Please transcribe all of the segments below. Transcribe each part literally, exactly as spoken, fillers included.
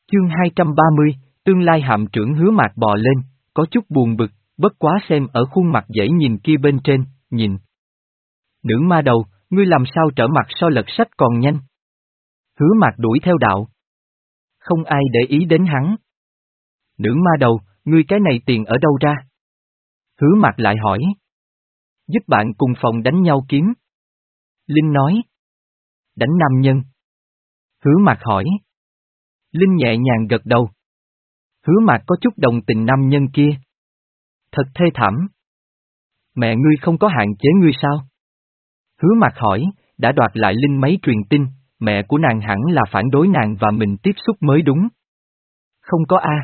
Chương hai trăm ba mươi, tương lai hạm trưởng Hứa Mạc bò lên, có chút buồn bực, bất quá xem ở khuôn mặt dễ nhìn kia bên trên, nhìn. Nữ ma đầu, ngươi làm sao trở mặt so lật sách còn nhanh? Hứa Mạc đuổi theo đạo. Không ai để ý đến hắn. Nữ ma đầu, ngươi cái này tiền ở đâu ra? Hứa Mạc lại hỏi. Giúp bạn cùng phòng đánh nhau kiếm. Linh nói. Đánh nam nhân. Hứa Mạc hỏi. Linh nhẹ nhàng gật đầu. Hứa Mạc có chút đồng tình nam nhân kia. Thật thê thảm. Mẹ ngươi không có hạn chế ngươi sao? Hứa Mạc hỏi, đã đoạt lại Linh máy truyền tin, mẹ của nàng hẳn là phản đối nàng và mình tiếp xúc mới đúng. Không có a.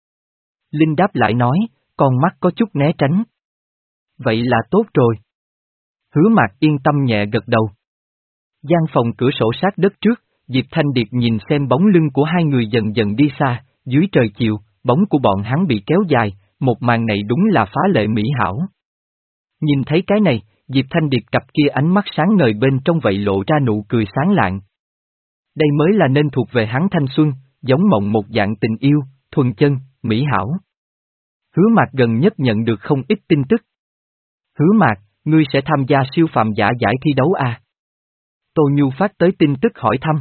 Linh đáp lại nói, con mắt có chút né tránh. Vậy là tốt rồi. Hứa Mạc yên tâm nhẹ gật đầu. Gian phòng cửa sổ sát đất trước, Diệp Thanh Điệp nhìn xem bóng lưng của hai người dần dần đi xa, dưới trời chiều, bóng của bọn hắn bị kéo dài, một màn này đúng là phá lệ mỹ hảo. Nhìn thấy cái này, Diệp Thanh Điệp cặp kia ánh mắt sáng ngời bên trong vậy lộ ra nụ cười sáng lạng. Đây mới là nên thuộc về hắn thanh xuân, giống mộng một dạng tình yêu, thuần chân, mỹ hảo. Hứa Mạc gần nhất nhận được không ít tin tức. Hứa Mạc, ngươi sẽ tham gia siêu phàm giả giải thi đấu à? Tô Nhu phát tới tin tức hỏi thăm.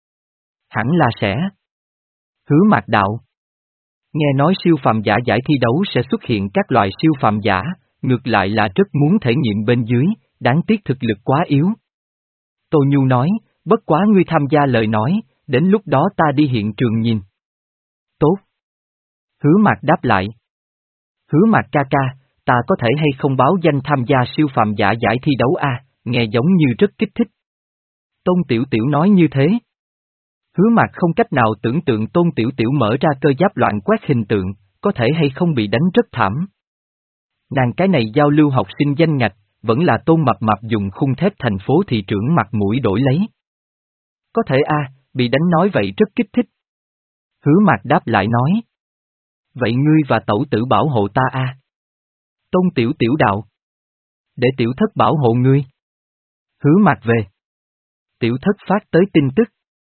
Hẳn là sẽ. Hứa Mạc đạo. Nghe nói siêu phàm giả giải thi đấu sẽ xuất hiện các loại siêu phàm giả, ngược lại là rất muốn thể nghiệm bên dưới, đáng tiếc thực lực quá yếu. Tô Nhu nói, bất quá ngươi tham gia lời nói, đến lúc đó ta đi hiện trường nhìn. Tốt. Hứa Mạc đáp lại. Hứa Mạc ca ca, ta có thể hay không báo danh tham gia siêu phàm giả giải thi đấu à, nghe giống như rất kích thích. Tôn Tiểu Tiểu nói như thế. Hứa Mạc không cách nào tưởng tượng Tôn Tiểu Tiểu mở ra cơ giáp loạn quét hình tượng, có thể hay không bị đánh rất thảm. Nàng cái này giao lưu học sinh danh ngạch, vẫn là Tôn Mập Mạp dùng khung thép thành phố thị trưởng mặt mũi đổi lấy. Có thể a, à, bị đánh nói vậy rất kích thích. Hứa Mạc đáp lại nói. Vậy ngươi và tẩu tử bảo hộ ta a. À? Tôn Tiểu Tiểu đạo. Để Tiểu Thất bảo hộ ngươi. Hứa Mạc về. Tiểu Thất phát tới tin tức.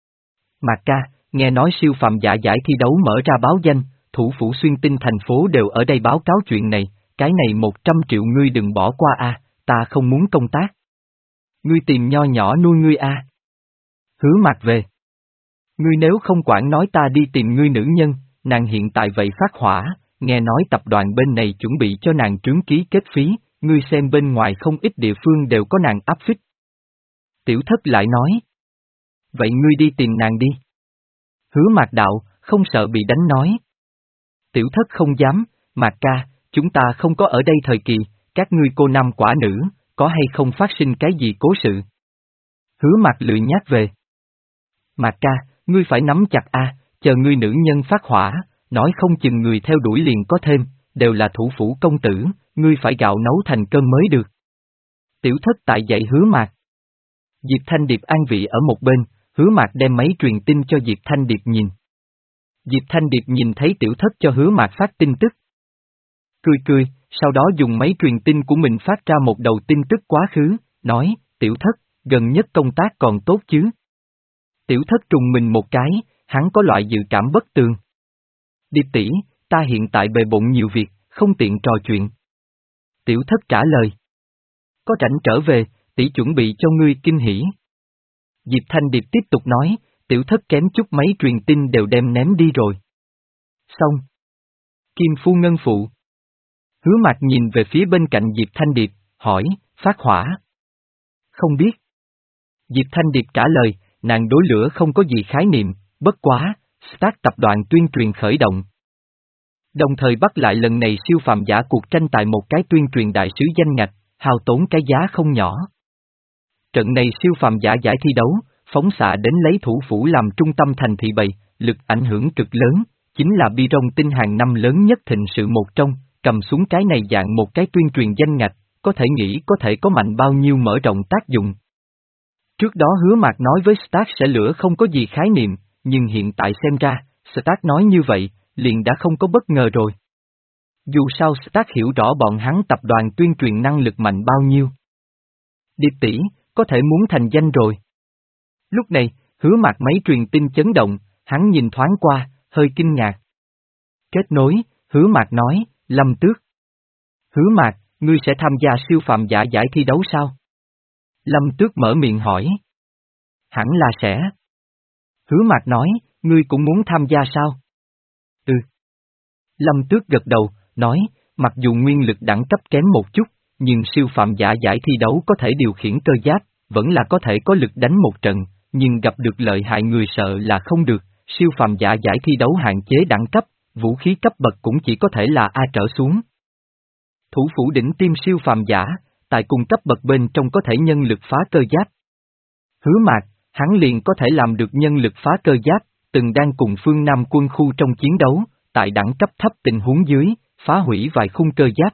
Mạc ca, nghe nói siêu phàm giả giải thi đấu mở ra báo danh, thủ phủ xuyên tinh thành phố đều ở đây báo cáo chuyện này, cái này một trăm triệu ngươi đừng bỏ qua a, à, ta không muốn công tác. Ngươi tìm nho nhỏ nuôi ngươi a. À. Hứa Mạc về. Ngươi nếu không quản nói ta đi tìm ngươi nữ nhân, nàng hiện tại vậy phát hỏa, nghe nói tập đoàn bên này chuẩn bị cho nàng trướng ký kết phí, ngươi xem bên ngoài không ít địa phương đều có nàng áp phích. Tiểu Thất lại nói. Vậy ngươi đi tìm nàng đi. Hứa Mạc đạo, không sợ bị đánh nói. Tiểu Thất không dám, Mạc ca, chúng ta không có ở đây thời kỳ, các ngươi cô nam quả nữ, có hay không phát sinh cái gì cố sự. Hứa Mạc lười nhác về. Mạc ca, ngươi phải nắm chặt a, chờ ngươi nữ nhân phát hỏa, nói không chừng người theo đuổi liền có thêm, đều là thủ phủ công tử, ngươi phải gạo nấu thành cơm mới được. Tiểu Thất tại dạy Hứa Mạc. Diệp Thanh Điệp an vị ở một bên, Hứa Mạc đem máy truyền tin cho Diệp Thanh Điệp nhìn. Diệp Thanh Điệp nhìn thấy Tiểu Thất cho Hứa Mạc phát tin tức. Cười cười, sau đó dùng máy truyền tin của mình phát ra một đầu tin tức quá khứ, nói, Tiểu Thất, gần nhất công tác còn tốt chứ. Tiểu Thất trùng mình một cái, hắn có loại dự cảm bất tường. Điệp tỷ, ta hiện tại bề bộn nhiều việc, không tiện trò chuyện. Tiểu Thất trả lời. Có rảnh trở về, tỷ chuẩn bị cho ngươi kinh hỉ. Diệp Thanh Điệp tiếp tục nói, Tiểu Thất kém chút máy truyền tin đều đem ném đi rồi. Xong. Kim Phu Ngân Phụ. Hứa Mạc nhìn về phía bên cạnh Diệp Thanh Điệp, hỏi, phát hỏa. Không biết. Diệp Thanh Điệp trả lời, nàng đối lửa không có gì khái niệm, bất quá, Stark tập đoàn tuyên truyền khởi động. Đồng thời bắt lại lần này siêu phàm giả cuộc tranh tài một cái tuyên truyền đại sứ danh ngạch, hao tốn cái giá không nhỏ. Trận này siêu phàm giả giải thi đấu, phóng xạ đến lấy thủ phủ làm trung tâm thành thị bầy, lực ảnh hưởng cực lớn, chính là bi rong tinh hàng năm lớn nhất thịnh sự một trong, cầm xuống cái này dạng một cái tuyên truyền danh ngạch, có thể nghĩ có thể có mạnh bao nhiêu mở rộng tác dụng. Trước đó Hứa Mạc nói với Stark sẽ lửa không có gì khái niệm, nhưng hiện tại xem ra, Stark nói như vậy, liền đã không có bất ngờ rồi. Dù sao Stark hiểu rõ bọn hắn tập đoàn tuyên truyền năng lực mạnh bao nhiêu. Điệp tỷ, có thể muốn thành danh rồi. Lúc này, Hứa Mạc máy truyền tin chấn động, hắn nhìn thoáng qua, hơi kinh ngạc. Kết nối, Hứa Mạc nói, Lâm Tước. Hứa Mạc, ngươi sẽ tham gia siêu phàm giả giải thi đấu sao? Lâm Tước mở miệng hỏi. Hẳn là sẽ. Hứa Mạc nói, ngươi cũng muốn tham gia sao? Ừ. Lâm Tước gật đầu, nói, mặc dù nguyên lực đẳng cấp kém một chút, nhưng siêu phàm giả giải thi đấu có thể điều khiển cơ giáp, vẫn là có thể có lực đánh một trận, nhưng gặp được lợi hại người sợ là không được, siêu phàm giả giải thi đấu hạn chế đẳng cấp, vũ khí cấp bậc cũng chỉ có thể là A trở xuống. Thủ phủ đỉnh tiêm siêu phàm giả, tại cùng cấp bậc bên trong có thể nhân lực phá cơ giáp. Hứa Mạc, hắn liền có thể làm được nhân lực phá cơ giáp, từng đang cùng phương Nam quân khu trong chiến đấu, tại đẳng cấp thấp tình huống dưới, phá hủy vài khung cơ giáp.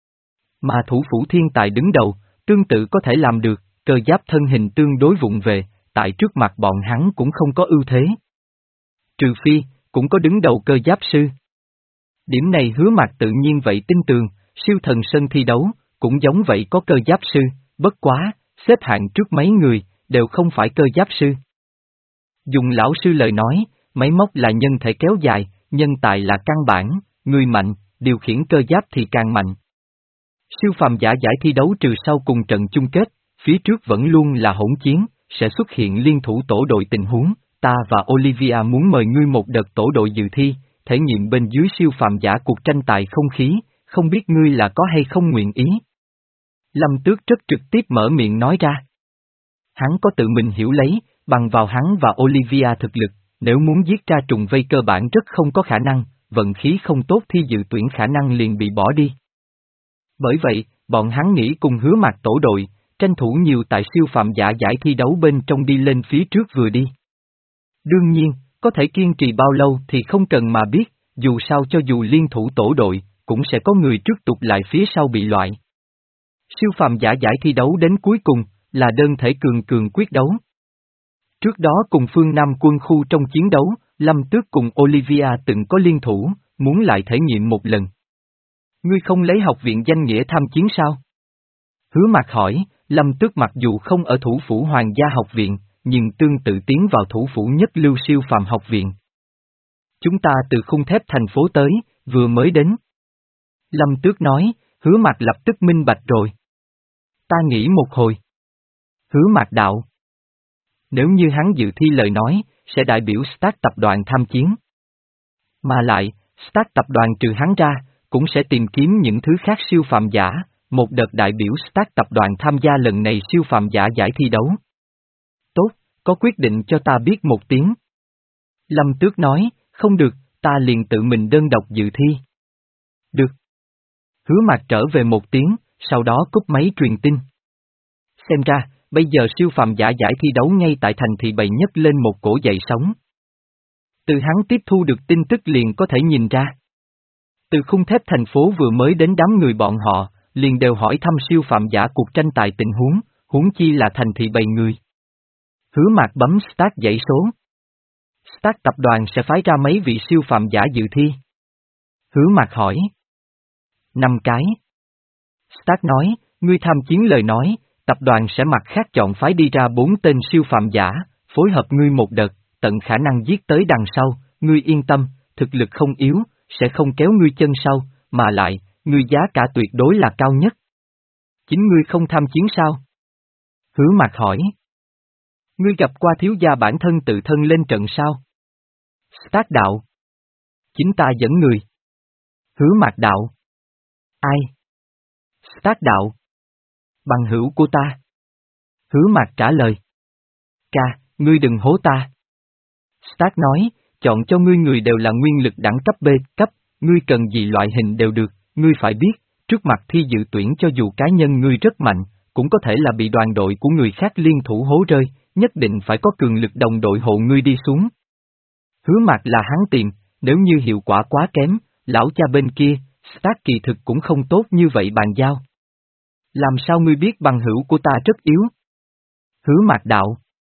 Mà thủ phủ thiên tài đứng đầu, tương tự có thể làm được, cơ giáp thân hình tương đối vụng về, tại trước mặt bọn hắn cũng không có ưu thế. Trừ phi, cũng có đứng đầu cơ giáp sư. Điểm này Hứa Mạc tự nhiên vậy tin tường, siêu thần sân thi đấu, cũng giống vậy có cơ giáp sư, bất quá, xếp hạng trước mấy người, đều không phải cơ giáp sư. Dùng lão sư lời nói, máy móc là nhân thể kéo dài, nhân tài là căn bản, người mạnh, điều khiển cơ giáp thì càng mạnh. Siêu phàm giả giải thi đấu trừ sau cùng trận chung kết, phía trước vẫn luôn là hỗn chiến, sẽ xuất hiện liên thủ tổ đội tình huống, ta và Olivia muốn mời ngươi một đợt tổ đội dự thi, thể nghiệm bên dưới siêu phàm giả cuộc tranh tài không khí, không biết ngươi là có hay không nguyện ý. Lâm Tước rất trực tiếp mở miệng nói ra. Hắn có tự mình hiểu lấy, bằng vào hắn và Olivia thực lực, nếu muốn giết ra trùng vây cơ bản rất không có khả năng, vận khí không tốt thi dự tuyển khả năng liền bị bỏ đi. Bởi vậy, bọn hắn nghĩ cùng Hứa Mạc tổ đội, tranh thủ nhiều tại siêu phàm giả giải thi đấu bên trong đi lên phía trước vừa đi. Đương nhiên, có thể kiên trì bao lâu thì không cần mà biết, dù sao cho dù liên thủ tổ đội, cũng sẽ có người trước tục lại phía sau bị loại. Siêu phàm giả giải thi đấu đến cuối cùng, là đơn thể cường cường quyết đấu. Trước đó cùng phương Nam quân khu trong chiến đấu, Lâm Tước cùng Olivia từng có liên thủ, muốn lại thể nghiệm một lần. Ngươi không lấy học viện danh nghĩa tham chiến sao? Hứa Mạc hỏi, Lâm Tước mặc dù không ở thủ phủ Hoàng gia học viện, nhưng tương tự tiến vào thủ phủ nhất lưu siêu phàm học viện. Chúng ta từ khung thép thành phố tới, vừa mới đến. Lâm Tước nói, Hứa Mạc lập tức minh bạch rồi. Ta nghĩ một hồi. Hứa Mạc đạo. Nếu như hắn dự thi lời nói, sẽ đại biểu Stark tập đoàn tham chiến. Mà lại, Stark tập đoàn trừ hắn ra, cũng sẽ tìm kiếm những thứ khác siêu phàm giả, một đợt đại biểu Stark tập đoàn tham gia lần này siêu phàm giả giải thi đấu. Tốt, có quyết định cho ta biết một tiếng. Lâm Tước nói, không được, ta liền tự mình đơn độc dự thi. Được. Hứa Mạc trở về một tiếng, sau đó cúp máy truyền tin. Xem ra, bây giờ siêu phàm giả giải thi đấu ngay tại thành thị bày nhất lên một cổ dậy sóng. Từ hắn tiếp thu được tin tức liền có thể nhìn ra. Từ khung thép thành phố vừa mới đến đám người bọn họ, liền đều hỏi thăm siêu phàm giả cuộc tranh tài tình huống, huống chi là thành thị bày người. Hứa Mạc bấm Start dãy số. Start tập đoàn sẽ phái ra mấy vị siêu phàm giả dự thi. Hứa Mạc hỏi. Năm cái. Start nói, ngươi tham chiến lời nói, tập đoàn sẽ mặt khác chọn phái đi ra bốn tên siêu phàm giả, phối hợp ngươi một đợt, tận khả năng giết tới đằng sau, ngươi yên tâm, thực lực không yếu, sẽ không kéo ngươi chân sau, mà lại, ngươi giá cả tuyệt đối là cao nhất. Chính ngươi không tham chiến sao? Hứa Mạc hỏi. Ngươi gặp qua thiếu gia bản thân tự thân lên trận sao? Start đạo. Chính ta dẫn người. Hứa Mạc đạo. Ai? Start đạo. Bằng hữu của ta. Hứa Mạc trả lời. Ca, ngươi đừng hố ta. Start nói, chọn cho ngươi người đều là nguyên lực đẳng cấp B cấp, ngươi cần gì loại hình đều được, ngươi phải biết, trước mặt thi dự tuyển cho dù cá nhân ngươi rất mạnh, cũng có thể là bị đoàn đội của người khác liên thủ hố rơi, nhất định phải có cường lực đồng đội hộ ngươi đi xuống. Hứa Mạc là hắn tìm, nếu như hiệu quả quá kém, lão cha bên kia, Start kỳ thực cũng không tốt như vậy bàn giao. Làm sao ngươi biết bằng hữu của ta rất yếu? Hứa Mạc đạo.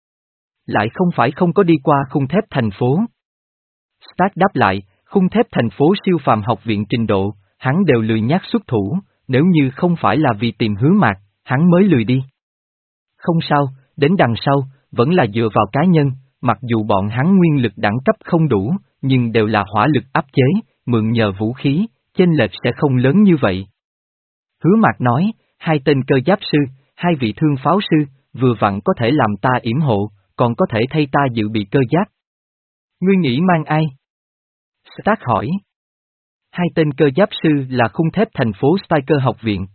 Lại không phải không có đi qua khung thép thành phố. Start đáp lại, khung thép thành phố siêu phàm học viện trình độ, hắn đều lười nhác xuất thủ, nếu như không phải là vì tìm Hứa Mạc, hắn mới lười đi. Không sao, đến đằng sau, vẫn là dựa vào cá nhân, mặc dù bọn hắn nguyên lực đẳng cấp không đủ, nhưng đều là hỏa lực áp chế, mượn nhờ vũ khí, chênh lệch sẽ không lớn như vậy. Hứa Mạc nói, hai tên cơ giáp sư, hai vị thương pháo sư, vừa vặn có thể làm ta yểm hộ, còn có thể thay ta dự bị cơ giáp. Ngươi nghĩ mang ai? Stark hỏi. Hai tên cơ giáp sư là khung thép thành phố Stryker học viện.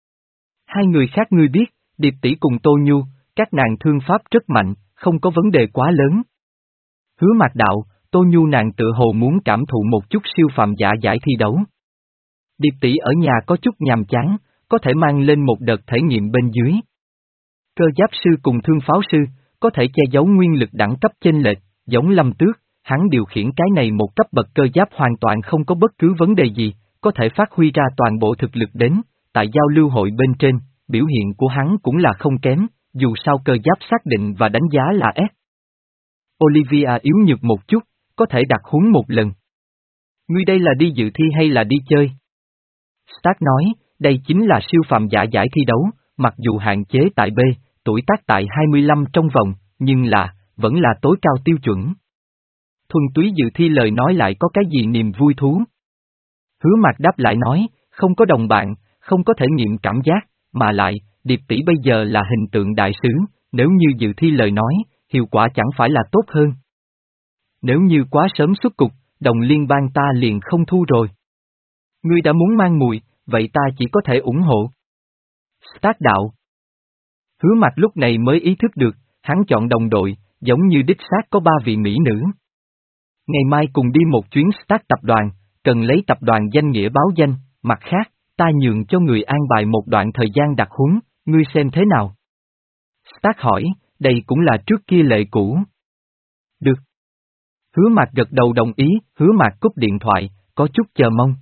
Hai người khác ngươi biết, Điệp tỷ cùng Tô Nhu, các nàng thương pháp rất mạnh, không có vấn đề quá lớn. Hứa Mạc đạo, Tô Nhu nàng tự hồ muốn cảm thụ một chút siêu phàm giả giải thi đấu. Điệp tỷ ở nhà có chút nhàm chán, có thể mang lên một đợt thể nghiệm bên dưới. Cơ giáp sư cùng thương pháo sư, có thể che giấu nguyên lực đẳng cấp chênh lệch, giống Lâm Tước, hắn điều khiển cái này một cấp bậc cơ giáp hoàn toàn không có bất cứ vấn đề gì, có thể phát huy ra toàn bộ thực lực đến, tại giao lưu hội bên trên, biểu hiện của hắn cũng là không kém, dù sao cơ giáp xác định và đánh giá là S. Olivia yếu nhược một chút, có thể đặt huấn một lần. Ngươi đây là đi dự thi hay là đi chơi? Stark nói, đây chính là siêu phàm giả giải thi đấu, mặc dù hạn chế tại B, tuổi tác tại hai mươi lăm trong vòng, nhưng là, vẫn là tối cao tiêu chuẩn. Thuần túy dự thi lời nói lại có cái gì niềm vui thú? Hứa Mạc đáp lại nói, không có đồng bạn, không có thể nghiệm cảm giác, mà lại, Điệp tỷ bây giờ là hình tượng đại sứ, nếu như dự thi lời nói, hiệu quả chẳng phải là tốt hơn. Nếu như quá sớm xuất cục, đồng liên bang ta liền không thu rồi. Ngươi đã muốn mang mùi, vậy ta chỉ có thể ủng hộ. Stark đạo. Hứa Mạc lúc này mới ý thức được, hắn chọn đồng đội, giống như đích xác có ba vị mỹ nữ. Ngày mai cùng đi một chuyến Stark tập đoàn, cần lấy tập đoàn danh nghĩa báo danh, mặt khác, ta nhường cho người an bài một đoạn thời gian đặt huấn, ngươi xem thế nào? Stark hỏi, đây cũng là trước kia lệ cũ. Được. Hứa Mạc gật đầu đồng ý, Hứa Mạc cúp điện thoại, có chút chờ mong.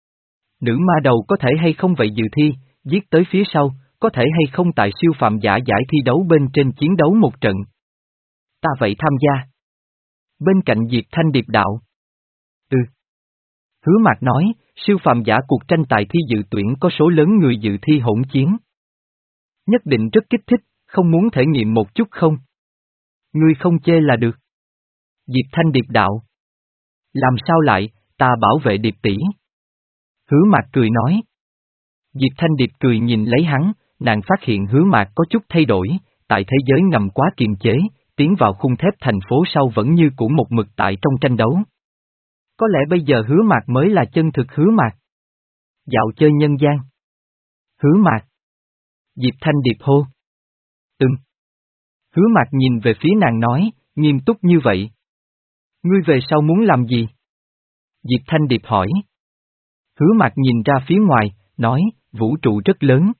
Nữ ma đầu có thể hay không vậy dự thi, giết tới phía sau, có thể hay không tại siêu phàm giả giải thi đấu bên trên chiến đấu một trận. Ta vậy tham gia. Bên cạnh Diệp Thanh Điệp đạo. Ừ. Hứa Mạc nói, siêu phàm giả cuộc tranh tài thi dự tuyển có số lớn người dự thi hỗn chiến. Nhất định rất kích thích, không muốn thể nghiệm một chút không? Ngươi không chê là được. Diệp Thanh Điệp đạo. Làm sao lại, ta bảo vệ Điệp tỷ. Hứa Mạc cười nói. Diệp Thanh Điệp cười nhìn lấy hắn, nàng phát hiện Hứa Mạc có chút thay đổi, tại thế giới ngầm quá kiềm chế, tiến vào khung thép thành phố sau vẫn như cũ một mực tại trong tranh đấu. Có lẽ bây giờ Hứa Mạc mới là chân thực Hứa Mạc. Dạo chơi nhân gian. Hứa Mạc. Diệp Thanh Điệp hô. Ừm. Hứa Mạc nhìn về phía nàng nói, nghiêm túc như vậy. Ngươi về sau muốn làm gì? Diệp Thanh Điệp hỏi. Hứa Mạc nhìn ra phía ngoài, nói, vũ trụ rất lớn.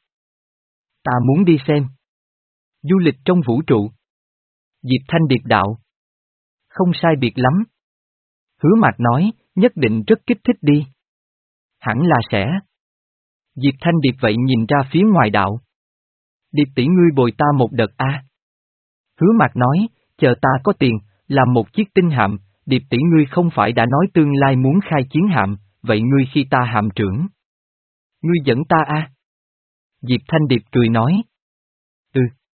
Ta muốn đi xem. Du lịch trong vũ trụ. Diệp Thanh Điệp đạo. Không sai biệt lắm. Hứa Mạc nói, nhất định rất kích thích đi. Hẳn là sẽ. Diệp Thanh Điệp vậy nhìn ra phía ngoài đạo. Điệp tỷ ngươi bồi ta một đợt a. À. Hứa Mạc nói, chờ ta có tiền, làm một chiếc tinh hạm, Điệp tỷ ngươi không phải đã nói tương lai muốn khai chiến hạm, vậy ngươi khi ta hạm trưởng. Ngươi dẫn ta a. À. Diệp Thanh Điệp cười nói. Ừ.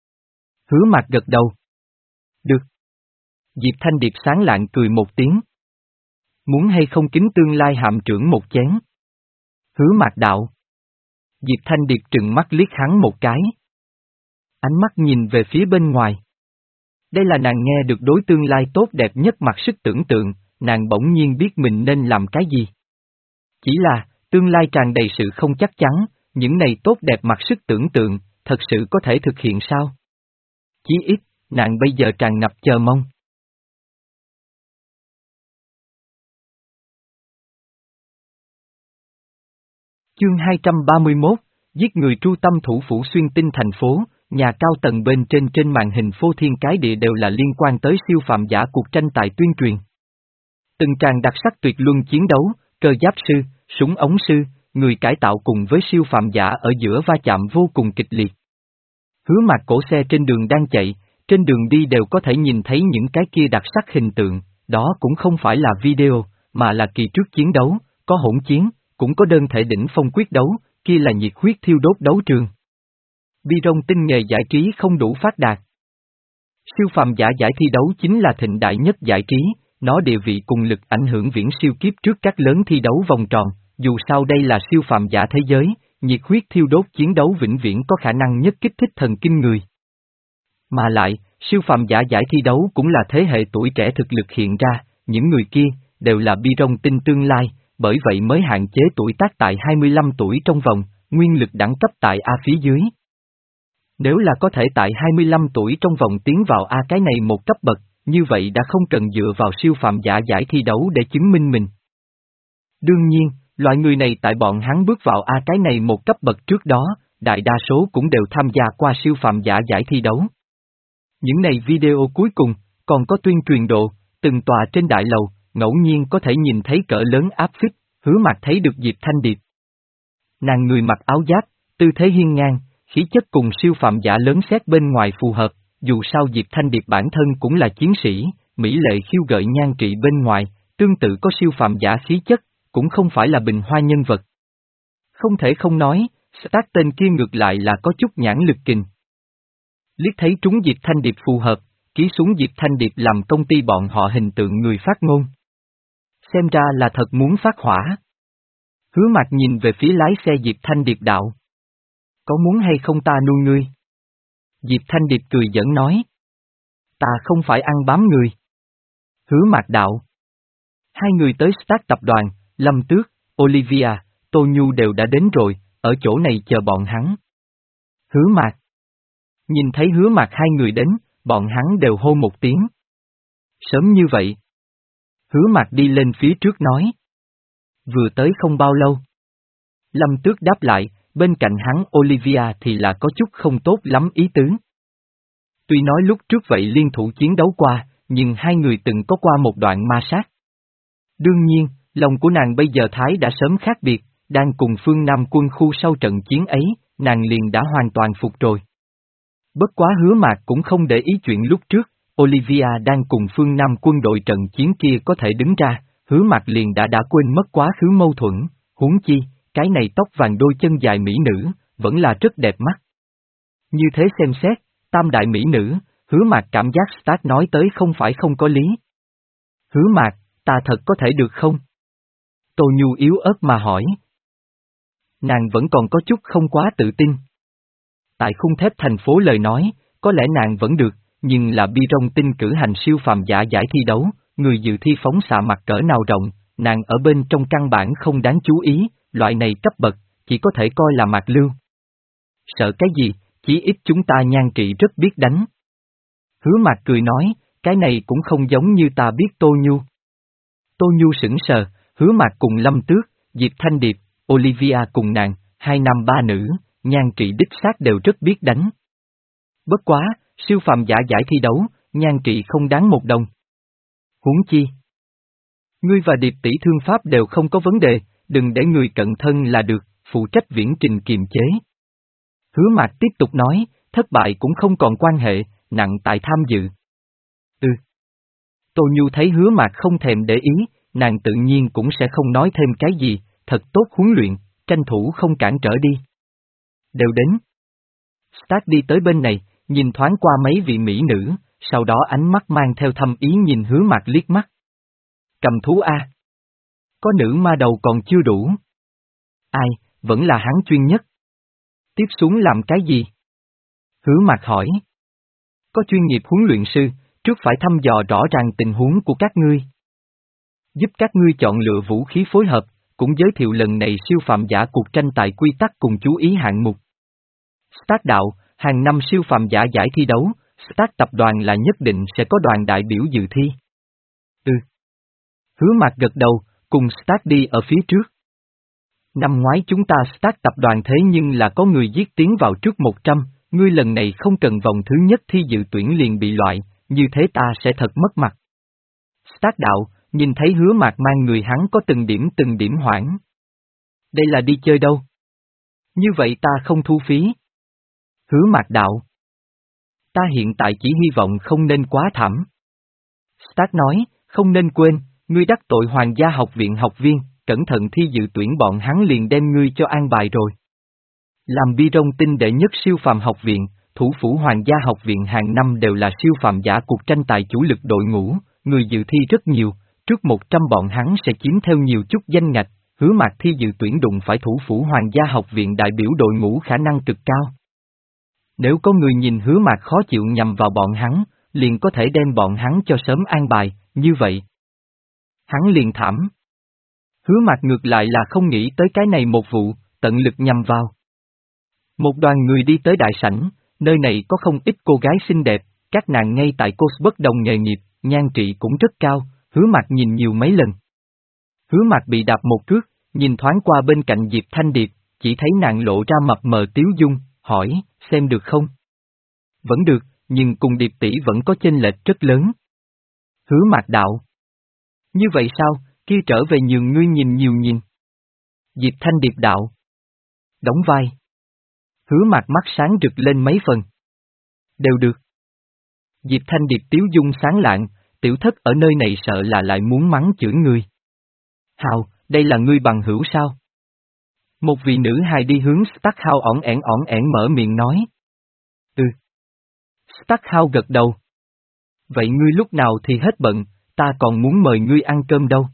Hứa Mạc gật đầu. Được. Diệp Thanh Điệp sáng lạng cười một tiếng. Muốn hay không kính tương lai hạm trưởng một chén? Hứa Mạc đạo. Diệp Thanh Điệp trừng mắt liếc hắn một cái. Ánh mắt nhìn về phía bên ngoài. Đây là nàng nghe được đối tương lai tốt đẹp nhất mặc sức tưởng tượng, nàng bỗng nhiên biết mình nên làm cái gì. Chỉ là, tương lai tràn đầy sự không chắc chắn, những này tốt đẹp mặc sức tưởng tượng, thật sự có thể thực hiện sao? Chí ít, nàng bây giờ tràn ngập chờ mong. Chương hai trăm ba mươi mốt, giết người tru tâm thủ phủ xuyên tinh thành phố, nhà cao tầng bên trên trên màn hình phô thiên cái địa đều là liên quan tới siêu phàm giả cuộc tranh tài tuyên truyền. Từng tràng đặc sắc tuyệt luân chiến đấu, cơ giáp sư, súng ống sư, người cải tạo cùng với siêu phàm giả ở giữa va chạm vô cùng kịch liệt. Hứa Mạc cổ xe trên đường đang chạy, trên đường đi đều có thể nhìn thấy những cái kia đặc sắc hình tượng, đó cũng không phải là video, mà là kỳ trước chiến đấu, có hỗn chiến, cũng có đơn thể đỉnh phong quyết đấu, kia là nhiệt huyết thiêu đốt đấu trường. Bi rong tinh nghề giải trí không đủ phát đạt. Siêu phàm giả giải thi đấu chính là thịnh đại nhất giải trí, nó địa vị cùng lực ảnh hưởng viễn siêu kiếp trước các lớn thi đấu vòng tròn, dù sao đây là siêu phàm giả thế giới, nhiệt huyết thiêu đốt chiến đấu vĩnh viễn có khả năng nhất kích thích thần kinh người. Mà lại, siêu phàm giả giải thi đấu cũng là thế hệ tuổi trẻ thực lực hiện ra, những người kia, đều là bi rong tinh tương lai, bởi vậy mới hạn chế tuổi tác tại hai mươi lăm tuổi trong vòng, nguyên lực đẳng cấp tại A phía dưới. Nếu là có thể tại hai mươi lăm tuổi trong vòng tiến vào A cái này một cấp bậc, như vậy đã không cần dựa vào siêu phàm giả giải thi đấu để chứng minh mình. Đương nhiên, loại người này tại bọn hắn bước vào A cái này một cấp bậc trước đó, đại đa số cũng đều tham gia qua siêu phàm giả giải thi đấu. Những này video cuối cùng, còn có tuyên truyền độ, từng tòa trên đại lầu, ngẫu nhiên có thể nhìn thấy cỡ lớn áp phích, Hứa Mạc thấy được Diệp Thanh Điệp. Nàng người mặc áo giáp, tư thế hiên ngang, khí chất cùng siêu phàm giả lớn xét bên ngoài phù hợp, dù sao Diệp Thanh Điệp bản thân cũng là chiến sĩ, mỹ lệ khiêu gợi nhan trị bên ngoài, tương tự có siêu phàm giả khí chất, cũng không phải là bình hoa nhân vật. Không thể không nói, Stark tên kia ngược lại là có chút nhãn lực kình. Liếc thấy trúng Diệp Thanh Điệp phù hợp, ký xuống Diệp Thanh Điệp làm công ty bọn họ hình tượng người phát ngôn. Xem ra là thật muốn phát hỏa. Hứa Mạc nhìn về phía lái xe Diệp Thanh Điệp đạo. Có muốn hay không ta nuôi ngươi? Diệp Thanh Điệp cười giỡn nói. Ta không phải ăn bám người. Hứa Mạc đạo. Hai người tới Stark tập đoàn, Lâm Tước, Olivia, Tô Nhu đều đã đến rồi, ở chỗ này chờ bọn hắn. Hứa Mạc. Nhìn thấy Hứa Mạc hai người đến, bọn hắn đều hô một tiếng. Sớm như vậy. Hứa Mạc đi lên phía trước nói. Vừa tới không bao lâu. Lâm Tước đáp lại, bên cạnh hắn Olivia thì là có chút không tốt lắm ý tứ. Tuy nói lúc trước vậy liên thủ chiến đấu qua, nhưng hai người từng có qua một đoạn ma sát. Đương nhiên, lòng của nàng bây giờ Thái đã sớm khác biệt, đang cùng phương Nam quân khu sau trận chiến ấy, nàng liền đã hoàn toàn phục rồi. Bất quá Hứa Mạc cũng không để ý chuyện lúc trước, Olivia đang cùng phương Nam quân đội trận chiến kia có thể đứng ra, Hứa Mạc liền đã đã quên mất quá khứ mâu thuẫn, huống chi, cái này tóc vàng đôi chân dài mỹ nữ, vẫn là rất đẹp mắt. Như thế xem xét, tam đại mỹ nữ, Hứa Mạc cảm giác Stark nói tới không phải không có lý. Hứa Mạc, ta thật có thể được không? Tô Nhu yếu ớt mà hỏi. Nàng vẫn còn có chút không quá tự tin. Tại khung thép thành phố lời nói, có lẽ nàng vẫn được, nhưng là bi rong tinh cử hành siêu phàm giả giải thi đấu, người dự thi phóng xạ mặt cỡ nào rộng, nàng ở bên trong căn bản không đáng chú ý, loại này cấp bậc, chỉ có thể coi là mạc lưu. Sợ cái gì, chí ít chúng ta nhan trị rất biết đánh. Hứa Mạc cười nói, cái này cũng không giống như ta biết Tô Nhu. Tô Nhu sững sờ, Hứa Mạc cùng Lâm Tước, Diệp Thanh Điệp, Olivia cùng nàng, hai nam ba nữ, nhan trị đích xác đều rất biết đánh. Bất quá, siêu phàm giả giải thi đấu, nhan trị không đáng một đồng. Huống chi. Ngươi và Điệp tỷ thương pháp đều không có vấn đề, đừng để người cận thân là được, phụ trách viễn trình kiềm chế. Hứa Mạc tiếp tục nói, thất bại cũng không còn quan hệ, nặng tại tham dự. Ừ. Tô Nhu thấy Hứa Mạc không thèm để ý, nàng tự nhiên cũng sẽ không nói thêm cái gì, thật tốt huấn luyện, tranh thủ không cản trở đi. Đều đến. Stark đi tới bên này, nhìn thoáng qua mấy vị mỹ nữ, sau đó ánh mắt mang theo thâm ý nhìn Hứa Mạc liếc mắt. Cầm thú A. Có nữ ma đầu còn chưa đủ. Ai, vẫn là hắn chuyên nhất. Tiếp xuống làm cái gì? Hứa Mạc hỏi. Có chuyên nghiệp huấn luyện sư, trước phải thăm dò rõ ràng tình huống của các ngươi. Giúp các ngươi chọn lựa vũ khí phối hợp, cũng giới thiệu lần này siêu phàm giả cuộc tranh tài quy tắc cùng chú ý hạng mục. Stark đạo, hàng năm siêu phàm giả giải thi đấu, Stark tập đoàn là nhất định sẽ có đoàn đại biểu dự thi. Ừ. Hứa Mạc gật đầu, cùng Stark đi ở phía trước. Năm ngoái chúng ta Stark tập đoàn thế nhưng là có người giết tiến vào trước một trăm, ngươi lần này không cần vòng thứ nhất thi dự tuyển liền bị loại, như thế ta sẽ thật mất mặt. Stark đạo, nhìn thấy Hứa Mạc mang người hắn có từng điểm từng điểm hoảng. Đây là đi chơi đâu? Như vậy ta không thu phí. Hứa Mạc đạo. Ta hiện tại chỉ hy vọng không nên quá thảm. Stark nói, không nên quên, ngươi đắc tội Hoàng gia học viện học viên, cẩn thận thi dự tuyển bọn hắn liền đem ngươi cho an bài rồi. Làm bi rong tinh đệ nhất siêu phàm học viện, thủ phủ Hoàng gia học viện hàng năm đều là siêu phàm giả cuộc tranh tài chủ lực đội ngũ, người dự thi rất nhiều, trước một trăm bọn hắn sẽ chiếm theo nhiều chút danh ngạch, Hứa Mạc thi dự tuyển đụng phải thủ phủ Hoàng gia học viện đại biểu đội ngũ khả năng cực cao. Nếu có người nhìn Hứa Mạc khó chịu nhằm vào bọn hắn, liền có thể đem bọn hắn cho sớm an bài, như vậy. Hắn liền thảm. Hứa Mạc ngược lại là không nghĩ tới cái này một vụ, tận lực nhằm vào. Một đoàn người đi tới đại sảnh, nơi này có không ít cô gái xinh đẹp, các nàng ngay tại course bất đồng nghề nghiệp, nhan trị cũng rất cao, Hứa Mạc nhìn nhiều mấy lần. Hứa Mạc bị đạp một cước, nhìn thoáng qua bên cạnh Diệp Thanh Điệp, chỉ thấy nàng lộ ra mập mờ tiếu dung, hỏi, xem được không? Vẫn được, nhưng cùng Điệp tỷ vẫn có chênh lệch rất lớn. Hứa Mạc đạo. Như vậy sao, kia trở về nhường ngươi nhìn nhiều nhìn. Diệp Thanh Điệp đạo. Đóng vai. Hứa Mạc mắt sáng rực lên mấy phần. Đều được. Diệp Thanh Điệp tiếu dung sáng lạng, tiểu thất ở nơi này sợ là lại muốn mắng chửi ngươi. Hào, đây là ngươi bằng hữu sao? Một vị nữ hài đi hướng Starkhao ỏn ẻn ỏn ẻn mở miệng nói. Ừ. Starkhao gật đầu. Vậy ngươi lúc nào thì hết bận, ta còn muốn mời ngươi ăn cơm đâu.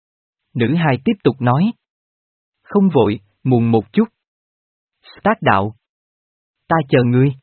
Nữ hài tiếp tục nói. Không vội, muộn một chút. Stark đạo. Ta chờ ngươi.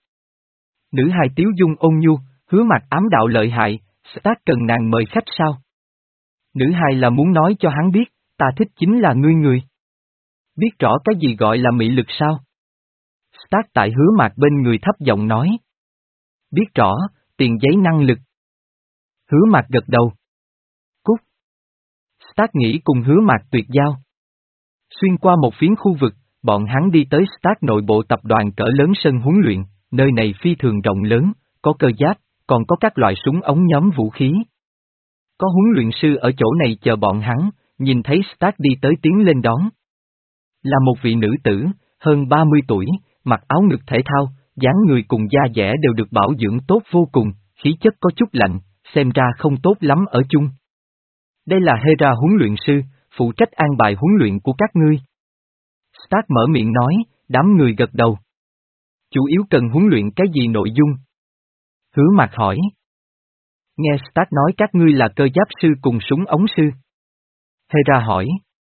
Nữ hài tiếu dung ôn nhu, Hứa Mạc ám đạo lợi hại, Stark cần nàng mời khách sao? Nữ hài là muốn nói cho hắn biết, ta thích chính là ngươi người. Biết rõ cái gì gọi là mị lực sao? Stark tại Hứa Mạc bên người thấp giọng nói. Biết rõ, tiền giấy năng lực. Hứa Mạc gật đầu. Cút. Stark nghĩ cùng Hứa Mạc tuyệt giao. Xuyên qua một phiến khu vực, bọn hắn đi tới Stark nội bộ tập đoàn cỡ lớn sân huấn luyện, nơi này phi thường rộng lớn, có cơ giáp, còn có các loại súng ống nhóm vũ khí. Có huấn luyện sư ở chỗ này chờ bọn hắn, nhìn thấy Stark đi tới tiến lên đón. Là một vị nữ tử, hơn ba mươi tuổi, mặc áo ngực thể thao, dáng người cùng da dẻ đều được bảo dưỡng tốt vô cùng, khí chất có chút lạnh, xem ra không tốt lắm ở chung. Đây là Hera huấn luyện sư, phụ trách an bài huấn luyện của các ngươi. Stark mở miệng nói, đám người gật đầu. Chủ yếu cần huấn luyện cái gì nội dung? Hứa Mạc hỏi. Nghe Stark nói các ngươi là cơ giáp sư cùng súng ống sư. Hera hỏi.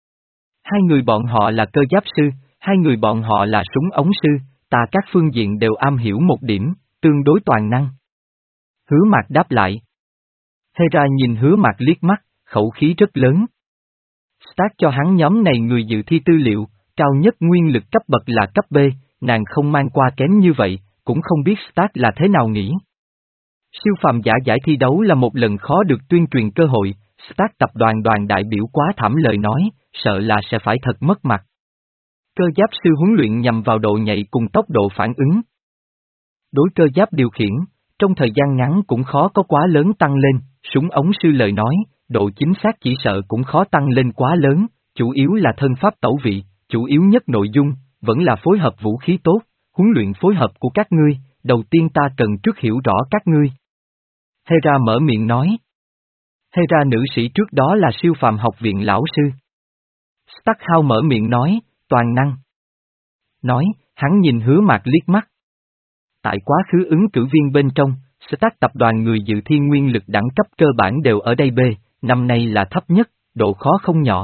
Hai người bọn họ là cơ giáp sư, hai người bọn họ là súng ống sư, ta các phương diện đều am hiểu một điểm, tương đối toàn năng. Hứa Mạc đáp lại. Hera nhìn Hứa Mạc liếc mắt, khẩu khí rất lớn. Stark cho hắn nhóm này người dự thi tư liệu, cao nhất nguyên lực cấp bậc là cấp B, nàng không mang qua kém như vậy, cũng không biết Stark là thế nào nghĩ. Siêu phàm giả giải thi đấu là một lần khó được tuyên truyền cơ hội, Stark tập đoàn đoàn đại biểu quá thảm lời nói, sợ là sẽ phải thật mất mặt. Cơ giáp sư huấn luyện nhằm vào độ nhạy cùng tốc độ phản ứng. Đối cơ giáp điều khiển, trong thời gian ngắn cũng khó có quá lớn tăng lên, súng ống sư lời nói, độ chính xác chỉ sợ cũng khó tăng lên quá lớn, chủ yếu là thân pháp tẩu vị, chủ yếu nhất nội dung, vẫn là phối hợp vũ khí tốt, huấn luyện phối hợp của các ngươi, đầu tiên ta cần trước hiểu rõ các ngươi. Hera mở miệng nói. Hera nữ sĩ trước đó là siêu phàm học viện lão sư. Starkhao mở miệng nói, toàn năng. Nói, hắn nhìn Hứa Mạc liếc mắt. Tại quá khứ ứng cử viên bên trong, Stark tập đoàn người dự thi nguyên lực đẳng cấp cơ bản đều ở đây B, năm nay là thấp nhất, độ khó không nhỏ.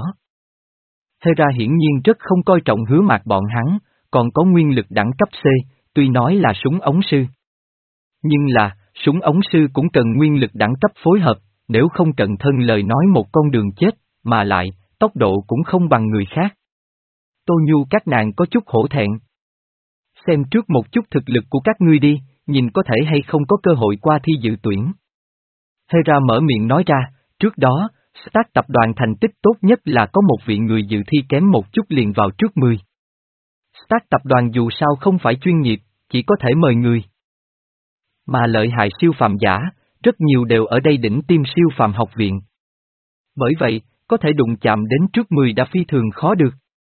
Hera hiển nhiên rất không coi trọng Hứa Mạc bọn hắn, còn có nguyên lực đẳng cấp C, tuy nói là súng ống sư. Nhưng là, súng ống sư cũng cần nguyên lực đẳng cấp phối hợp, nếu không cẩn thân lời nói một con đường chết, mà lại, tốc độ cũng không bằng người khác. Tô Nhu các nàng có chút hổ thẹn. Xem trước một chút thực lực của các ngươi đi, nhìn có thể hay không có cơ hội qua thi dự tuyển. Hera mở miệng nói ra, trước đó, Stark tập đoàn thành tích tốt nhất là có một vị người dự thi kém một chút liền vào trước mười. Stark tập đoàn dù sao không phải chuyên nghiệp, chỉ có thể mời người. Mà lợi hại siêu phàm giả, rất nhiều đều ở đây đỉnh tiêm siêu phàm học viện. Bởi vậy, có thể đụng chạm đến trước mười đã phi thường khó được.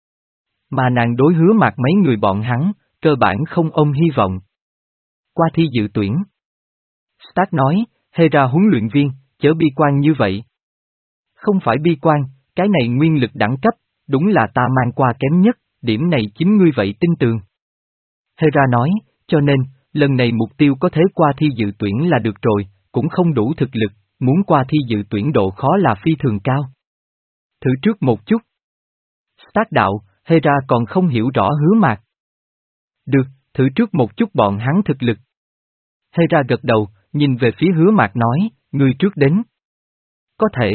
Mà nàng đối Hứa Mạc mấy người bọn hắn, cơ bản không ôm hy vọng. Qua thi dự tuyển. Stark nói, Hera huấn luyện viên, chớ bi quan như vậy. Không phải bi quan, cái này nguyên lực đẳng cấp, đúng là ta mang qua kém nhất, điểm này chính ngươi vậy tin tường. Hera nói, cho nên, lần này mục tiêu có thể qua thi dự tuyển là được rồi, cũng không đủ thực lực, muốn qua thi dự tuyển độ khó là phi thường cao. Thử trước một chút. Stark đạo, Hera còn không hiểu rõ Hứa Mạc. Được, thử trước một chút bọn hắn thực lực. Hera gật đầu, nhìn về phía Hứa Mạc nói, ngươi trước đến. Có thể.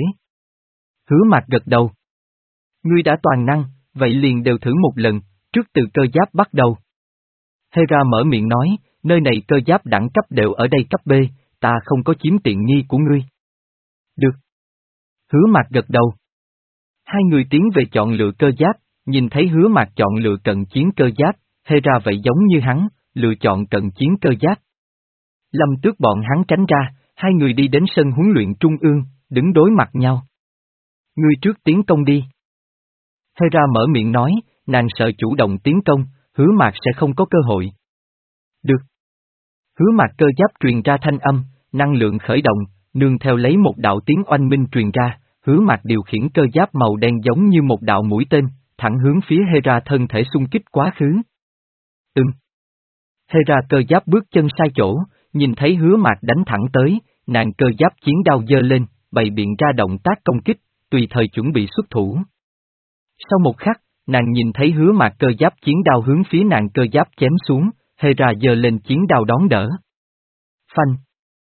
Hứa Mạc gật đầu. Ngươi đã toàn năng, vậy liền đều thử một lần, trước từ cơ giáp bắt đầu. Hera mở miệng nói, nơi này cơ giáp đẳng cấp đều ở đây cấp B, ta không có chiếm tiện nghi của ngươi. Được. Hứa Mạc gật đầu. Hai người tiến về chọn lựa cơ giáp, nhìn thấy Hứa Mạc chọn lựa cận chiến cơ giáp, Hera vậy giống như hắn, lựa chọn cận chiến cơ giáp. Lâm Tước bọn hắn tránh ra, hai người đi đến sân huấn luyện trung ương, đứng đối mặt nhau. Ngươi trước tiến công đi. Hera mở miệng nói, nàng sợ chủ động tiến công, Hứa Mạc sẽ không có cơ hội. Được. Hứa Mạc cơ giáp truyền ra thanh âm, năng lượng khởi động, nương theo lấy một đạo tiếng oanh minh truyền ra, Hứa Mạc điều khiển cơ giáp màu đen giống như một đạo mũi tên, thẳng hướng phía Hera thân thể xung kích quá khứ. Ừm. Hera cơ giáp bước chân sai chỗ, nhìn thấy Hứa Mạc đánh thẳng tới, nàng cơ giáp chiến đao giơ lên, bày biện ra động tác công kích, tùy thời chuẩn bị xuất thủ. Sau một khắc, nàng nhìn thấy Hứa Mạc cơ giáp chiến đao hướng phía nàng cơ giáp chém xuống, Hera giơ lên chiến đao đón đỡ. Phanh.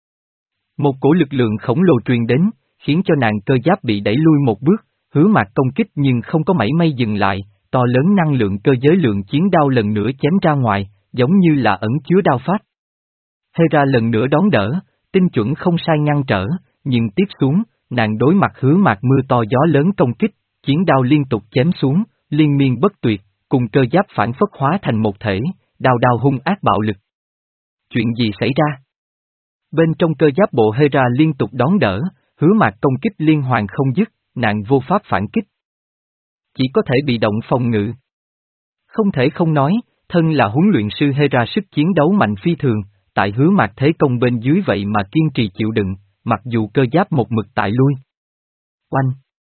Một cổ lực lượng khổng lồ truyền đến, khiến cho nàng cơ giáp bị đẩy lui một bước, Hứa Mạc công kích nhưng không có mảy may dừng lại, to lớn năng lượng cơ giới lượng chiến đao lần nữa chém ra ngoài, giống như là ẩn chứa đao pháp. Hera lần nữa đón đỡ, tinh chuẩn không sai ngăn trở, nhưng tiếp xuống, nàng đối mặt Hứa Mạc mưa to gió lớn công kích, chiến đao liên tục chém xuống, liên miên bất tuyệt, cùng cơ giáp phản phất hóa thành một thể, đao đao hung ác bạo lực. Chuyện gì xảy ra? Bên trong cơ giáp bộ Hera liên tục đón đỡ, Hứa Mạc công kích liên hoàn không dứt, nàng vô pháp phản kích. Chỉ có thể bị động phòng ngự. Không thể không nói, thân là huấn luyện sư Hera sức chiến đấu mạnh phi thường, tại Hứa Mạc thế công bên dưới vậy mà kiên trì chịu đựng, mặc dù cơ giáp một mực tại lui. Oanh!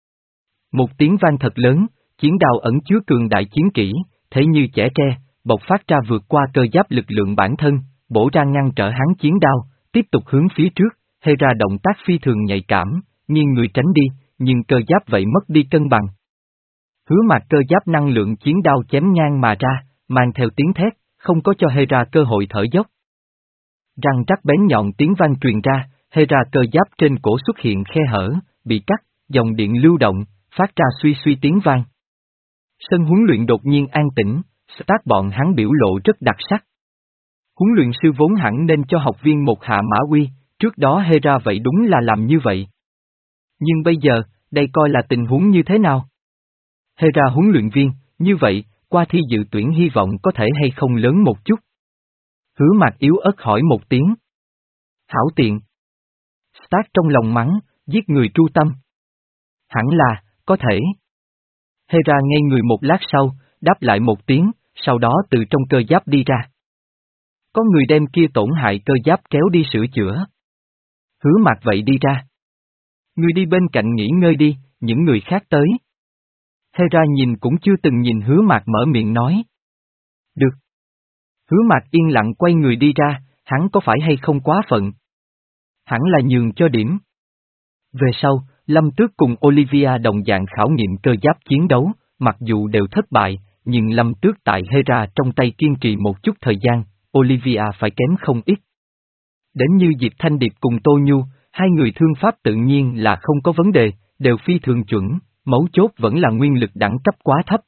Một tiếng vang thật lớn, chiến đao ẩn chứa cường đại chiến kỹ, thế như chẻ tre, bộc phát ra vượt qua cơ giáp lực lượng bản thân, bổ ra ngăn trở hắn chiến đao, tiếp tục hướng phía trước, Hera động tác phi thường nhạy cảm, nghiêng người tránh đi, nhưng cơ giáp vậy mất đi cân bằng. Hứa Mạc cơ giáp năng lượng chiến đao chém ngang mà ra, mang theo tiếng thét, không có cho Hera cơ hội thở dốc. Răng rắc bén nhọn tiếng vang truyền ra, Hera cơ giáp trên cổ xuất hiện khe hở, bị cắt, dòng điện lưu động, phát ra suy suy tiếng vang. Sân huấn luyện đột nhiên an tĩnh, Stark bọn hắn biểu lộ rất đặc sắc. Huấn luyện sư vốn hẳn nên cho học viên một hạ mã uy, trước đó Hera vậy đúng là làm như vậy. Nhưng bây giờ, đây coi là tình huống như thế nào? Hera huấn luyện viên, như vậy, qua thi dự tuyển hy vọng có thể hay không lớn một chút. Hứa Mạc yếu ớt hỏi một tiếng. Hảo tiện. Stark trong lòng mắng, giết người tru tâm. Hẳn là, có thể. Hera ngây người một lát sau, đáp lại một tiếng, sau đó từ trong cơ giáp đi ra. Có người đem kia tổn hại cơ giáp kéo đi sửa chữa. Hứa Mạc vậy đi ra. Người đi bên cạnh nghỉ ngơi đi, những người khác tới. Hera nhìn cũng chưa từng nhìn Hứa Mạc mở miệng nói. Được. Hứa Mạc yên lặng quay người đi ra, hắn có phải hay không quá phận? Hẳn là nhường cho điểm. Về sau, Lâm Tước cùng Olivia đồng dạng khảo nghiệm cơ giáp chiến đấu, mặc dù đều thất bại, nhưng Lâm Tước tại Hera trong tay kiên trì một chút thời gian, Olivia phải kém không ít. Đến như Diệp Thanh Điệp cùng Tô Nhu, hai người thương pháp tự nhiên là không có vấn đề, đều phi thường chuẩn, mấu chốt vẫn là nguyên lực đẳng cấp quá thấp.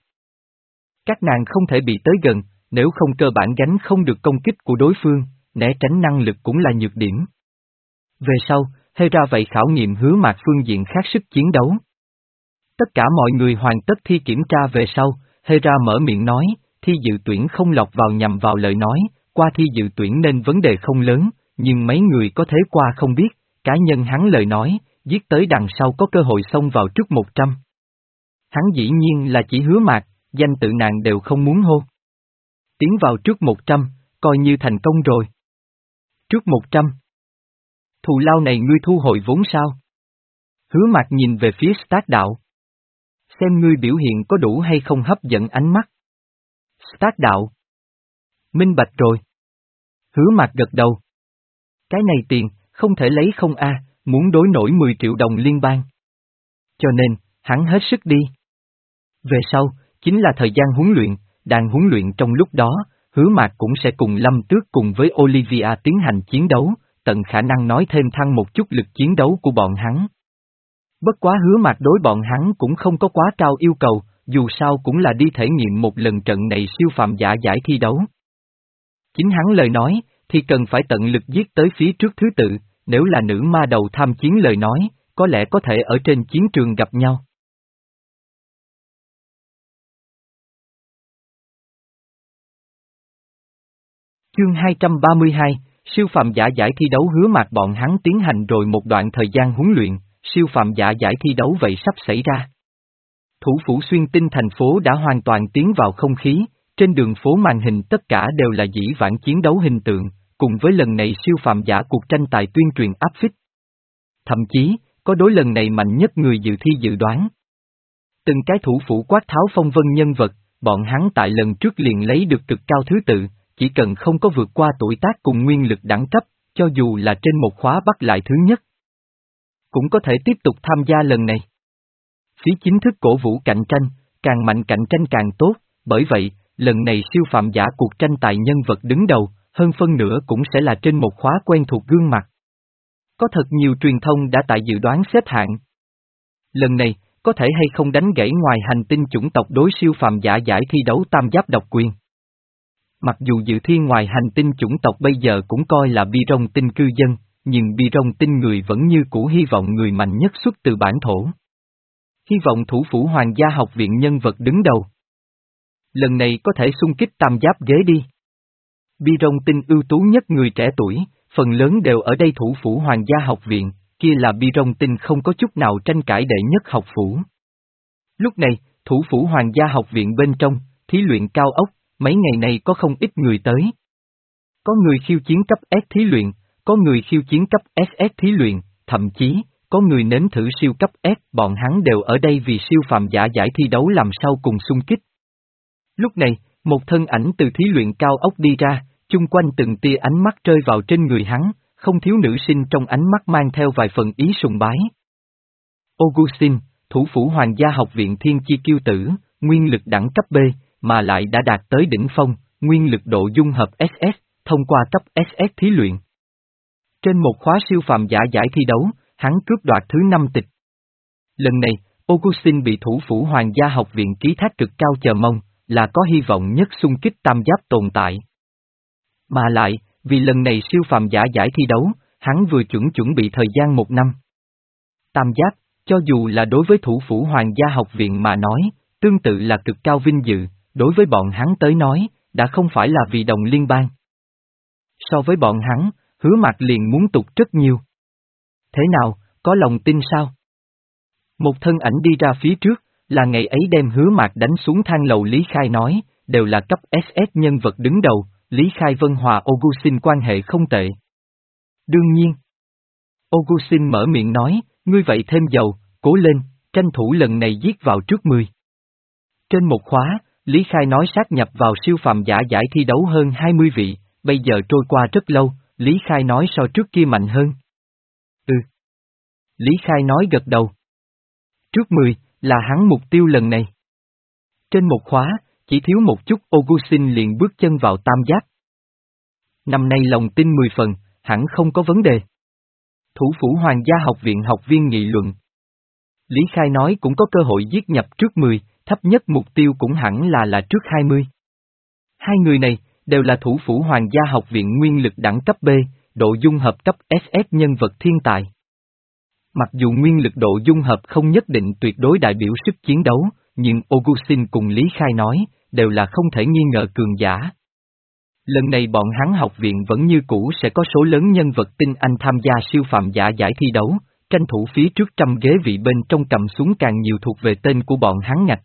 Các nàng không thể bị tới gần, nếu không cơ bản gánh không được công kích của đối phương, né tránh năng lực cũng là nhược điểm. Về sau, Hera vậy khảo nghiệm Hứa Mạc phương diện khác sức chiến đấu. Tất cả mọi người hoàn tất thi kiểm tra về sau, Hera mở miệng nói, thi dự tuyển không lọt vào nhằm vào lời nói, qua thi dự tuyển nên vấn đề không lớn, nhưng mấy người có thế qua không biết, cá nhân hắn lời nói, giết tới đằng sau có cơ hội xông vào trước một trăm. Hắn dĩ nhiên là chỉ Hứa Mạc, danh tự nàng đều không muốn hô. Tiến vào trước một trăm, coi như thành công rồi. Trước một trăm. Thù lao này ngươi thu hồi vốn sao? Hứa Mạc nhìn về phía Stark đạo. Xem ngươi biểu hiện có đủ hay không hấp dẫn ánh mắt. Stark đạo. Minh bạch rồi. Hứa Mạc gật đầu. Cái này tiền, không thể lấy không a, muốn đối nổi mười triệu đồng liên bang. Cho nên, hắn hết sức đi. Về sau, chính là thời gian huấn luyện, đang huấn luyện trong lúc đó, Hứa Mạc cũng sẽ cùng Lâm Tước cùng với Olivia tiến hành chiến đấu, tận khả năng nói thêm thăng một chút lực chiến đấu của bọn hắn. Bất quá Hứa Mạc đối bọn hắn cũng không có quá cao yêu cầu, dù sao cũng là đi thể nghiệm một lần trận này siêu phàm giả giải thi đấu. Chính hắn lời nói, thì cần phải tận lực giết tới phía trước thứ tự, nếu là nữ ma đầu tham chiến lời nói, có lẽ có thể ở trên chiến trường gặp nhau. Chương hai trăm ba mươi hai, siêu phàm giả giải thi đấu. Hứa Mạc bọn hắn tiến hành rồi một đoạn thời gian huấn luyện, siêu phàm giả giải thi đấu vậy sắp xảy ra. Thủ phủ Xuyên Tinh thành phố đã hoàn toàn tiến vào không khí, trên đường phố màn hình tất cả đều là dĩ vãng chiến đấu hình tượng, cùng với lần này siêu phàm giả cuộc tranh tài tuyên truyền áp phích. Thậm chí, có đối lần này mạnh nhất người dự thi dự đoán. Từng cái thủ phủ quát tháo phong vân nhân vật, bọn hắn tại lần trước liền lấy được cực cao thứ tự, chỉ cần không có vượt qua tuổi tác cùng nguyên lực đẳng cấp, cho dù là trên một khóa bắt lại thứ nhất, cũng có thể tiếp tục tham gia lần này. Phía chính thức cổ vũ cạnh tranh, càng mạnh cạnh tranh càng tốt, bởi vậy, lần này siêu phàm giả cuộc tranh tài nhân vật đứng đầu, hơn phân nửa cũng sẽ là trên một khóa quen thuộc gương mặt. Có thật nhiều truyền thông đã tại dự đoán xếp hạng. Lần này, có thể hay không đánh gãy ngoài hành tinh chủng tộc đối siêu phàm giả giải thi đấu tam giáp độc quyền. Mặc dù dự thi ngoài hành tinh chủng tộc bây giờ cũng coi là bi rong tinh cư dân, nhưng bi rong tinh người vẫn như cũ hy vọng người mạnh nhất xuất từ bản thổ. Hy vọng thủ phủ Hoàng gia học viện nhân vật đứng đầu. Lần này có thể xung kích tam giáp ghế đi. Bi rong tinh ưu tú nhất người trẻ tuổi, phần lớn đều ở đây thủ phủ Hoàng gia học viện, kia là bi rong tinh không có chút nào tranh cãi đệ nhất học phủ. Lúc này, thủ phủ Hoàng gia học viện bên trong, thí luyện cao ốc, mấy ngày này có không ít người tới. Có người khiêu chiến cấp S thí luyện, có người khiêu chiến cấp ét ét thí luyện, thậm chí, có người nếm thử siêu cấp S, bọn hắn đều ở đây vì siêu phàm giả giải thi đấu làm sao cùng xung kích. Lúc này, một thân ảnh từ thí luyện cao ốc đi ra, chung quanh từng tia ánh mắt rơi vào trên người hắn, không thiếu nữ sinh trong ánh mắt mang theo vài phần ý sùng bái. Augustine, thủ phủ Hoàng gia học viện thiên chi kiêu tử, nguyên lực đẳng cấp B, mà lại đã đạt tới đỉnh phong, nguyên lực độ dung hợp ét ét, thông qua cấp ét ét thí luyện. Trên một khóa siêu phàm giả giải thi đấu, hắn cướp đoạt thứ năm tịch. Lần này, Augustine bị thủ phủ Hoàng gia học viện ký thác cực cao chờ mong, là có hy vọng nhất xung kích tam giáp tồn tại. Mà lại, vì lần này siêu phàm giả giải thi đấu, hắn vừa chuẩn chuẩn bị thời gian một năm. Tam giáp, cho dù là đối với thủ phủ Hoàng gia học viện mà nói, tương tự là cực cao vinh dự, đối với bọn hắn tới nói, đã không phải là vì đồng liên bang. So với bọn hắn, Hứa Mạc liền muốn tụt rất nhiều. Thế nào, có lòng tin sao? Một thân ảnh đi ra phía trước, là ngày ấy đem Hứa Mạc đánh xuống thang lầu. Lý Khai nói, đều là cấp ét ét nhân vật đứng đầu, Lý Khai Vân hòa Augustine quan hệ không tệ. Đương nhiên. Augustine mở miệng nói, ngươi vậy thêm dầu, cố lên, tranh thủ lần này giết vào trước mười. Trên một khóa, Lý Khai nói sát nhập vào siêu phàm giả giải thi đấu hơn hai mươi vị, bây giờ trôi qua rất lâu, Lý Khai nói so trước kia mạnh hơn. Ừ. Lý Khai nói gật đầu. Trước mười, là hắn mục tiêu lần này. Trên một khóa, chỉ thiếu một chút Augustine liền bước chân vào tam giáp. Năm nay lòng tin mười phần, hẳn không có vấn đề. Thủ phủ Hoàng gia học viện học viên nghị luận. Lý Khai nói cũng có cơ hội giết nhập trước mười, thấp nhất mục tiêu cũng hẳn là là trước hai mươi. Hai người này, đều là thủ phủ Hoàng gia học viện nguyên lực đẳng cấp B, độ dung hợp cấp ét ét nhân vật thiên tài. Mặc dù nguyên lực độ dung hợp không nhất định tuyệt đối đại biểu sức chiến đấu, nhưng Augustine cùng Lý Khai nói, đều là không thể nghi ngờ cường giả. Lần này bọn hắn học viện vẫn như cũ sẽ có số lớn nhân vật tinh anh tham gia siêu phàm giả giải thi đấu, tranh thủ phía trước trăm ghế vị bên trong cầm xuống càng nhiều thuộc về tên của bọn hắn ngạch.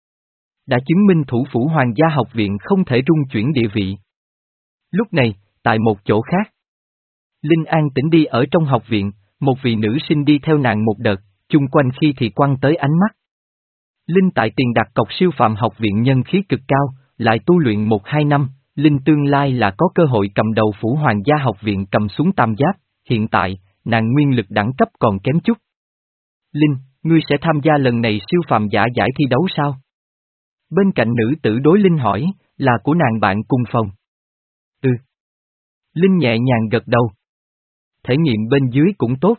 Đã chứng minh thủ phủ Hoàng gia học viện không thể rung chuyển địa vị. Lúc này, tại một chỗ khác, Linh An tĩnh đi ở trong học viện, một vị nữ sinh đi theo nàng một đợt, chung quanh khi thì quăng tới ánh mắt. Linh tại tiền đặt cọc siêu phàm học viện nhân khí cực cao, lại tu luyện một hai năm, Linh tương lai là có cơ hội cầm đầu phủ Hoàng gia học viện cầm xuống tam giáp, hiện tại, nàng nguyên lực đẳng cấp còn kém chút. Linh, ngươi sẽ tham gia lần này siêu phàm giả giải thi đấu sao? Bên cạnh nữ tử đối Linh hỏi, là của nàng bạn cùng phòng. Ừ. Linh nhẹ nhàng gật đầu. Thể nghiệm bên dưới cũng tốt.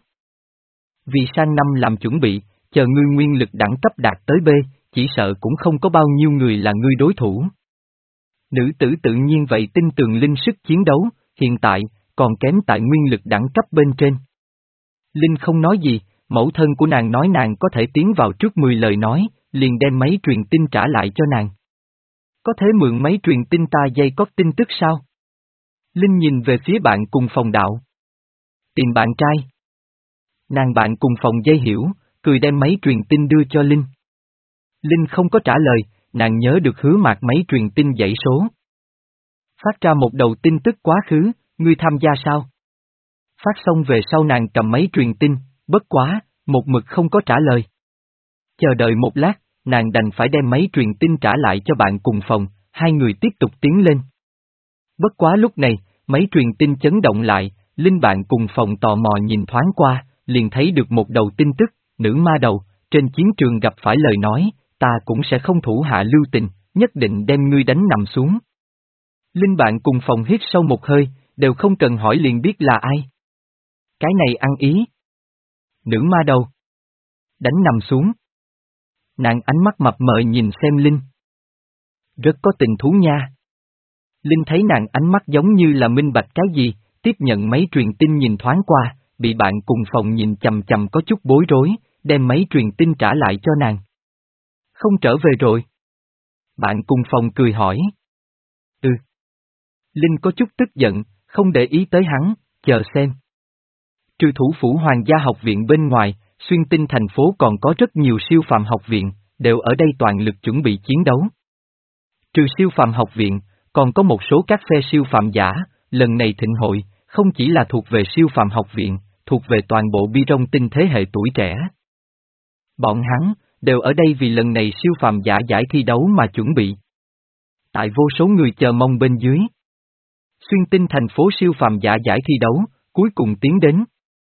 Vì sang năm làm chuẩn bị, chờ ngươi nguyên lực đẳng cấp đạt tới B, chỉ sợ cũng không có bao nhiêu người là ngươi đối thủ. Nữ tử tự nhiên vậy tin tưởng Linh sức chiến đấu, hiện tại, còn kém tại nguyên lực đẳng cấp bên trên. Linh không nói gì, mẫu thân của nàng nói nàng có thể tiến vào trước mười lời nói, liền đem máy truyền tin trả lại cho nàng. Có thể mượn máy truyền tin ta dây có tin tức sao? Linh nhìn về phía bạn cùng phòng đạo. Tìm bạn trai. Nàng bạn cùng phòng dây hiểu, cười đem máy truyền tin đưa cho Linh. Linh không có trả lời, nàng nhớ được Hứa Mạc máy truyền tin dãy số. Phát ra một đầu tin tức quá khứ, ngươi tham gia sao? Phát xong về sau nàng cầm máy truyền tin, bất quá, một mực không có trả lời. Chờ đợi một lát, nàng đành phải đem máy truyền tin trả lại cho bạn cùng phòng, hai người tiếp tục tiến lên. Bất quá lúc này, máy truyền tin chấn động lại, Linh bạn cùng phòng tò mò nhìn thoáng qua, liền thấy được một đầu tin tức, nữ ma đầu, trên chiến trường gặp phải lời nói, ta cũng sẽ không thủ hạ lưu tình, nhất định đem ngươi đánh nằm xuống. Linh bạn cùng phòng hít sâu một hơi, đều không cần hỏi liền biết là ai. Cái này ăn ý. Nữ ma đầu. Đánh nằm xuống. Nàng ánh mắt mập mờ nhìn xem Linh. Rất có tình thú nha. Linh thấy nàng ánh mắt giống như là minh bạch cái gì, tiếp nhận máy truyền tin nhìn thoáng qua, bị bạn cùng phòng nhìn chầm chầm có chút bối rối, đem máy truyền tin trả lại cho nàng. Không trở về rồi. Bạn cùng phòng cười hỏi. Ừ. Linh có chút tức giận, không để ý tới hắn, chờ xem. Trừ thủ phủ Hoàng gia học viện bên ngoài, xuyên tinh thành phố còn có rất nhiều siêu phàm học viện, đều ở đây toàn lực chuẩn bị chiến đấu. Trừ siêu phàm học viện, còn có một số các phe siêu phàm giả, lần này thịnh hội, không chỉ là thuộc về siêu phàm học viện, thuộc về toàn bộ bi rong tinh thế hệ tuổi trẻ. Bọn hắn, đều ở đây vì lần này siêu phàm giả giải thi đấu mà chuẩn bị. Tại vô số người chờ mong bên dưới. Xuyên tinh thành phố siêu phàm giả giải thi đấu, cuối cùng tiến đến.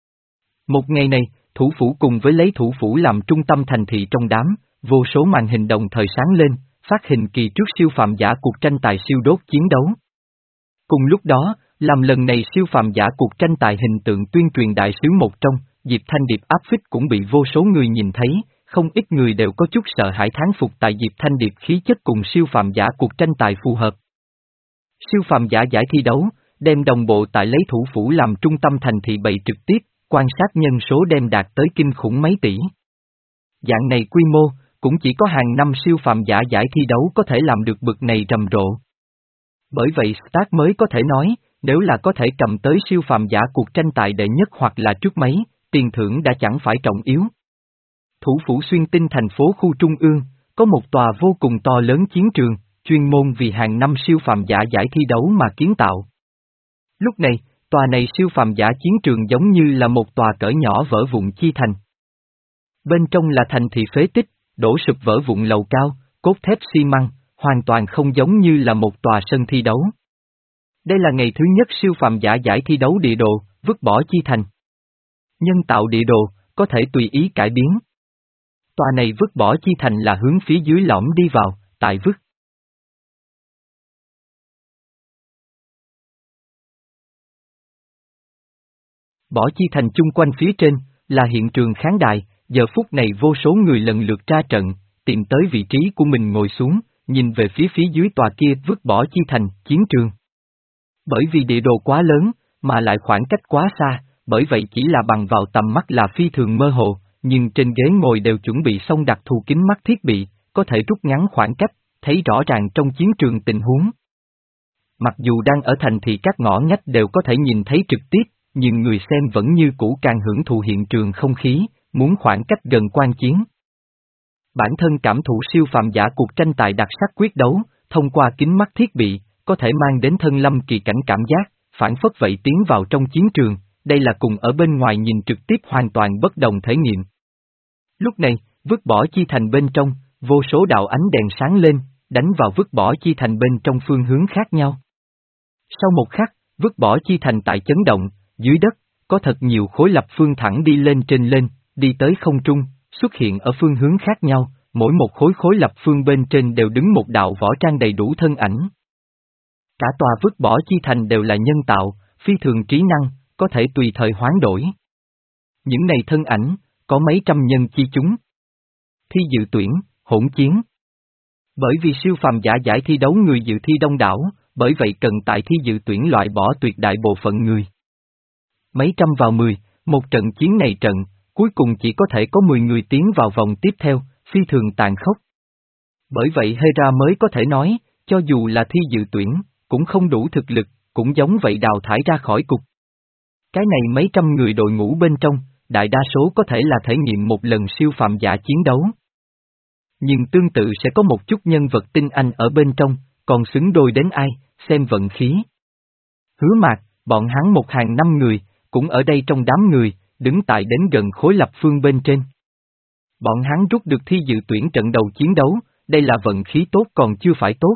Một ngày này, thủ phủ cùng với lấy thủ phủ làm trung tâm thành thị trong đám, vô số màn hình đồng thời sáng lên, phát hình kỳ trước siêu phàm giả cuộc tranh tài siêu đốt chiến đấu. Cùng lúc đó, làm lần này siêu phàm giả cuộc tranh tài hình tượng tuyên truyền đại sứ một trong, Diệp Thanh Điệp áp phích cũng bị vô số người nhìn thấy, không ít người đều có chút sợ hãi thán phục tại Diệp Thanh Điệp khí chất cùng siêu phàm giả cuộc tranh tài phù hợp. Siêu phàm giả giải thi đấu, đem đồng bộ tại lấy thủ phủ làm trung tâm thành thị bày trực tiếp, quan sát nhân số đem đạt tới kinh khủng mấy tỷ. Dạng này quy mô, cũng chỉ có hàng năm siêu phàm giả giải thi đấu có thể làm được bực này rầm rộ. Bởi vậy Stark mới có thể nói, nếu là có thể cầm tới siêu phàm giả cuộc tranh tài đệ nhất hoặc là trước mấy, tiền thưởng đã chẳng phải trọng yếu. Thủ phủ xuyên tinh thành phố khu trung ương, có một tòa vô cùng to lớn chiến trường, chuyên môn vì hàng năm siêu phàm giả giải thi đấu mà kiến tạo. Lúc này, tòa này siêu phàm giả chiến trường giống như là một tòa cỡ nhỏ vỡ vụn chi thành. Bên trong là thành thị phế tích, đổ sụp vỡ vụn lầu cao, cốt thép xi măng, hoàn toàn không giống như là một tòa sân thi đấu. Đây là ngày thứ nhất siêu phàm giả giải thi đấu địa đồ, vứt bỏ chi thành. Nhân tạo địa đồ, có thể tùy ý cải biến. Tòa này vứt bỏ chi thành là hướng phía dưới lõm đi vào, tại vứt. Bỏ chi thành chung quanh phía trên, là hiện trường khán đài, giờ phút này vô số người lần lượt ra trận, tìm tới vị trí của mình ngồi xuống, nhìn về phía phía dưới tòa kia vứt bỏ chi thành, chiến trường. Bởi vì địa đồ quá lớn, mà lại khoảng cách quá xa, bởi vậy chỉ là bằng vào tầm mắt là phi thường mơ hồ, nhưng trên ghế ngồi đều chuẩn bị xong đặc thù kính mắt thiết bị, có thể rút ngắn khoảng cách, thấy rõ ràng trong chiến trường tình huống. Mặc dù đang ở thành thì các ngõ ngách đều có thể nhìn thấy trực tiếp, nhưng người xem vẫn như cũ càng hưởng thụ hiện trường không khí, muốn khoảng cách gần quan chiến. Bản thân cảm thụ siêu phàm giả cuộc tranh tài đặc sắc quyết đấu, thông qua kính mắt thiết bị, có thể mang đến thân lâm kỳ cảnh cảm giác, phản phất vậy tiến vào trong chiến trường, đây là cùng ở bên ngoài nhìn trực tiếp hoàn toàn bất đồng thể nghiệm. Lúc này, vứt bỏ chi thành bên trong, vô số đạo ánh đèn sáng lên, đánh vào vứt bỏ chi thành bên trong phương hướng khác nhau. Sau một khắc, vứt bỏ chi thành tại chấn động, dưới đất, có thật nhiều khối lập phương thẳng đi lên trên lên, đi tới không trung, xuất hiện ở phương hướng khác nhau, mỗi một khối khối lập phương bên trên đều đứng một đạo võ trang đầy đủ thân ảnh. Cả tòa vứt bỏ chi thành đều là nhân tạo, phi thường trí năng, có thể tùy thời hoán đổi. Những này thân ảnh, có mấy trăm nhân chi chúng. Thi dự tuyển, hỗn chiến. Bởi vì siêu phàm giả giải thi đấu người dự thi đông đảo, bởi vậy cần tại thi dự tuyển loại bỏ tuyệt đại bộ phận người. Mấy trăm vào mười, một trận chiến này trận, cuối cùng chỉ có thể có mười người tiến vào vòng tiếp theo, phi thường tàn khốc. Bởi vậy Hera mới có thể nói, cho dù là thi dự tuyển, cũng không đủ thực lực, cũng giống vậy đào thải ra khỏi cục. Cái này mấy trăm người đội ngũ bên trong, đại đa số có thể là thể nghiệm một lần siêu phàm giả chiến đấu. Nhưng tương tự sẽ có một chút nhân vật tinh anh ở bên trong, còn xứng đôi đến ai, xem vận khí. Hứa Mạc, bọn hắn một hàng năm người, cũng ở đây trong đám người, đứng tại đến gần khối lập phương bên trên. Bọn hắn rút được thi dự tuyển trận đầu chiến đấu, đây là vận khí tốt còn chưa phải tốt.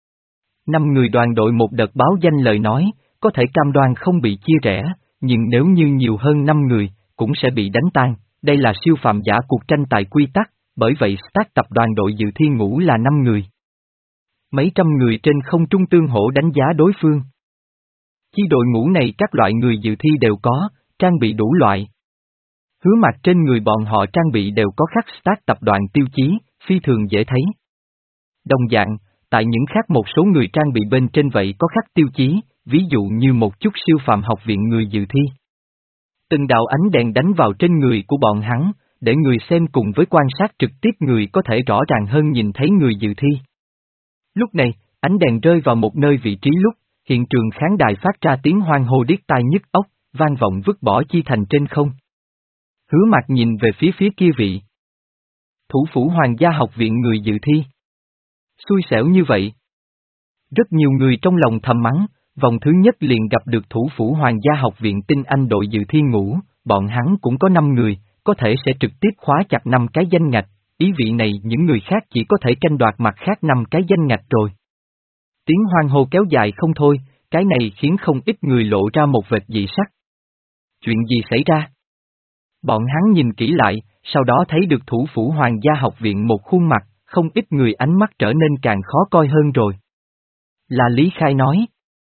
Năm người đoàn đội một đợt báo danh lời nói, có thể cam đoan không bị chia rẽ, nhưng nếu như nhiều hơn năm người, cũng sẽ bị đánh tan, đây là siêu phàm giả cuộc tranh tài quy tắc, bởi vậy Stark tập đoàn đội dự thi ngũ là năm người. Mấy trăm người trên không trung tương hỗ đánh giá đối phương. Chi đội ngũ này các loại người dự thi đều có, trang bị đủ loại. Hứa Mạc trên người bọn họ trang bị đều có khắc Stark tập đoàn tiêu chí, phi thường dễ thấy. Đồng dạng, tại những khác một số người trang bị bên trên vậy có khắc tiêu chí, ví dụ như một chút siêu phàm học viện người dự thi. Từng đạo ánh đèn đánh vào trên người của bọn hắn, để người xem cùng với quan sát trực tiếp người có thể rõ ràng hơn nhìn thấy người dự thi. Lúc này, ánh đèn rơi vào một nơi vị trí lúc, hiện trường khán đài phát ra tiếng hoan hô điếc tai nhức óc, vang vọng vứt bỏ chi thành trên không. Hứa Mạc nhìn về phía phía kia vị. Thủ phủ Hoàng gia học viện người dự thi. Xui xẻo như vậy. Rất nhiều người trong lòng thầm mắng, vòng thứ nhất liền gặp được thủ phủ Hoàng gia học viện tinh anh đội dự thi ngũ, bọn hắn cũng có năm người, có thể sẽ trực tiếp khóa chặt năm cái danh ngạch, ý vị này những người khác chỉ có thể tranh đoạt mặt khác năm cái danh ngạch rồi. Tiếng hoan hô kéo dài không thôi, cái này khiến không ít người lộ ra một vệt dị sắc. Chuyện gì xảy ra? Bọn hắn nhìn kỹ lại, sau đó thấy được thủ phủ Hoàng gia học viện một khuôn mặt, không ít người ánh mắt trở nên càng khó coi hơn rồi. Là Lý Khai nói.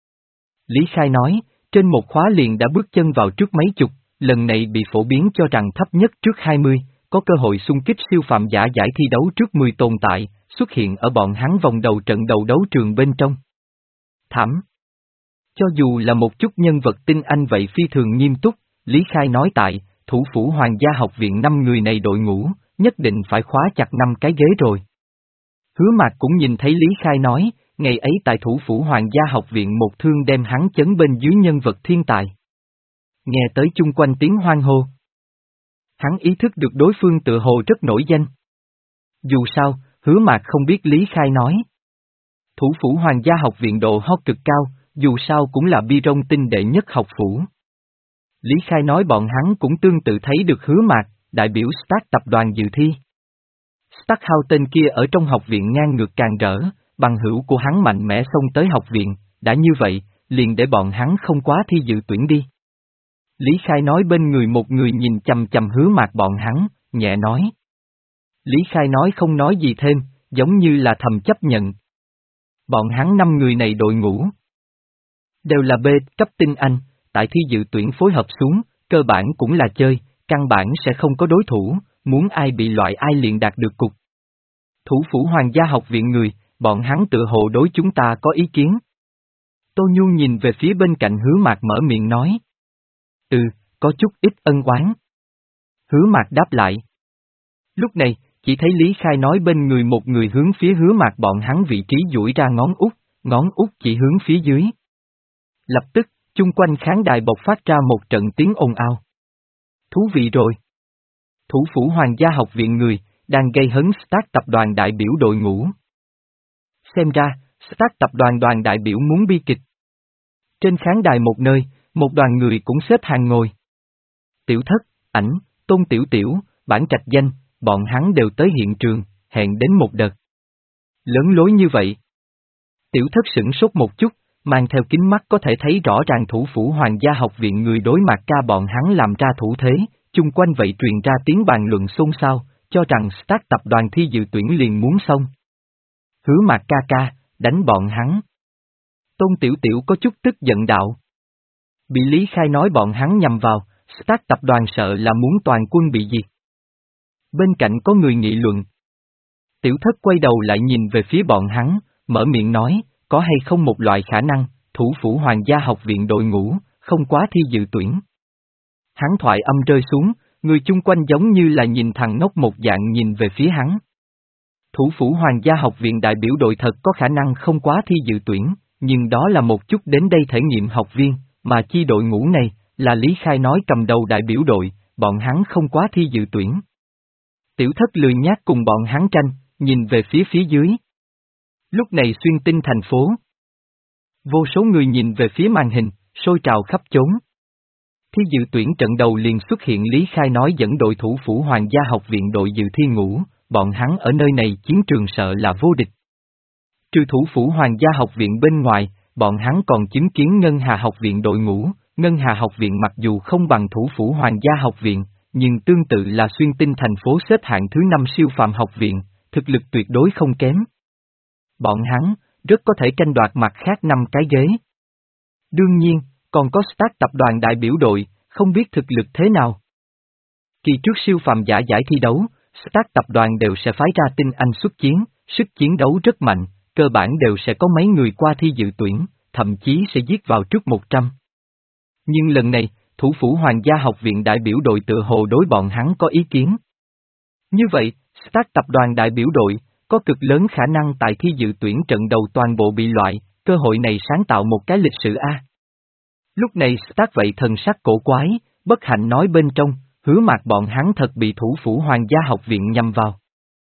Lý Khai nói, trên một khóa liền đã bước chân vào trước mấy chục, lần này bị phổ biến cho rằng thấp nhất trước hai mươi, có cơ hội xung kích siêu phàm giả giải thi đấu trước mười tồn tại, xuất hiện ở bọn hắn vòng đầu trận đầu đấu trường bên trong. Thảm. Cho dù là một chút nhân vật tinh anh vậy phi thường nghiêm túc, Lý Khai nói tại, thủ phủ Hoàng gia học viện năm người này đội ngũ, nhất định phải khóa chặt năm cái ghế rồi. Hứa Mạc cũng nhìn thấy Lý Khai nói, ngày ấy tại thủ phủ Hoàng gia học viện một thương đem hắn chấn bên dưới nhân vật thiên tài. Nghe tới chung quanh tiếng hoan hô. Hắn ý thức được đối phương tự hồ rất nổi danh. Dù sao, Hứa Mạc không biết Lý Khai nói. Thủ phủ Hoàng gia học viện độ hot cực cao, dù sao cũng là bi rong tinh đệ nhất học phủ. Lý Khai nói bọn hắn cũng tương tự thấy được Hứa Mạc, đại biểu Stark tập đoàn dự thi. Starkhouse tên kia ở trong học viện ngang ngược càng rỡ, bằng hữu của hắn mạnh mẽ xông tới học viện, đã như vậy, liền để bọn hắn không quá thi dự tuyển đi. Lý Khai nói bên người một người nhìn chằm chằm Hứa Mạc bọn hắn, nhẹ nói. Lý Khai nói không nói gì thêm, giống như là thầm chấp nhận. Bọn hắn năm người này đội ngũ đều là B cấp tinh anh, tại thi dự tuyển phối hợp xuống, cơ bản cũng là chơi, căn bản sẽ không có đối thủ, muốn ai bị loại ai liền đạt được cục. Thủ phủ Hoàng gia học viện người, bọn hắn tự hồ đối chúng ta có ý kiến. Tô Nhu nhìn về phía bên cạnh Hứa Mạc mở miệng nói. Ừ, có chút ít ân oán. Hứa Mạc đáp lại. Lúc này, chỉ thấy Lý Khai nói bên người một người hướng phía Hứa Mạc bọn hắn vị trí duỗi ra ngón út, ngón út chỉ hướng phía dưới. Lập tức, chung quanh khán đài bộc phát ra một trận tiếng ồn ào. Thú vị rồi. Thủ phủ Hoàng gia học viện người, đang gây hấn Stark tập đoàn đại biểu đội ngũ. Xem ra, Stark tập đoàn đoàn đại biểu muốn bi kịch. Trên khán đài một nơi, một đoàn người cũng xếp hàng ngồi. Tiểu Thất, Ảnh, Tôn Tiểu Tiểu, Bản Trạch Danh, bọn hắn đều tới hiện trường, hẹn đến một đợt. Lớn lối như vậy. Tiểu Thất sửng sốt một chút, mang theo kính mắt có thể thấy rõ ràng thủ phủ Hoàng gia học viện người đối mặt ca bọn hắn làm ra thủ thế, chung quanh vậy truyền ra tiếng bàn luận xôn xao, cho rằng Stark tập đoàn thi dự tuyển liền muốn xong. Hứa Mạc ca ca, đánh bọn hắn. Tôn Tiểu Tiểu có chút tức giận đạo. Bị Lý Khai nói bọn hắn nhằm vào, Stark tập đoàn sợ là muốn toàn quân bị diệt. Bên cạnh có người nghị luận. Tiểu Thất quay đầu lại nhìn về phía bọn hắn, mở miệng nói, có hay không một loại khả năng, thủ phủ Hoàng gia học viện đội ngũ, không quá thi dự tuyển. Hắn thoại âm rơi xuống, người chung quanh giống như là nhìn thằng ngốc một dạng nhìn về phía hắn. Thủ phủ Hoàng gia học viện đại biểu đội thật có khả năng không quá thi dự tuyển, nhưng đó là một chút đến đây thể nghiệm học viên, mà chi đội ngũ này, là Lý Khai nói cầm đầu đại biểu đội, bọn hắn không quá thi dự tuyển. Tiểu Thất lười nhác cùng bọn hắn tranh, nhìn về phía phía dưới. Lúc này xuyên tinh thành phố. Vô số người nhìn về phía màn hình, sôi trào khắp chốn. Thi dự tuyển trận đầu liền xuất hiện Lý Khai nói dẫn đội thủ phủ Hoàng gia học viện đội dự thi ngũ, bọn hắn ở nơi này chiến trường sợ là vô địch. Trừ thủ phủ Hoàng gia học viện bên ngoài, bọn hắn còn chứng kiến Ngân Hà học viện đội ngũ, Ngân Hà học viện mặc dù không bằng thủ phủ Hoàng gia học viện, nhưng tương tự là xuyên tinh thành phố xếp hạng thứ năm siêu phàm học viện, thực lực tuyệt đối không kém. Bọn hắn, rất có thể tranh đoạt mặt khác năm cái ghế. Đương nhiên, còn có Stark tập đoàn đại biểu đội, không biết thực lực thế nào. Kỳ trước siêu phàm giả giải thi đấu, Stark tập đoàn đều sẽ phái ra tinh anh xuất chiến, sức chiến đấu rất mạnh, cơ bản đều sẽ có mấy người qua thi dự tuyển, thậm chí sẽ giết vào trước một trăm. Nhưng lần này, thủ phủ Hoàng gia học viện đại biểu đội tự hồ đối bọn hắn có ý kiến. Như vậy, Stark tập đoàn đại biểu đội, có cực lớn khả năng tại thi dự tuyển trận đầu toàn bộ bị loại, cơ hội này sáng tạo một cái lịch sử A. Lúc này Stark vậy thần sắc cổ quái, bất hạnh nói bên trong, Hứa Mạc bọn hắn thật bị thủ phủ Hoàng gia học viện nhằm vào.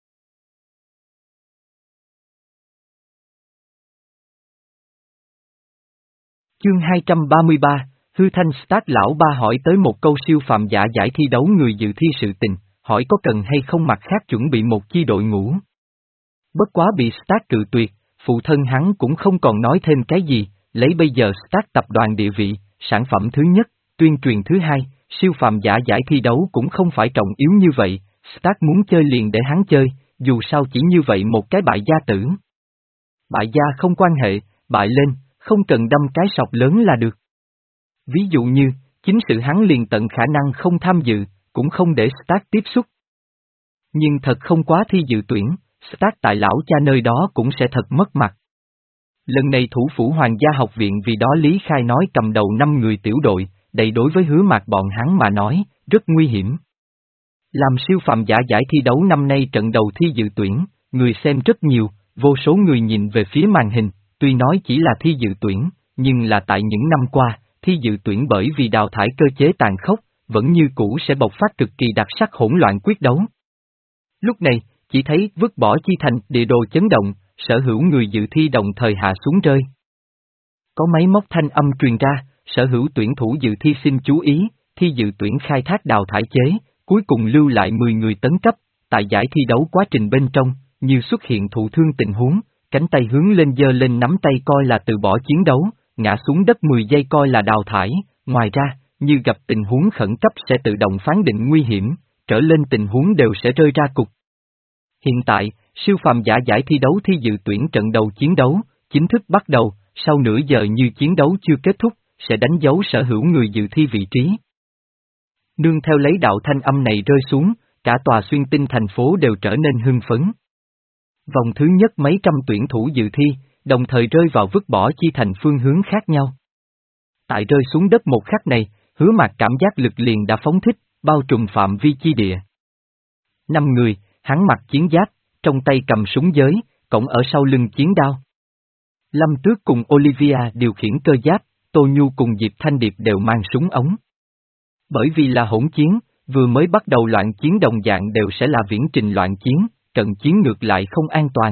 Chương hai trăm ba mươi ba, Hư Thanh Stark lão ba hỏi tới một câu siêu phàm giả giải thi đấu người dự thi sự tình, hỏi có cần hay không mặt khác chuẩn bị một chi đội ngũ. Bất quá bị Stark cự tuyệt, phụ thân hắn cũng không còn nói thêm cái gì, lấy bây giờ Stark tập đoàn địa vị, sản phẩm thứ nhất, tuyên truyền thứ hai, siêu phàm giả giải thi đấu cũng không phải trọng yếu như vậy, Stark muốn chơi liền để hắn chơi, dù sao chỉ như vậy một cái bại gia tử. Bại gia không quan hệ, bại lên, không cần đâm cái sọc lớn là được. Ví dụ như, chính sự hắn liền tận khả năng không tham dự, cũng không để Stark tiếp xúc. Nhưng thật không quá thi dự tuyển, Stark tại lão cha nơi đó cũng sẽ thật mất mặt. Lần này thủ phủ Hoàng gia học viện vì đó Lý Khai nói cầm đầu năm người tiểu đội, đây đối với Hứa Mạc bọn hắn mà nói, rất nguy hiểm. Làm siêu phàm giả giải thi đấu năm nay trận đầu thi dự tuyển, người xem rất nhiều, vô số người nhìn về phía màn hình, tuy nói chỉ là thi dự tuyển, nhưng là tại những năm qua, thi dự tuyển bởi vì đào thải cơ chế tàn khốc, vẫn như cũ sẽ bộc phát cực kỳ đặc sắc hỗn loạn quyết đấu. Lúc này, chỉ thấy vứt bỏ chi thành địa đồ chấn động, sở hữu người dự thi đồng thời hạ xuống rơi. Có máy móc thanh âm truyền ra, sở hữu tuyển thủ dự thi xin chú ý, thi dự tuyển khai thác đào thải chế, cuối cùng lưu lại mười người tấn cấp, tại giải thi đấu quá trình bên trong, như xuất hiện thụ thương tình huống, cánh tay hướng lên giơ lên nắm tay coi là từ bỏ chiến đấu, ngã xuống đất mười giây coi là đào thải, ngoài ra, như gặp tình huống khẩn cấp sẽ tự động phán định nguy hiểm, trở lên tình huống đều sẽ rơi ra cục. Hiện tại, siêu phàm giả giải thi đấu thi dự tuyển trận đầu chiến đấu, chính thức bắt đầu, sau nửa giờ như chiến đấu chưa kết thúc, sẽ đánh dấu sở hữu người dự thi vị trí. Nương theo lấy đạo thanh âm này rơi xuống, cả tòa xuyên tinh thành phố đều trở nên hưng phấn. Vòng thứ nhất mấy trăm tuyển thủ dự thi, đồng thời rơi vào vứt bỏ chi thành phương hướng khác nhau. Tại rơi xuống đất một khắc này, Hứa Mạc cảm giác lực liền đã phóng thích, bao trùm phạm vi chi địa. Năm người, hắn mặc chiến giáp, trong tay cầm súng giới, cổng ở sau lưng chiến đao. Lâm Tước cùng Olivia điều khiển cơ giáp, Tô Nhu cùng Diệp Thanh Điệp đều mang súng ống. Bởi vì là hỗn chiến, vừa mới bắt đầu loạn chiến đồng dạng đều sẽ là viễn trình loạn chiến, cận chiến ngược lại không an toàn.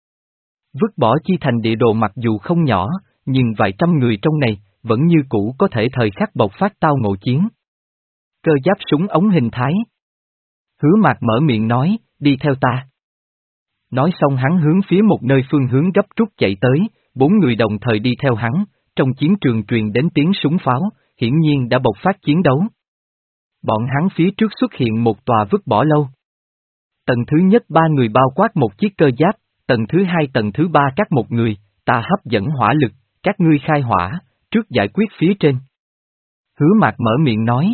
Vứt bỏ chi thành địa đồ mặc dù không nhỏ, nhưng vài trăm người trong này, vẫn như cũ có thể thời khắc bộc phát tao ngộ chiến. Cơ giáp súng ống hình thái. Hứa Mạc mở miệng nói, đi theo ta. Nói xong hắn hướng phía một nơi phương hướng gấp rút chạy tới, bốn người đồng thời đi theo hắn, trong chiến trường truyền đến tiếng súng pháo, hiển nhiên đã bộc phát chiến đấu. Bọn hắn phía trước xuất hiện một tòa vứt bỏ lâu. Tầng thứ nhất ba người bao quát một chiếc cơ giáp, tầng thứ hai tầng thứ ba các một người, ta hấp dẫn hỏa lực, các ngươi khai hỏa, trước giải quyết phía trên. Hứa Mạc mở miệng nói.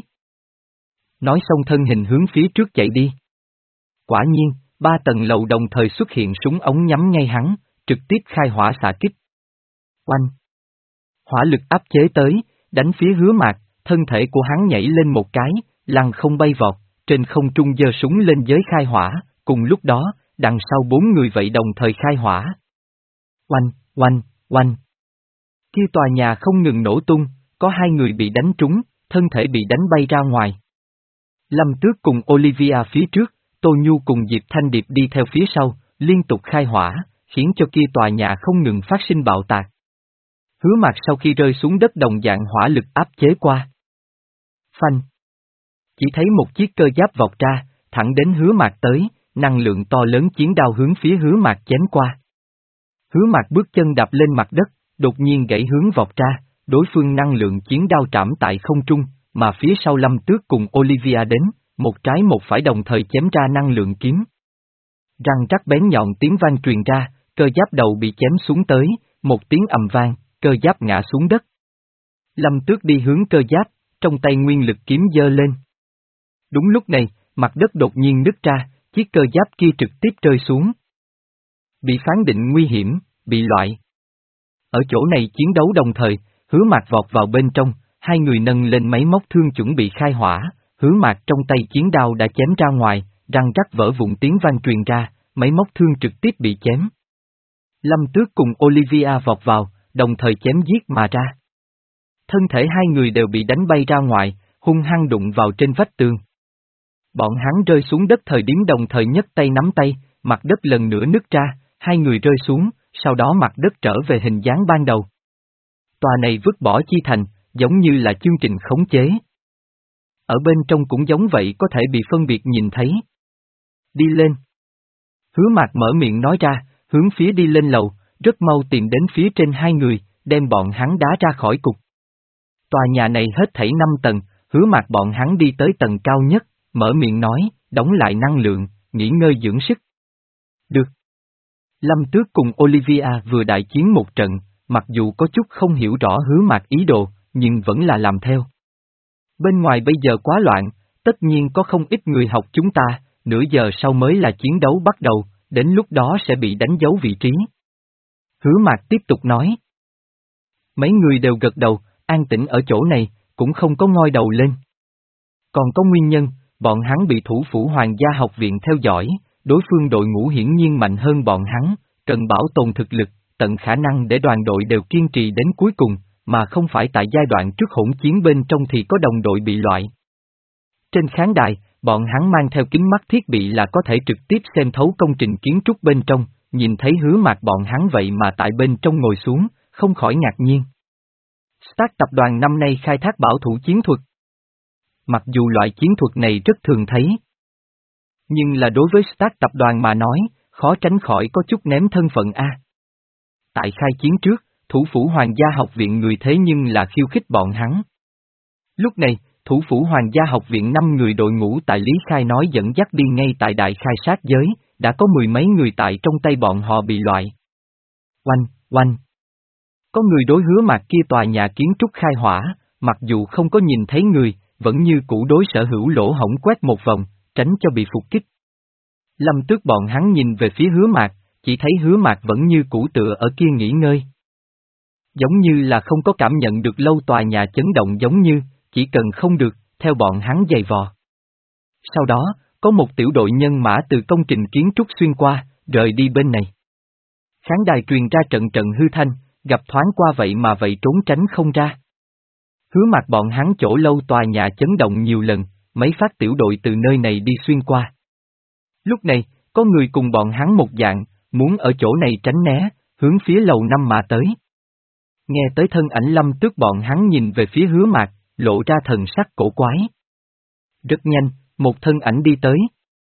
Nói xong thân hình hướng phía trước chạy đi. Quả nhiên, ba tầng lầu đồng thời xuất hiện súng ống nhắm ngay hắn, trực tiếp khai hỏa xạ kích. Oanh! Hỏa lực áp chế tới, đánh phía Hứa Mạc, thân thể của hắn nhảy lên một cái, lăn không bay vọt, trên không trung giơ súng lên giới khai hỏa, cùng lúc đó, đằng sau bốn người vậy đồng thời khai hỏa. Oanh, oanh, oanh! Kia tòa nhà không ngừng nổ tung, có hai người bị đánh trúng, thân thể bị đánh bay ra ngoài. Lâm Tước cùng Olivia phía trước, Tô Nhu cùng Diệp Thanh Điệp đi theo phía sau, liên tục khai hỏa, khiến cho kia tòa nhà không ngừng phát sinh bạo tạc. Hứa Mạc sau khi rơi xuống đất đồng dạng hỏa lực áp chế qua. Phanh! Chỉ thấy một chiếc cơ giáp vọt ra, thẳng đến Hứa Mạc tới, năng lượng to lớn chiến đao hướng phía Hứa Mạc chém qua. Hứa Mạc bước chân đạp lên mặt đất, đột nhiên gãy hướng vọt ra, đối phương năng lượng chiến đao trảm tại không trung, mà phía sau Lâm Tước cùng Olivia đến, một trái một phải đồng thời chém ra năng lượng kiếm. Răng rắc bén nhọn tiếng vang truyền ra, cơ giáp đầu bị chém xuống tới, một tiếng ầm vang, cơ giáp ngã xuống đất. Lâm Tước đi hướng cơ giáp, trong tay nguyên lực kiếm giơ lên. Đúng lúc này, mặt đất đột nhiên nứt ra, chiếc cơ giáp kia trực tiếp rơi xuống. Bị phán định nguy hiểm, bị loại. Ở chỗ này chiến đấu đồng thời, Hứa Mạc vọt vào bên trong, hai người nâng lên máy móc thương chuẩn bị khai hỏa, Hứa Mạc trong tay chiến đao đã chém ra ngoài, răng rắc vỡ vụn tiếng vang truyền ra, máy móc thương trực tiếp bị chém. Lâm Tước cùng Olivia vọt vào, đồng thời chém giết mà ra. Thân thể hai người đều bị đánh bay ra ngoài, hung hăng đụng vào trên vách tường. Bọn hắn rơi xuống đất thời điểm đồng thời nhấc tay nắm tay, mặt đất lần nữa nứt ra, hai người rơi xuống, sau đó mặt đất trở về hình dáng ban đầu. Tòa này vứt bỏ chi thành, giống như là chương trình khống chế. Ở bên trong cũng giống vậy có thể bị phân biệt nhìn thấy. Đi lên. Hứa Mạc mở miệng nói ra, hướng phía đi lên lầu, rất mau tìm đến phía trên hai người, đem bọn hắn đá ra khỏi cục. Tòa nhà này hết thảy năm tầng, Hứa Mạc bọn hắn đi tới tầng cao nhất, mở miệng nói, đóng lại năng lượng, nghỉ ngơi dưỡng sức. Được. Lâm Tước cùng Olivia vừa đại chiến một trận, mặc dù có chút không hiểu rõ Hứa Mạc ý đồ, nhưng vẫn là làm theo. Bên ngoài bây giờ quá loạn, tất nhiên có không ít người học chúng ta, nửa giờ sau mới là chiến đấu bắt đầu, đến lúc đó sẽ bị đánh dấu vị trí. Hứa Mạc tiếp tục nói. Mấy người đều gật đầu, an tĩnh ở chỗ này, cũng không có ngoi đầu lên. Còn có nguyên nhân, bọn hắn bị thủ phủ Hoàng gia học viện theo dõi, đối phương đội ngũ hiển nhiên mạnh hơn bọn hắn, cần bảo tồn thực lực, tận khả năng để đoàn đội đều kiên trì đến cuối cùng, mà không phải tại giai đoạn trước hỗn chiến bên trong thì có đồng đội bị loại. Trên khán đài, bọn hắn mang theo kính mắt thiết bị là có thể trực tiếp xem thấu công trình kiến trúc bên trong, nhìn thấy Hứa Mạc bọn hắn vậy mà tại bên trong ngồi xuống, không khỏi ngạc nhiên. Stark tập đoàn năm nay khai thác bảo thủ chiến thuật. Mặc dù loại chiến thuật này rất thường thấy, nhưng là đối với Stark tập đoàn mà nói, khó tránh khỏi có chút ném thân phận A. Tại khai chiến trước, thủ phủ Hoàng gia học viện người thế nhưng là khiêu khích bọn hắn. Lúc này, thủ phủ Hoàng gia học viện năm người đội ngũ tại Lý Khai nói dẫn dắt đi ngay tại đại khai sát giới, đã có mười mấy người tại trong tay bọn họ bị loại. Oanh, oanh. Có người đối Hứa Mạc kia tòa nhà kiến trúc khai hỏa, mặc dù không có nhìn thấy người, vẫn như cũ đối sở hữu lỗ hổng quét một vòng, tránh cho bị phục kích. Lâm Tước bọn hắn nhìn về phía Hứa Mạc, chỉ thấy Hứa Mạc vẫn như cũ tựa ở kia nghỉ ngơi. Giống như là không có cảm nhận được lâu tòa nhà chấn động giống như, chỉ cần không được, theo bọn hắn giày vò. Sau đó, có một tiểu đội nhân mã từ công trình kiến trúc xuyên qua, rời đi bên này. Khán đài truyền ra trận trận hư thanh, gặp thoáng qua vậy mà vậy trốn tránh không ra. Hứa Mạc bọn hắn chỗ lâu tòa nhà chấn động nhiều lần, mấy phát tiểu đội từ nơi này đi xuyên qua. Lúc này, có người cùng bọn hắn một dạng, muốn ở chỗ này tránh né, hướng phía lầu năm mà tới. Nghe tới thân ảnh Lâm Tước bọn hắn nhìn về phía Hứa Mạc, lộ ra thần sắc cổ quái. Rất nhanh, một thân ảnh đi tới.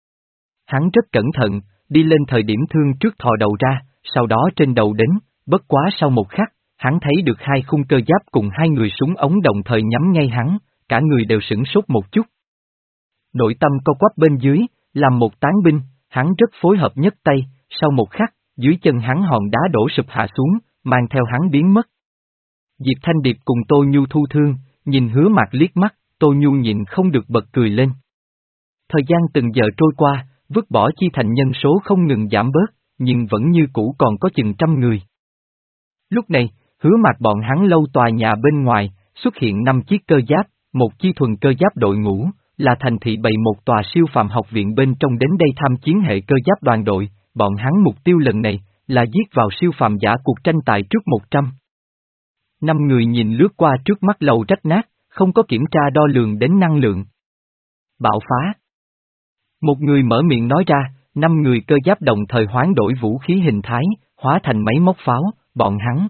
Hắn rất cẩn thận, đi lên thời điểm thương trước thò đầu ra, sau đó trên đầu đến, bất quá sau một khắc, hắn thấy được hai khung cơ giáp cùng hai người súng ống đồng thời nhắm ngay hắn, cả người đều sửng sốt một chút. Nội tâm co quắp bên dưới, làm một tán binh, hắn rất phối hợp nhất tay, sau một khắc, dưới chân hắn hòn đá đổ sụp hạ xuống, mang theo hắn biến mất. Diệp Thanh Điệp cùng Tô Nhu thu thương, nhìn Hứa Mạc liếc mắt, Tô Nhu nhịn không được bật cười lên. Thời gian từng giờ trôi qua, vứt bỏ chi thành nhân số không ngừng giảm bớt, nhưng vẫn như cũ còn có chừng trăm người. Lúc này, Hứa Mạc bọn hắn lâu tòa nhà bên ngoài, xuất hiện năm chiếc cơ giáp, một chi thuần cơ giáp đội ngũ, là thành thị bày một tòa siêu phàm học viện bên trong đến đây tham chiến hệ cơ giáp đoàn đội, bọn hắn mục tiêu lần này, là giết vào siêu phàm giả cuộc tranh tài trước một trăm. Năm người nhìn lướt qua trước mắt lầu rách nát, không có kiểm tra đo lường đến năng lượng. Bạo phá. Một người mở miệng nói ra, năm người cơ giáp đồng thời hoán đổi vũ khí hình thái, hóa thành máy móc pháo, bọn hắn.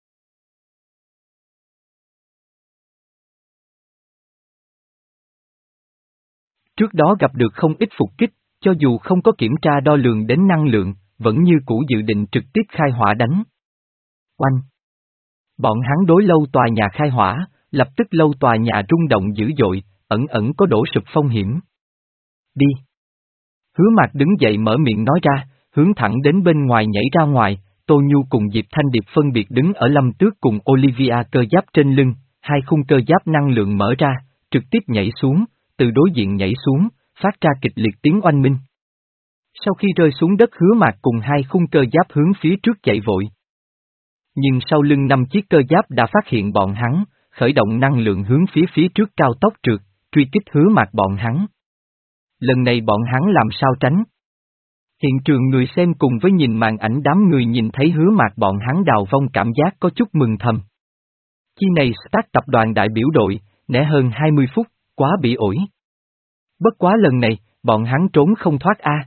Trước đó gặp được không ít phục kích, cho dù không có kiểm tra đo lường đến năng lượng, vẫn như cũ dự định trực tiếp khai hỏa đánh. Oanh! Bọn hắn đối lâu tòa nhà khai hỏa, lập tức lâu tòa nhà rung động dữ dội, ẩn ẩn có đổ sụp phong hiểm. Đi! Hứa Mạc đứng dậy mở miệng nói ra, hướng thẳng đến bên ngoài nhảy ra ngoài, Tô Nhu cùng Diệp Thanh Điệp phân biệt đứng ở Lâm Tước cùng Olivia cơ giáp trên lưng, hai khung cơ giáp năng lượng mở ra, trực tiếp nhảy xuống, từ đối diện nhảy xuống, phát ra kịch liệt tiếng oanh minh. Sau khi rơi xuống đất Hứa Mạc cùng hai khung cơ giáp hướng phía trước chạy vội. Nhưng sau lưng năm chiếc cơ giáp đã phát hiện bọn hắn, khởi động năng lượng hướng phía phía trước cao tốc trượt, truy kích Hứa Mạc bọn hắn. Lần này bọn hắn làm sao tránh? Hiện trường người xem cùng với nhìn màn ảnh đám người nhìn thấy Hứa Mạc bọn hắn đào vong cảm giác có chút mừng thầm. Chi này Stark tập đoàn đại biểu đội, né hơn hai mươi phút, quá bị ổi. Bất quá lần này, bọn hắn trốn không thoát a.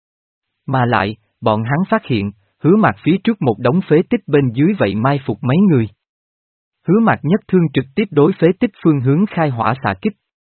Mà lại, bọn hắn phát hiện, Hứa Mạc phía trước một đống phế tích bên dưới vậy mai phục mấy người. Hứa Mạc nhất thương trực tiếp đối phế tích phương hướng khai hỏa xạ kích.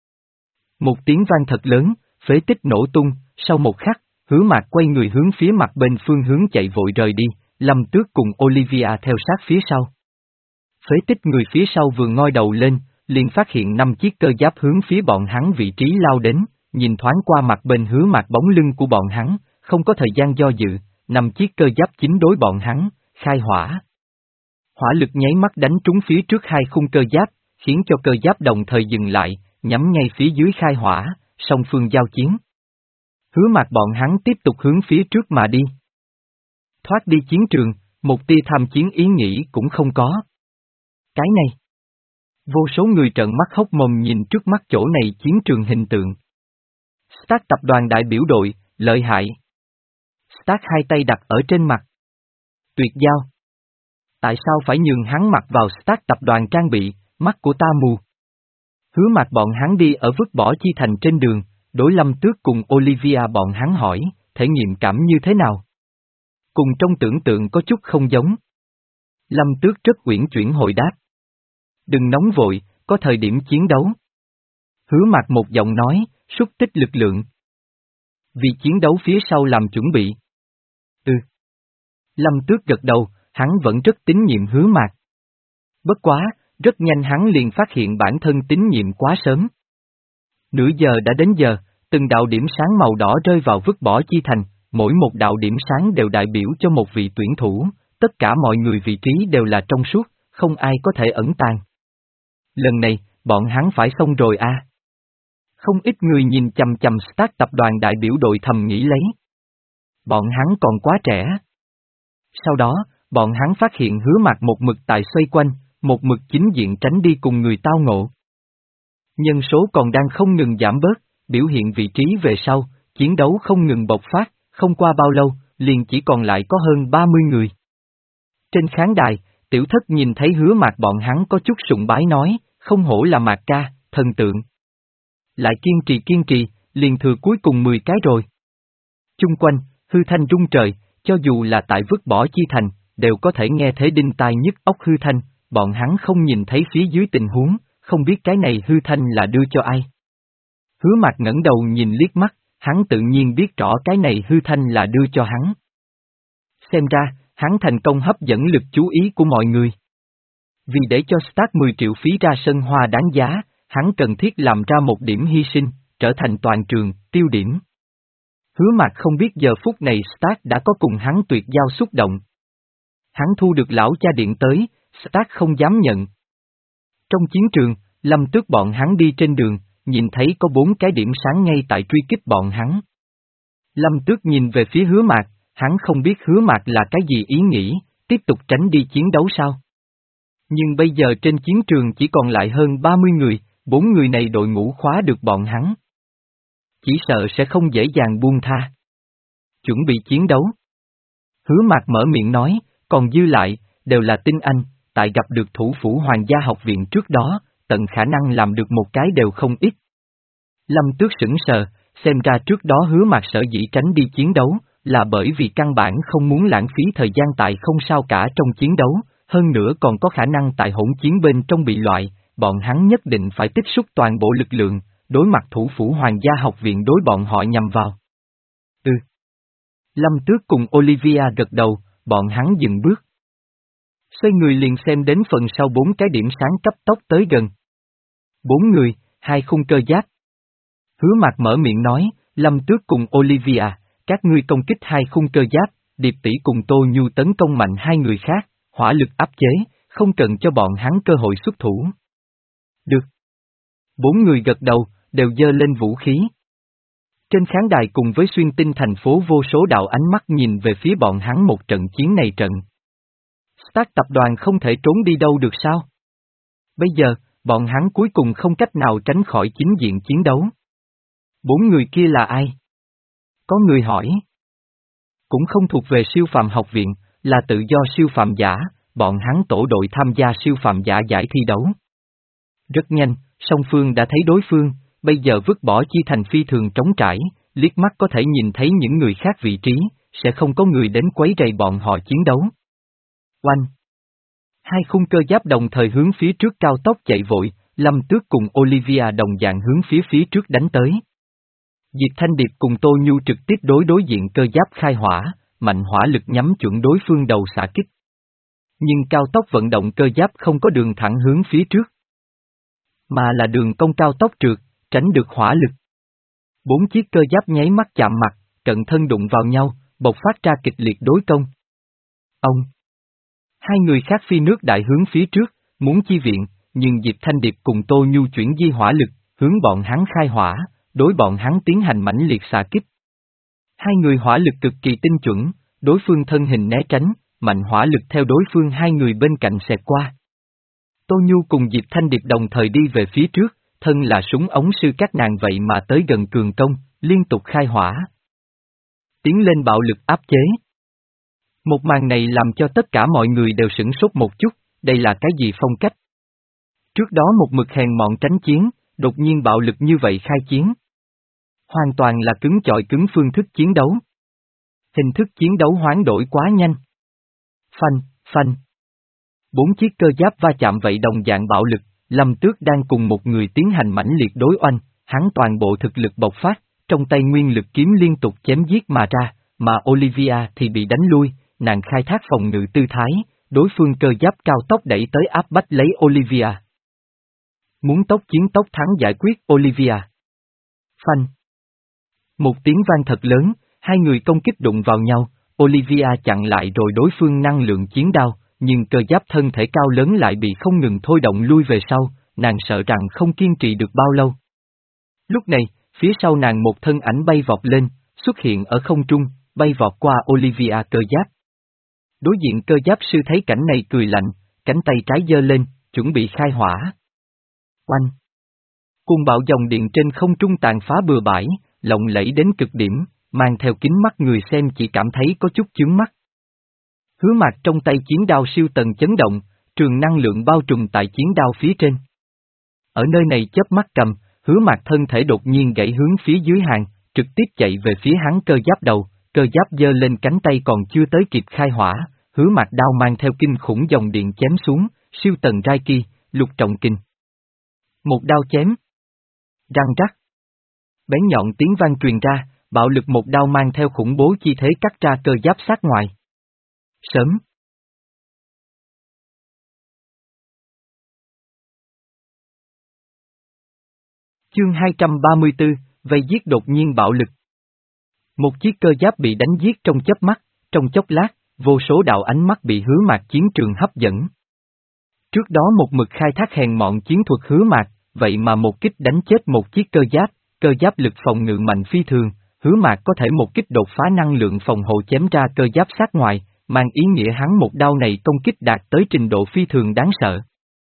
Một tiếng vang thật lớn, phế tích nổ tung, sau một khắc, Hứa Mạc quay người hướng phía mặt bên phương hướng chạy vội rời đi, Lâm Tước cùng Olivia theo sát phía sau. Phế tích người phía sau vừa ngoi đầu lên, liền phát hiện năm chiếc cơ giáp hướng phía bọn hắn vị trí lao đến, nhìn thoáng qua mặt bên Hứa Mạc bóng lưng của bọn hắn, không có thời gian do dự, năm chiếc cơ giáp chính đối bọn hắn, khai hỏa. Hỏa lực nháy mắt đánh trúng phía trước hai khung cơ giáp, khiến cho cơ giáp đồng thời dừng lại, nhắm ngay phía dưới khai hỏa, song phương giao chiến. Hứa Mạc bọn hắn tiếp tục hướng phía trước mà đi. Thoát đi chiến trường, một tia tham chiến ý nghĩ cũng không có. Cái này. Vô số người trợn mắt hốc mồm nhìn trước mắt chỗ này chiến trường hình tượng. Stark tập đoàn đại biểu đội, lợi hại. Stark hai tay đặt ở trên mặt. Tuyệt giao. Tại sao phải nhường hắn mặc vào Stark tập đoàn trang bị, mắt của ta mù. Hứa Mạc bọn hắn đi ở vứt bỏ chi thành trên đường, đối Lâm Tước cùng Olivia bọn hắn hỏi, thể nghiệm cảm như thế nào? Cùng trong tưởng tượng có chút không giống. Lâm Tước rất uyển chuyển hồi đáp. Đừng nóng vội, có thời điểm chiến đấu. Hứa Mạc một giọng nói, xúc tích lực lượng. Vì chiến đấu phía sau làm chuẩn bị. Ừ. Lâm Tước gật đầu, hắn vẫn rất tín nhiệm Hứa Mạc. Bất quá, rất nhanh hắn liền phát hiện bản thân tín nhiệm quá sớm. Nửa giờ đã đến giờ, từng đạo điểm sáng màu đỏ rơi vào vứt bỏ chi thành, mỗi một đạo điểm sáng đều đại biểu cho một vị tuyển thủ, tất cả mọi người vị trí đều là trong suốt, không ai có thể ẩn tàng. Lần này, bọn hắn phải xong rồi a. À. Không ít người nhìn chằm chằm Stark tập đoàn đại biểu đội thầm nghĩ lấy. Bọn hắn còn quá trẻ. Sau đó, bọn hắn phát hiện Hứa Mạc một mực tại xoay quanh, một mực chính diện tránh đi cùng người tao ngộ. Nhân số còn đang không ngừng giảm bớt, biểu hiện vị trí về sau, chiến đấu không ngừng bộc phát, không qua bao lâu, liền chỉ còn lại có hơn ba mươi người. Trên khán đài, Tiểu Thất nhìn thấy Hứa Mạc bọn hắn có chút sùng bái nói, không hổ là Mạc ca, thần tượng. Lại kiên trì kiên trì, liền thừa cuối cùng mười cái rồi. Chung quanh, hư thanh rung trời, cho dù là tại vứt bỏ chi thành, đều có thể nghe thấy đinh tai nhức óc hư thanh, bọn hắn không nhìn thấy phía dưới tình huống, không biết cái này hư thanh là đưa cho ai. Hứa Mạc ngẩng đầu nhìn liếc mắt, hắn tự nhiên biết rõ cái này hư thanh là đưa cho hắn. Xem ra, hắn thành công hấp dẫn lực chú ý của mọi người. Vì để cho Stark mười triệu phí ra sân hoa đáng giá, hắn cần thiết làm ra một điểm hy sinh, trở thành toàn trường, tiêu điểm. Hứa Mạc không biết giờ phút này Stark đã có cùng hắn tuyệt giao xúc động. Hắn thu được lão cha điện tới, Stark không dám nhận. Trong chiến trường, Lâm Tước bọn hắn đi trên đường, nhìn thấy có bốn cái điểm sáng ngay tại truy kích bọn hắn. Lâm Tước nhìn về phía Hứa Mạc, hắn không biết Hứa Mạc là cái gì ý nghĩ, tiếp tục tránh đi chiến đấu sao? Nhưng bây giờ trên chiến trường chỉ còn lại hơn ba mươi người, bốn người này đội ngũ khóa được bọn hắn. Chỉ sợ sẽ không dễ dàng buông tha. Chuẩn bị chiến đấu. Hứa Mạc mở miệng nói, còn dư lại, đều là tinh anh, tại gặp được thủ phủ Hoàng gia học viện trước đó, tận khả năng làm được một cái đều không ít. Lâm Tước sững sờ, xem ra trước đó Hứa Mạc sở dĩ tránh đi chiến đấu, là bởi vì căn bản không muốn lãng phí thời gian tại không sao cả trong chiến đấu, hơn nữa còn có khả năng tại hỗn chiến bên trong bị loại, bọn hắn nhất định phải tích xúc toàn bộ lực lượng, đối mặt thủ phủ Hoàng gia học viện đối bọn họ nhằm vào. Ừ. Lâm Tước cùng Olivia gật đầu, bọn hắn dừng bước. Xoay người liền xem đến phần sau bốn cái điểm sáng cấp tốc tới gần. Bốn người, hai khung cơ giáp. Hứa Mạc mở miệng nói, Lâm Tước cùng Olivia, các ngươi công kích hai khung cơ giáp, Điệp tỷ cùng Tô Nhu tấn công mạnh hai người khác, hỏa lực áp chế, không cần cho bọn hắn cơ hội xuất thủ. Được. Bốn người gật đầu, đều giơ lên vũ khí. Trên khán đài cùng với xuyên tinh thành phố vô số đạo ánh mắt nhìn về phía bọn hắn một trận chiến này trận. Stark tập đoàn không thể trốn đi đâu được sao? Bây giờ, bọn hắn cuối cùng không cách nào tránh khỏi chính diện chiến đấu. Bốn người kia là ai? Có người hỏi. Cũng không thuộc về siêu phàm học viện, là tự do siêu phàm giả, bọn hắn tổ đội tham gia siêu phàm giả giải thi đấu. Rất nhanh, song phương đã thấy đối phương, bây giờ vứt bỏ chi thành phi thường trống trải, liếc mắt có thể nhìn thấy những người khác vị trí, sẽ không có người đến quấy rầy bọn họ chiến đấu. Oanh! Hai khung cơ giáp đồng thời hướng phía trước cao tốc chạy vội, Lâm Tước cùng Olivia đồng dạng hướng phía phía trước đánh tới. Diệp Thanh Điệp cùng Tô Nhu trực tiếp đối đối diện cơ giáp khai hỏa, mạnh hỏa lực nhắm chuẩn đối phương đầu xạ kích. Nhưng cao tốc vận động cơ giáp không có đường thẳng hướng phía trước, mà là đường cong cao tốc trượt, tránh được hỏa lực. Bốn chiếc cơ giáp nháy mắt chạm mặt, cận thân đụng vào nhau, bộc phát ra kịch liệt đối công. Ông! Hai người khác phi nước đại hướng phía trước, muốn chi viện, nhưng Diệp Thanh Điệp cùng Tô Nhu chuyển di hỏa lực, hướng bọn hắn khai hỏa, đối bọn hắn tiến hành mãnh liệt xạ kích. Hai người hỏa lực cực kỳ tinh chuẩn, đối phương thân hình né tránh, mạnh hỏa lực theo đối phương hai người bên cạnh xẹt qua. Tô Nhu cùng Diệp Thanh Điệp đồng thời đi về phía trước, thân là súng ống sư các nàng vậy mà tới gần cường công, liên tục khai hỏa. Tiến lên bạo lực áp chế. Một màn này làm cho tất cả mọi người đều sửng sốt một chút, đây là cái gì phong cách? Trước đó một mực hèn mọn tránh chiến, đột nhiên bạo lực như vậy khai chiến. Hoàn toàn là cứng chọi cứng phương thức chiến đấu. Hình thức chiến đấu hoán đổi quá nhanh. Phanh, phanh. Bốn chiếc cơ giáp va chạm vậy đồng dạng bạo lực, Lâm Tước đang cùng một người tiến hành mãnh liệt đối oanh, hắn toàn bộ thực lực bộc phát, trong tay nguyên lực kiếm liên tục chém giết mà ra, mà Olivia thì bị đánh lui, nàng khai thác phòng ngự tư thái, đối phương cơ giáp cao tốc đẩy tới áp bách lấy Olivia. Muốn tốc chiến tốc thắng giải quyết Olivia. Phanh. Một tiếng vang thật lớn, hai người công kích đụng vào nhau, Olivia chặn lại rồi đối phương năng lượng chiến đao, nhưng cơ giáp thân thể cao lớn lại bị không ngừng thôi động lui về sau, nàng sợ rằng không kiên trì được bao lâu. Lúc này, phía sau nàng một thân ảnh bay vọt lên, xuất hiện ở không trung, bay vọt qua Olivia cơ giáp. Đối diện cơ giáp sư thấy cảnh này cười lạnh, cánh tay trái giơ lên, chuẩn bị khai hỏa. Oanh! Cuồng bạo dòng điện trên không trung tàn phá bừa bãi, lộng lẫy đến cực điểm, mang theo kính mắt người xem chỉ cảm thấy có chút chướng mắt. Hứa Mạc trong tay chiến đao siêu tần chấn động, trường năng lượng bao trùm tại chiến đao phía trên. Ở nơi này chớp mắt cầm, Hứa Mạc thân thể đột nhiên gãy hướng phía dưới hàng, trực tiếp chạy về phía hắn cơ giáp đầu, cơ giáp giơ lên cánh tay còn chưa tới kịp khai hỏa, Hứa Mạc đao mang theo kinh khủng dòng điện chém xuống, siêu tần Reiki, lục trọng kinh. Một đao chém. Răng rắc. Bén nhọn tiếng vang truyền ra, bạo lực một đao mang theo khủng bố chi thế cắt ra cơ giáp sát ngoài. Sớm. Chương hai trăm ba mươi tư, vây giết đột nhiên bạo lực. Một chiếc cơ giáp bị đánh giết trong chớp mắt, trong chốc lát, vô số đạo ánh mắt bị Hứa Mạc chiến trường hấp dẫn. Trước đó một mực khai thác hèn mọn chiến thuật Hứa Mạc, vậy mà một kích đánh chết một chiếc cơ giáp, cơ giáp lực phòng ngự mạnh phi thường, Hứa Mạc có thể một kích đột phá năng lượng phòng hộ chém ra cơ giáp sát ngoài, mang ý nghĩa hắn một đao này công kích đạt tới trình độ phi thường đáng sợ.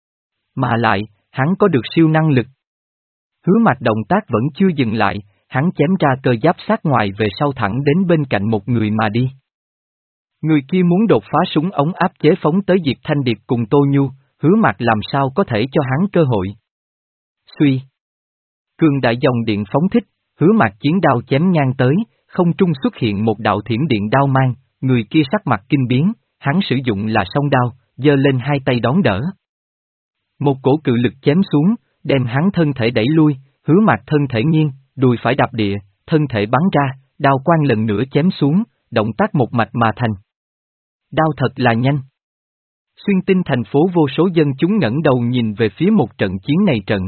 Mà lại, hắn có được siêu năng lực. Hứa Mạc động tác vẫn chưa dừng lại, hắn chém ra cơ giáp sát ngoài về sau thẳng đến bên cạnh một người mà đi. Người kia muốn đột phá súng ống áp chế phóng tới Diệp Thanh Điệp cùng Tô Nhu, Hứa Mạc làm sao có thể cho hắn cơ hội. Suy. Cường đại dòng điện phóng thích, Hứa Mạc chiến đao chém ngang tới, không trung xuất hiện một đạo thiểm điện đao mang, người kia sắc mặt kinh biến, hắn sử dụng là song đao, giơ lên hai tay đón đỡ. Một cổ cự lực chém xuống, đem hắn thân thể đẩy lui, Hứa Mạc thân thể nghiêng, đùi phải đạp địa, thân thể bắn ra, đao quang lần nữa chém xuống, động tác một mạch mà thành. Đao thật là nhanh. Xuyên Tinh thành phố vô số dân chúng ngẩng đầu nhìn về phía một trận chiến này trận.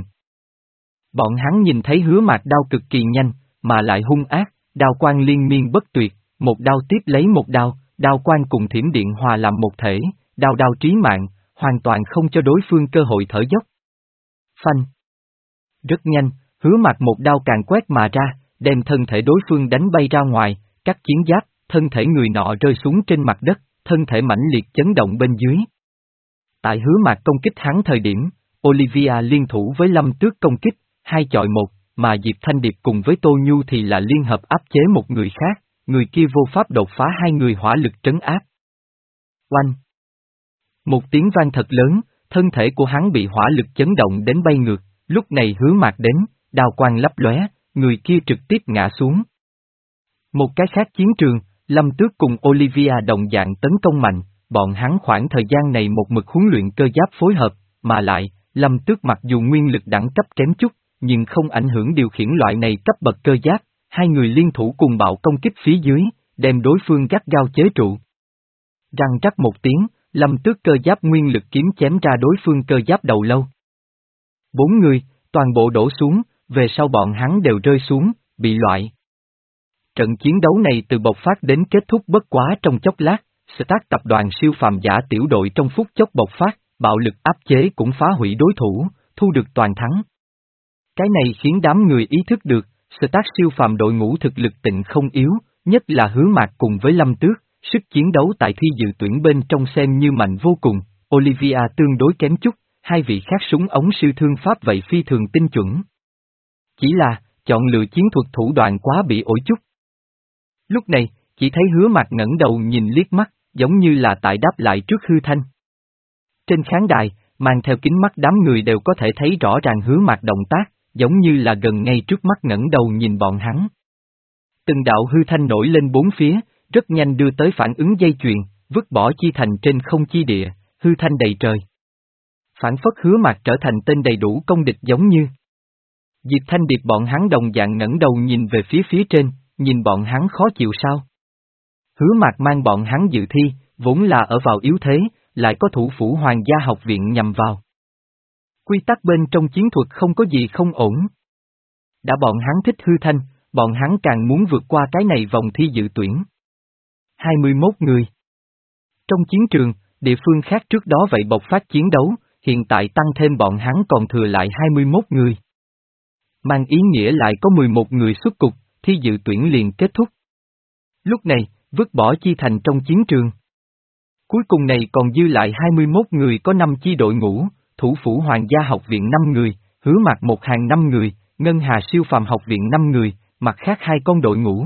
Bọn hắn nhìn thấy Hứa Mạc đao cực kỳ nhanh, mà lại hung ác, đao quang liên miên bất tuyệt, một đao tiếp lấy một đao, đao quang cùng thiểm điện hòa làm một thể, đao đao trí mạng, hoàn toàn không cho đối phương cơ hội thở dốc. Phanh. Rất nhanh, Hứa Mạc một đao càng quét mà ra, đem thân thể đối phương đánh bay ra ngoài, cắt chiến giáp, thân thể người nọ rơi xuống trên mặt đất, thân thể mãnh liệt chấn động bên dưới. Tại Hứa Mạc công kích hắn thời điểm, Olivia liên thủ với Lâm Tước công kích, hai chọi một, mà Diệp Thanh Điệp cùng với Tô Nhu thì là liên hợp áp chế một người khác, người kia vô pháp đột phá hai người hỏa lực trấn áp. Oanh! Một tiếng vang thật lớn, thân thể của hắn bị hỏa lực chấn động đến bay ngược, lúc này Hứa Mạc đến, đao quang lấp lóe, người kia trực tiếp ngã xuống. Một cái khác chiến trường, Lâm Tước cùng Olivia đồng dạng tấn công mạnh, bọn hắn khoảng thời gian này một mực huấn luyện cơ giáp phối hợp, mà lại, Lâm Tước mặc dù nguyên lực đẳng cấp kém chút, nhưng không ảnh hưởng điều khiển loại này cấp bậc cơ giáp, hai người liên thủ cùng bạo công kích phía dưới, đem đối phương gắt gao chế trụ. Răng rắc một tiếng, Lâm Tước cơ giáp nguyên lực kiếm chém ra đối phương cơ giáp đầu lâu. Bốn người, toàn bộ đổ xuống, về sau bọn hắn đều rơi xuống, bị loại. Trận chiến đấu này từ bộc phát đến kết thúc bất quá trong chốc lát, Stark tập đoàn siêu phàm giả tiểu đội trong phút chốc bộc phát, bạo lực áp chế cũng phá hủy đối thủ, thu được toàn thắng. Cái này khiến đám người ý thức được, Stark siêu phàm đội ngũ thực lực tịnh không yếu, nhất là Hứa Mạc cùng với Lâm Tước, sức chiến đấu tại thi dự tuyển bên trong xem như mạnh vô cùng, Olivia tương đối kém chút, hai vị khác súng ống sư thương pháp vậy phi thường tinh chuẩn. Chỉ là, chọn lựa chiến thuật thủ đoạn quá bị ổi chút. Lúc này, chỉ thấy Hứa Mạc ngẩng đầu nhìn liếc mắt, giống như là tại đáp lại trước Hư Thanh. Trên khán đài, mang theo kính mắt đám người đều có thể thấy rõ ràng Hứa Mạc động tác, giống như là gần ngay trước mắt ngẩng đầu nhìn bọn hắn. Từng đạo hư thanh nổi lên bốn phía, rất nhanh đưa tới phản ứng dây chuyền, vứt bỏ chi thành trên không chi địa, hư thanh đầy trời. Phản phất Hứa Mạc trở thành tên đầy đủ công địch giống như. Diệp Thanh Điệp bọn hắn đồng dạng ngẩng đầu nhìn về phía phía trên, nhìn bọn hắn khó chịu sao. Hứa Mạc mang bọn hắn dự thi, vốn là ở vào yếu thế, lại có thủ phủ Hoàng gia học viện nhằm vào. Quy tắc bên trong chiến thuật không có gì không ổn. Đã bọn hắn thích hư thanh, bọn hắn càng muốn vượt qua cái này vòng thi dự tuyển. hai mươi mốt người. Trong chiến trường, địa phương khác trước đó vậy bộc phát chiến đấu, hiện tại tăng thêm bọn hắn còn thừa lại hai mươi mốt người. Mang ý nghĩa lại có mười một người xuất cục, thi dự tuyển liền kết thúc. Lúc này, vứt bỏ chi thành trong chiến trường. Cuối cùng này còn dư lại hai mươi mốt người có năm chi đội ngũ, thủ phủ Hoàng gia học viện năm người, Hứa Mạc một hàng năm người, Ngân Hà siêu phàm học viện năm người, mặt khác hai con đội ngũ.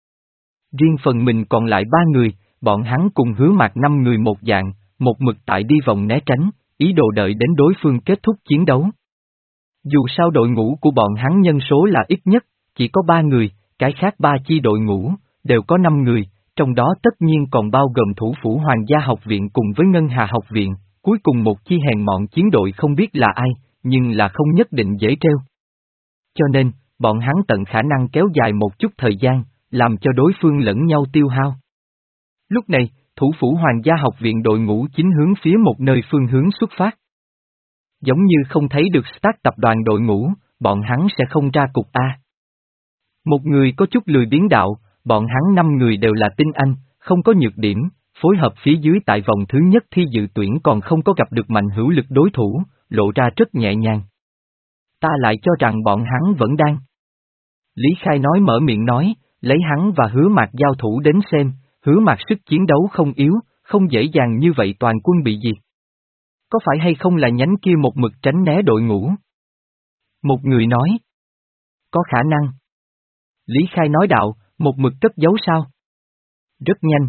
Riêng phần mình còn lại ba người, bọn hắn cùng Hứa Mạc năm người một dạng, một mực tại đi vòng né tránh, ý đồ đợi đến đối phương kết thúc chiến đấu. Dù sao đội ngũ của bọn hắn nhân số là ít nhất, chỉ có ba người, cái khác ba chi đội ngũ, đều có năm người, trong đó tất nhiên còn bao gồm thủ phủ Hoàng gia học viện cùng với Ngân Hà học viện, cuối cùng một chi hèn mọn chiến đội không biết là ai, nhưng là không nhất định dễ treo. Cho nên, bọn hắn tận khả năng kéo dài một chút thời gian, làm cho đối phương lẫn nhau tiêu hao. Lúc này, thủ phủ Hoàng gia học viện đội ngũ chính hướng phía một nơi phương hướng xuất phát. Giống như không thấy được Stark tập đoàn đội ngũ, bọn hắn sẽ không ra cục A. Một người có chút lười biến đạo, bọn hắn năm người đều là tinh anh, không có nhược điểm, phối hợp phía dưới tại vòng thứ nhất thi dự tuyển còn không có gặp được mạnh hữu lực đối thủ, lộ ra rất nhẹ nhàng. Ta lại cho rằng bọn hắn vẫn đang. Lý Khai nói mở miệng nói, lấy hắn và Hứa Mạc giao thủ đến xem, Hứa Mạc sức chiến đấu không yếu, không dễ dàng như vậy toàn quân bị diệt. Có phải hay không là nhánh kia một mực tránh né đội ngũ? Một người nói. Có khả năng. Lý Khai nói đạo, một mực cất giấu sao? Rất nhanh.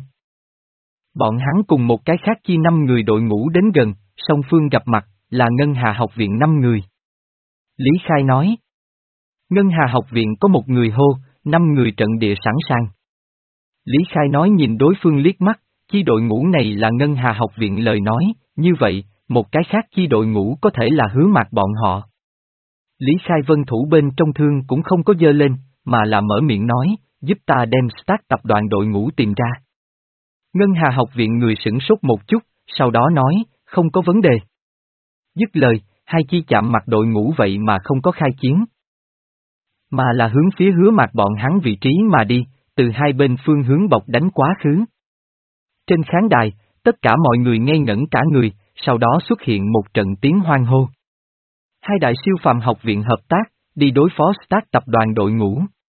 Bọn hắn cùng một cái khác chia năm người đội ngũ đến gần, song phương gặp mặt, là Ngân Hà học viện năm người. Lý Khai nói. Ngân Hà học viện có một người hô, năm người trận địa sẵn sàng. Lý Khai nói nhìn đối phương liếc mắt, chi đội ngũ này là Ngân Hà học viện lời nói, như vậy, một cái khác chi đội ngũ có thể là Hứa Mạc bọn họ. Lý Khai vân thủ bên trong thương cũng không có dơ lên, mà là mở miệng nói, giúp ta đem Stark tập đoàn đội ngũ tìm ra. Ngân Hà học viện người sửng sốt một chút, sau đó nói, không có vấn đề. Dứt lời, hai chi chạm mặt đội ngũ vậy mà không có khai chiến. Mà là hướng phía Hứa Mạc bọn hắn vị trí mà đi, từ hai bên phương hướng bọc đánh quá khứ. Trên khán đài, tất cả mọi người ngây ngẩn cả người, sau đó xuất hiện một trận tiếng hoan hô. Hai đại siêu phàm học viện hợp tác, đi đối phó Stark tập đoàn đội ngũ.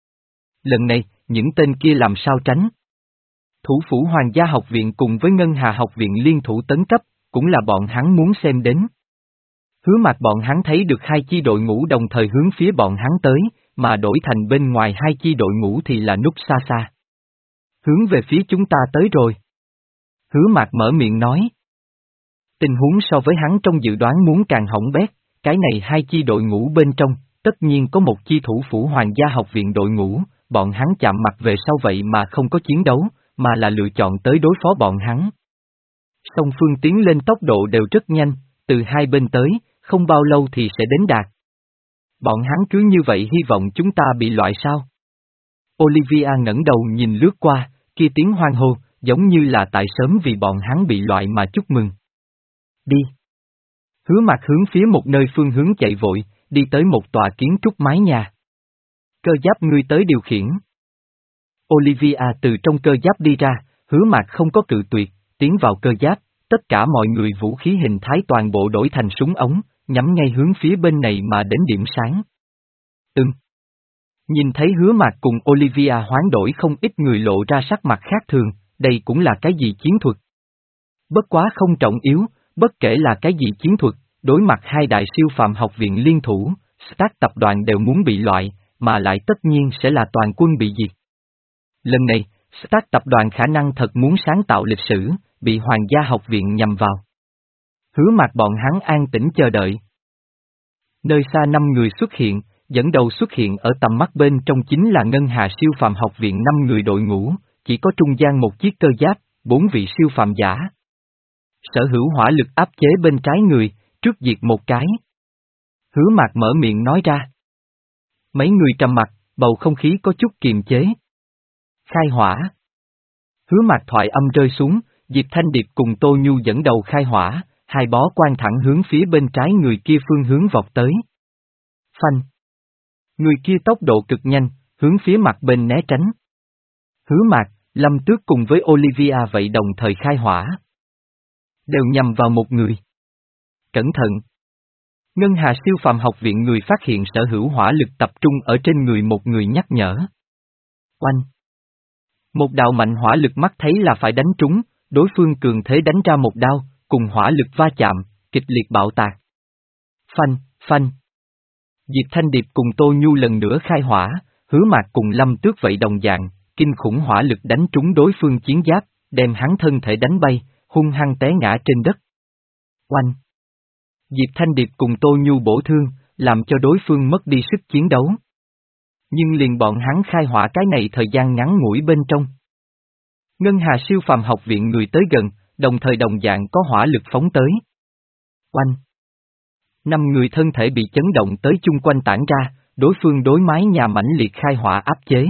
Lần này, những tên kia làm sao tránh? Thủ phủ Hoàng gia học viện cùng với Ngân Hà học viện liên thủ tấn cấp, cũng là bọn hắn muốn xem đến. Hứa Mạc bọn hắn thấy được hai chi đội ngũ đồng thời hướng phía bọn hắn tới, mà đổi thành bên ngoài hai chi đội ngũ thì là núp xa xa. Hướng về phía chúng ta tới rồi. Hứa Mạc mở miệng nói. Tình huống so với hắn trong dự đoán muốn càng hỏng bét, cái này hai chi đội ngũ bên trong, tất nhiên có một chi thủ phủ Hoàng gia học viện đội ngũ, bọn hắn chạm mặt về sau vậy mà không có chiến đấu, mà là lựa chọn tới đối phó bọn hắn. Song phương tiến lên tốc độ đều rất nhanh, từ hai bên tới, không bao lâu thì sẽ đến đạt. Bọn hắn cứ như vậy hy vọng chúng ta bị loại sao? Olivia ngẩng đầu nhìn lướt qua, kia tiếng hoan hô, giống như là tại sớm vì bọn hắn bị loại mà chúc mừng. Đi. Hứa Mạc hướng phía một nơi phương hướng chạy vội, đi tới một tòa kiến trúc mái nhà. Cơ giáp ngươi tới điều khiển. Olivia từ trong cơ giáp đi ra, Hứa Mạc không có cự tuyệt, tiến vào cơ giáp, tất cả mọi người vũ khí hình thái toàn bộ đổi thành súng ống, nhắm ngay hướng phía bên này mà đến điểm sáng. Ừm. Nhìn thấy Hứa Mạc cùng Olivia hoán đổi không ít người lộ ra sắc mặt khác thường, đây cũng là cái gì chiến thuật? Bất quá không trọng yếu, bất kể là cái gì chiến thuật, đối mặt hai đại siêu phàm học viện liên thủ, Stark tập đoàn đều muốn bị loại, mà lại tất nhiên sẽ là toàn quân bị diệt. Lần này, Stark tập đoàn khả năng thật muốn sáng tạo lịch sử, bị Hoàng gia học viện nhằm vào. Hứa Mạc bọn hắn an tĩnh chờ đợi. Nơi xa năm người xuất hiện, dẫn đầu xuất hiện ở tầm mắt bên trong chính là Ngân Hà siêu phàm học viện năm người đội ngũ, chỉ có trung gian một chiếc cơ giáp, bốn vị siêu phàm giả. Sở hữu hỏa lực áp chế bên trái người, trước diệt một cái. Hứa Mạc mở miệng nói ra. Mấy người trầm mặt, bầu không khí có chút kiềm chế. Khai hỏa. Hứa Mạc thoại âm rơi xuống, Diệp Thanh Điệp cùng Tô Nhu dẫn đầu khai hỏa, hai bó quan thẳng hướng phía bên trái người kia phương hướng vọt tới. Phanh. Người kia tốc độ cực nhanh, hướng phía mặt bên né tránh. Hứa Mạc, Lâm Tước cùng với Olivia vậy đồng thời khai hỏa. Đều nhằm vào một người. Cẩn thận. Ngân Hà siêu phàm học viện người phát hiện sở hữu hỏa lực tập trung ở trên người một người nhắc nhở. Oanh. Một đạo mạnh hỏa lực mắt thấy là phải đánh trúng, đối phương cường thế đánh ra một đao, cùng hỏa lực va chạm, kịch liệt bạo tạc. Phanh, phanh. Diệp Thanh Điệp cùng Tô Nhu lần nữa khai hỏa, Hứa Mạc cùng Lâm Tước vậy đồng dạng, kinh khủng hỏa lực đánh trúng đối phương chiến giáp, đem hắn thân thể đánh bay, hung hăng té ngã trên đất. Oanh. Diệp Thanh Điệp cùng Tô Nhu bổ thương, làm cho đối phương mất đi sức chiến đấu. Nhưng liền bọn hắn khai hỏa cái này thời gian ngắn ngủi bên trong. Ngân Hà siêu phàm học viện người tới gần, đồng thời đồng dạng có hỏa lực phóng tới. Oanh. Năm người thân thể bị chấn động tới chung quanh tản ra, đối phương đối mái nhà mãnh liệt khai hỏa áp chế.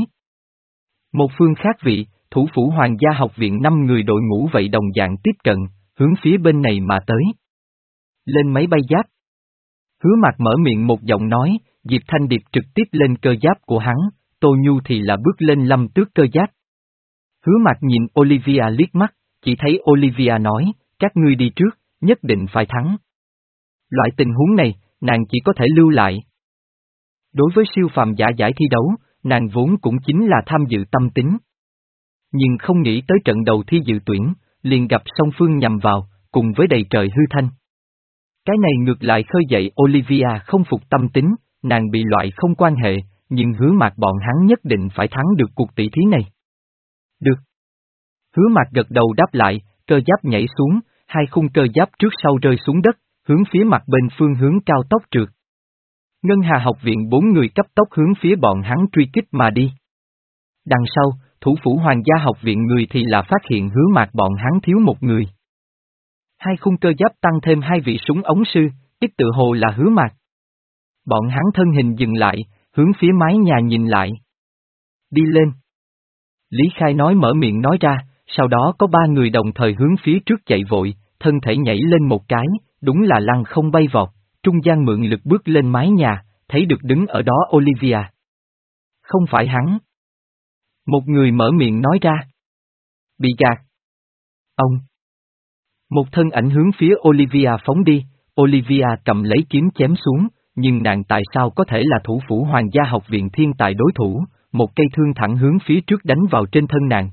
Một phương khác vị, thủ phủ Hoàng gia học viện năm người đội ngũ vậy đồng dạng tiếp cận, hướng phía bên này mà tới. Lên máy bay giáp. Hứa Mạc mở miệng một giọng nói, Diệp Thanh Điệp trực tiếp lên cơ giáp của hắn, Tô Nhu thì là bước lên Lâm Tước cơ giáp. Hứa Mạc nhìn Olivia liếc mắt, chỉ thấy Olivia nói, các ngươi đi trước, nhất định phải thắng. Loại tình huống này, nàng chỉ có thể lưu lại. Đối với siêu phàm giả giải thi đấu, nàng vốn cũng chính là tham dự tâm tính. Nhưng không nghĩ tới trận đầu thi dự tuyển, liền gặp song phương nhằm vào, cùng với đầy trời hư thanh. Cái này ngược lại khơi dậy Olivia không phục tâm tính, nàng bị loại không quan hệ, nhưng Hứa Mạc bọn hắn nhất định phải thắng được cuộc tỷ thí này. Được. Hứa Mạc gật đầu đáp lại, cơ giáp nhảy xuống, hai khung cơ giáp trước sau rơi xuống đất, hướng phía mặt bên phương hướng cao tốc trượt. Ngân Hà học viện bốn người cấp tốc hướng phía bọn hắn truy kích mà đi. Đằng sau, thủ phủ Hoàng gia học viện người thì là phát hiện Hứa Mạc bọn hắn thiếu một người. Hai khung cơ giáp tăng thêm hai vị súng ống sư, ít tự hồ là Hứa Mạc. Bọn hắn thân hình dừng lại, hướng phía mái nhà nhìn lại. Đi lên. Lý Khai nói mở miệng nói ra, sau đó có ba người đồng thời hướng phía trước chạy vội, thân thể nhảy lên một cái, đúng là lăng không bay vọt, trung gian mượn lực bước lên mái nhà, thấy được đứng ở đó Olivia. Không phải hắn. Một người mở miệng nói ra. Bị gạt. Ông. Một thân ảnh hướng phía Olivia phóng đi, Olivia cầm lấy kiếm chém xuống, nhưng nàng tại sao có thể là thủ phủ Hoàng gia học viện thiên tài đối thủ, một cây thương thẳng hướng phía trước đánh vào trên thân nàng.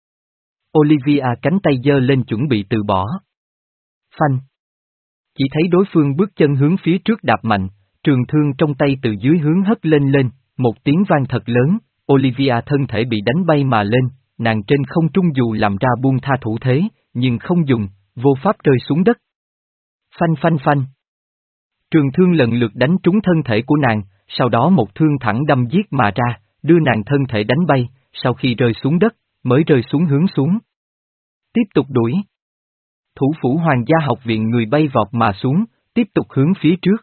Olivia cánh tay giơ lên chuẩn bị từ bỏ. Phanh. Chỉ thấy đối phương bước chân hướng phía trước đạp mạnh, trường thương trong tay từ dưới hướng hất lên lên, một tiếng vang thật lớn, Olivia thân thể bị đánh bay mà lên, nàng trên không trung dù làm ra buông tha thủ thế, nhưng không dùng, vô pháp rơi xuống đất. Phanh phanh phanh. Trường thương lần lượt đánh trúng thân thể của nàng, sau đó một thương thẳng đâm giết mà ra, đưa nàng thân thể đánh bay, sau khi rơi xuống đất, mới rơi xuống hướng xuống. Tiếp tục đuổi. Thủ phủ Hoàng gia học viện người bay vọt mà xuống, tiếp tục hướng phía trước.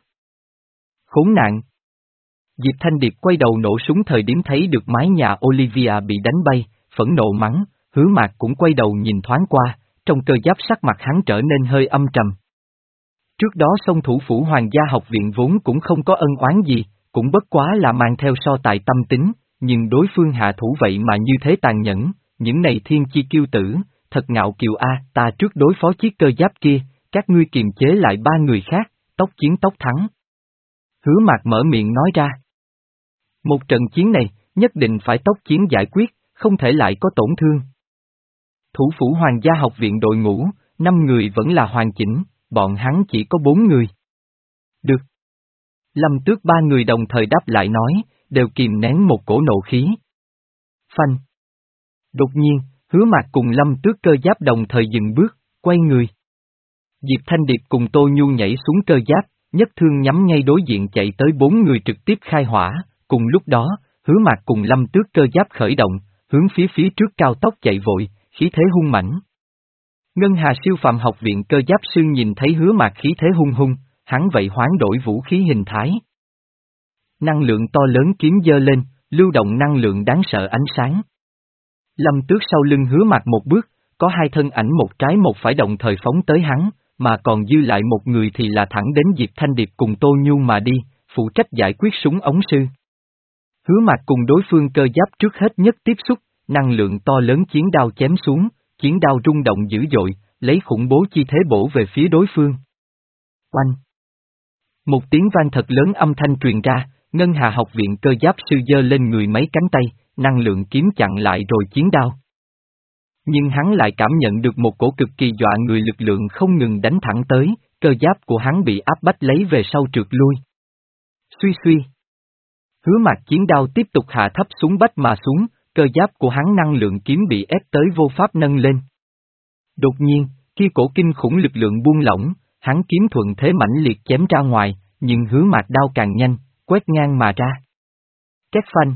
Khốn nạn. Diệp Thanh Điệp quay đầu nổ súng thời điểm thấy được mái nhà Olivia bị đánh bay, phẫn nộ mắng, Hứa Mạc cũng quay đầu nhìn thoáng qua, trong cơ giáp sắc mặt hắn trở nên hơi âm trầm. Trước đó song thủ phủ Hoàng gia học viện vốn cũng không có ân oán gì, cũng bất quá là mang theo so tài tâm tính, nhưng đối phương hạ thủ vậy mà như thế tàn nhẫn, những này thiên chi kiêu tử, thật ngạo kiều a, ta trước đối phó chiếc cơ giáp kia, các ngươi kiềm chế lại ba người khác, tốc chiến tốc thắng. Hứa Mạc mở miệng nói ra. Một trận chiến này, nhất định phải tốc chiến giải quyết, không thể lại có tổn thương. Thủ phủ Hoàng gia học viện đội ngũ, năm người vẫn là hoàn chỉnh, bọn hắn chỉ có bốn người. Được. Lâm Tước ba người đồng thời đáp lại nói, đều kìm nén một cổ nộ khí. Phanh. Đột nhiên, Hứa Mạc cùng Lâm Tước cơ giáp đồng thời dừng bước, quay người. Diệp Thanh Điệp cùng Tô Nhu nhảy xuống cơ giáp, nhất thương nhắm ngay đối diện chạy tới bốn người trực tiếp khai hỏa, cùng lúc đó, Hứa Mạc cùng Lâm Tước cơ giáp khởi động, hướng phía phía trước cao tốc chạy vội, khí thế hung mãnh. Ngân Hà siêu phàm học viện cơ giáp sư nhìn thấy Hứa Mạc khí thế hung hung, hắn vậy hoán đổi vũ khí hình thái. Năng lượng to lớn kiếm giơ lên, lưu động năng lượng đáng sợ ánh sáng. Lâm Tước sau lưng Hứa Mạc một bước, có hai thân ảnh một trái một phải đồng thời phóng tới hắn, mà còn dư lại một người thì là thẳng đến Diệp Thanh Điệp cùng Tô Nhu mà đi, phụ trách giải quyết súng ống sư. Hứa Mạc cùng đối phương cơ giáp trước hết nhất tiếp xúc, năng lượng to lớn chiến đao chém xuống, chiến đao rung động dữ dội, lấy khủng bố chi thế bổ về phía đối phương. Oanh! Một tiếng vang thật lớn âm thanh truyền ra, Ngân Hà học viện cơ giáp sư giơ lên người mấy cánh tay, năng lượng kiếm chặn lại rồi chiến đao. Nhưng hắn lại cảm nhận được một cổ cực kỳ dọa người lực lượng không ngừng đánh thẳng tới, cơ giáp của hắn bị áp bách lấy về sau trượt lui. Suy suy. Hứa Mạc chiến đao tiếp tục hạ thấp xuống bách mà xuống, cơ giáp của hắn năng lượng kiếm bị ép tới vô pháp nâng lên. Đột nhiên, khi cổ kinh khủng lực lượng buông lỏng, hắn kiếm thuận thế mãnh liệt chém ra ngoài, nhưng Hứa Mạc đao càng nhanh, quét ngang mà ra. Két phanh.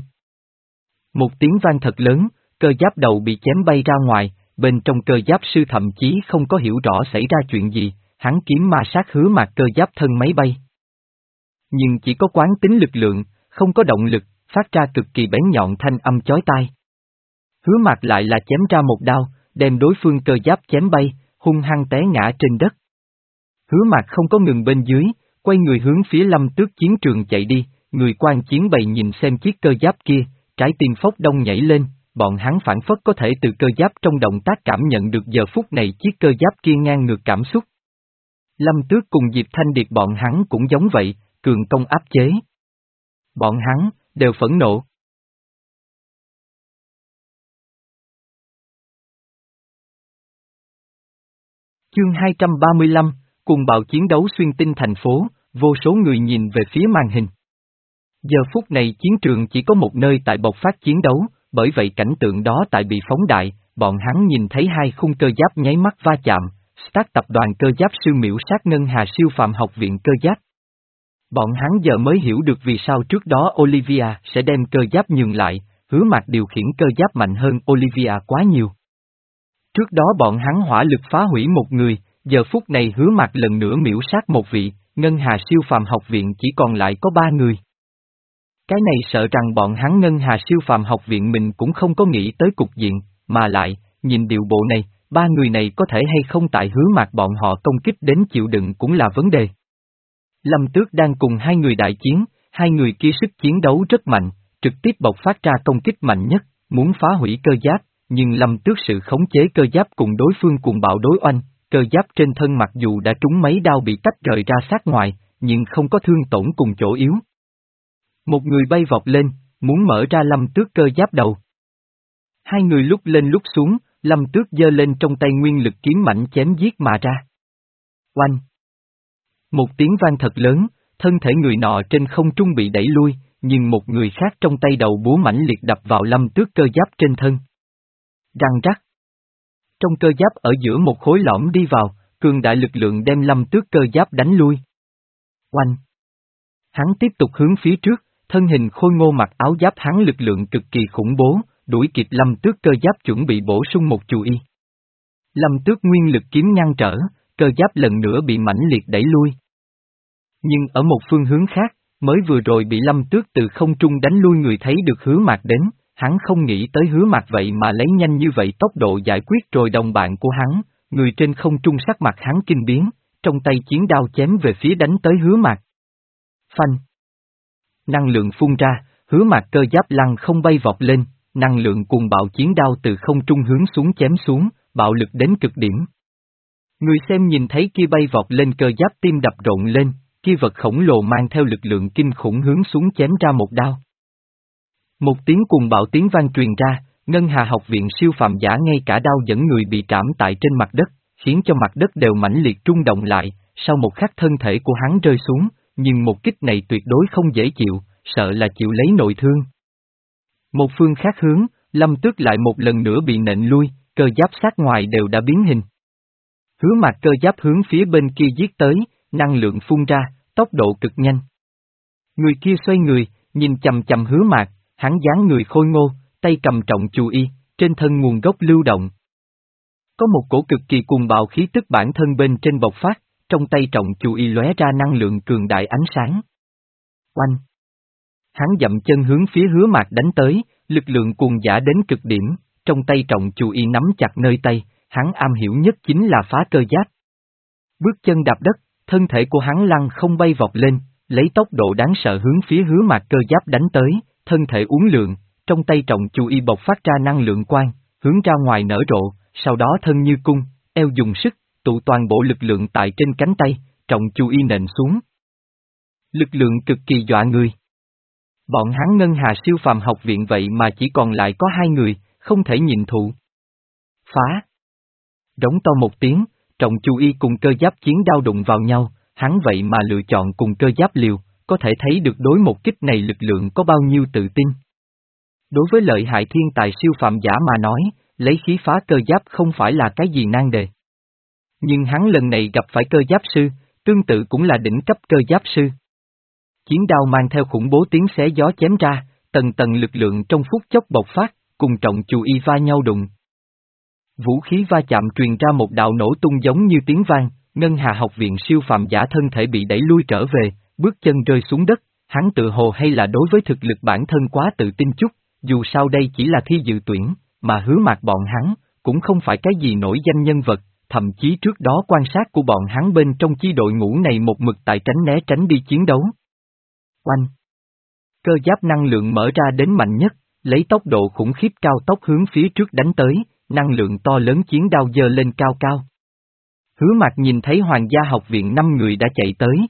Một tiếng vang thật lớn, cơ giáp đầu bị chém bay ra ngoài, bên trong cơ giáp sư thậm chí không có hiểu rõ xảy ra chuyện gì, hắn kiếm ma sát Hứa Mạc cơ giáp thân máy bay. Nhưng chỉ có quán tính lực lượng, không có động lực, phát ra cực kỳ bén nhọn thanh âm chói tai. Hứa Mạc lại là chém ra một đao, đem đối phương cơ giáp chém bay, hung hăng té ngã trên đất. Hứa Mạc không có ngừng bên dưới, quay người hướng phía Lâm Tước chiến trường chạy đi, người quan chiến bầy nhìn xem chiếc cơ giáp kia, trái tim phốc đông nhảy lên, bọn hắn phản phất có thể từ cơ giáp trong động tác cảm nhận được giờ phút này chiếc cơ giáp kia ngang ngược cảm xúc. Lâm Tước cùng Diệp Thanh Điệt bọn hắn cũng giống vậy, cường công áp chế. Bọn hắn, đều phẫn nộ. Chương hai trăm ba mươi lăm, cùng bạo chiến đấu xuyên tinh thành phố, vô số người nhìn về phía màn hình. Giờ phút này chiến trường chỉ có một nơi tại bộc phát chiến đấu, bởi vậy cảnh tượng đó tại bị phóng đại, bọn hắn nhìn thấy hai khung cơ giáp nháy mắt va chạm, Stark tập đoàn cơ giáp sư miễu sát ngân hà siêu phàm học viện cơ giáp. Bọn hắn giờ mới hiểu được vì sao trước đó Olivia sẽ đem cơ giáp nhường lại, Hứa Mạc điều khiển cơ giáp mạnh hơn Olivia quá nhiều. Trước đó bọn hắn hỏa lực phá hủy một người, giờ phút này Hứa Mạc lần nữa miễu sát một vị, ngân hà siêu phàm học viện chỉ còn lại có ba người. Cái này sợ rằng bọn hắn ngân hà siêu phàm học viện mình cũng không có nghĩ tới cục diện, mà lại, nhìn điệu bộ này, ba người này có thể hay không tại Hứa Mạc bọn họ công kích đến chịu đựng cũng là vấn đề. Lâm Tước đang cùng hai người đại chiến, hai người kia sức chiến đấu rất mạnh, trực tiếp bộc phát ra công kích mạnh nhất, muốn phá hủy cơ giáp, nhưng Lâm Tước sự khống chế cơ giáp cùng đối phương cùng bạo đối oanh, cơ giáp trên thân mặc dù đã trúng mấy đao bị tách rời ra sát ngoài, nhưng không có thương tổn cùng chỗ yếu. Một người bay vọt lên, muốn mở ra Lâm Tước cơ giáp đầu. Hai người lúc lên lúc xuống, Lâm Tước giơ lên trong tay nguyên lực kiếm mảnh chém giết mà ra. Oanh! Một tiếng vang thật lớn, thân thể người nọ trên không trung bị đẩy lui, nhưng một người khác trong tay đầu búa mãnh liệt đập vào Lâm Tước cơ giáp trên thân. Răng rắc. Trong cơ giáp ở giữa một khối lõm đi vào, cường đại lực lượng đem Lâm Tước cơ giáp đánh lui. Oanh! Hắn tiếp tục hướng phía trước, thân hình khôi ngô mặc áo giáp hắn lực lượng cực kỳ khủng bố, đuổi kịp Lâm Tước cơ giáp chuẩn bị bổ sung một chù y. Lâm Tước nguyên lực kiếm ngăn trở, cơ giáp lần nữa bị mãnh liệt đẩy lui. Nhưng ở một phương hướng khác, mới vừa rồi bị Lâm Tước từ không trung đánh lui người thấy được Hứa Mạc đến, hắn không nghĩ tới Hứa Mạc vậy mà lấy nhanh như vậy tốc độ giải quyết rồi đồng bạn của hắn, người trên không trung sắc mặt hắn kinh biến, trong tay chiến đao chém về phía đánh tới Hứa Mạc. Phanh! Năng lượng phun ra, Hứa Mạc cơ giáp lăng không bay vọt lên, năng lượng cuồng bạo chiến đao từ không trung hướng xuống chém xuống, bạo lực đến cực điểm. Người xem nhìn thấy kia bay vọt lên cơ giáp tim đập rộn lên, kia vật khổng lồ mang theo lực lượng kinh khủng hướng xuống chém ra một đao. Một tiếng cuồng bạo tiếng vang truyền ra, ngân hà học viện siêu phàm giả ngay cả đao dẫn người bị trảm tại trên mặt đất, khiến cho mặt đất đều mãnh liệt rung động lại, sau một khắc thân thể của hắn rơi xuống, nhưng một kích này tuyệt đối không dễ chịu, sợ là chịu lấy nội thương. Một phương khác hướng, Lâm Tước lại một lần nữa bị nện lui, cơ giáp sát ngoài đều đã biến hình. Hứa Mạc cơ giáp hướng phía bên kia giết tới, năng lượng phun ra, tốc độ cực nhanh. Người kia xoay người, nhìn chầm chầm Hứa Mạc, hắn dáng người khôi ngô, tay cầm trọng chù y, trên thân nguồn gốc lưu động. Có một cổ cực kỳ cuồng bạo khí tức bản thân bên trên bộc phát, trong tay trọng chù y lóe ra năng lượng cường đại ánh sáng. Oanh! Hắn dậm chân hướng phía Hứa Mạc đánh tới, lực lượng cuồng dã đến cực điểm, trong tay trọng chù y nắm chặt nơi tay, hắn am hiểu nhất chính là phá cơ giáp. Bước chân đạp đất, thân thể của hắn lăn không bay vọt lên, lấy tốc độ đáng sợ hướng phía Hứa Mạc cơ giáp đánh tới, thân thể uốn lượn, trong tay trọng chù y bộc phát ra năng lượng quang, hướng ra ngoài nở rộ, sau đó thân như cung, eo dùng sức, tụ toàn bộ lực lượng tại trên cánh tay, trọng chù y nện xuống. Lực lượng cực kỳ dọa người. Bọn hắn ngân hà siêu phàm học viện vậy mà chỉ còn lại có hai người, không thể nhịn thụ. Phá! Rống to một tiếng, trọng chù y cùng cơ giáp chiến đao đụng vào nhau, hắn vậy mà lựa chọn cùng cơ giáp liều, có thể thấy được đối một kích này lực lượng có bao nhiêu tự tin. Đối với lợi hại thiên tài siêu phàm giả mà nói, lấy khí phá cơ giáp không phải là cái gì nan đề. Nhưng hắn lần này gặp phải cơ giáp sư, tương tự cũng là đỉnh cấp cơ giáp sư. Chiến đao mang theo khủng bố tiếng xé gió chém ra, tầng tầng lực lượng trong phút chốc bộc phát, cùng trọng chù y va nhau đụng. Vũ khí va chạm truyền ra một đạo nổ tung giống như tiếng vang, ngân hà học viện siêu phàm giả thân thể bị đẩy lui trở về, bước chân rơi xuống đất, hắn tự hồ hay là đối với thực lực bản thân quá tự tin chút, dù sao đây chỉ là thi dự tuyển, mà Hứa Mạc bọn hắn, cũng không phải cái gì nổi danh nhân vật, thậm chí trước đó quan sát của bọn hắn bên trong chi đội ngũ này một mực tại tránh né tránh đi chiến đấu. Oanh! cơ giáp năng lượng mở ra đến mạnh nhất, lấy tốc độ khủng khiếp cao tốc hướng phía trước đánh tới, năng lượng to lớn chiến đao giơ lên cao cao. Hứa Mạc nhìn thấy Hoàng gia học viện năm người đã chạy tới.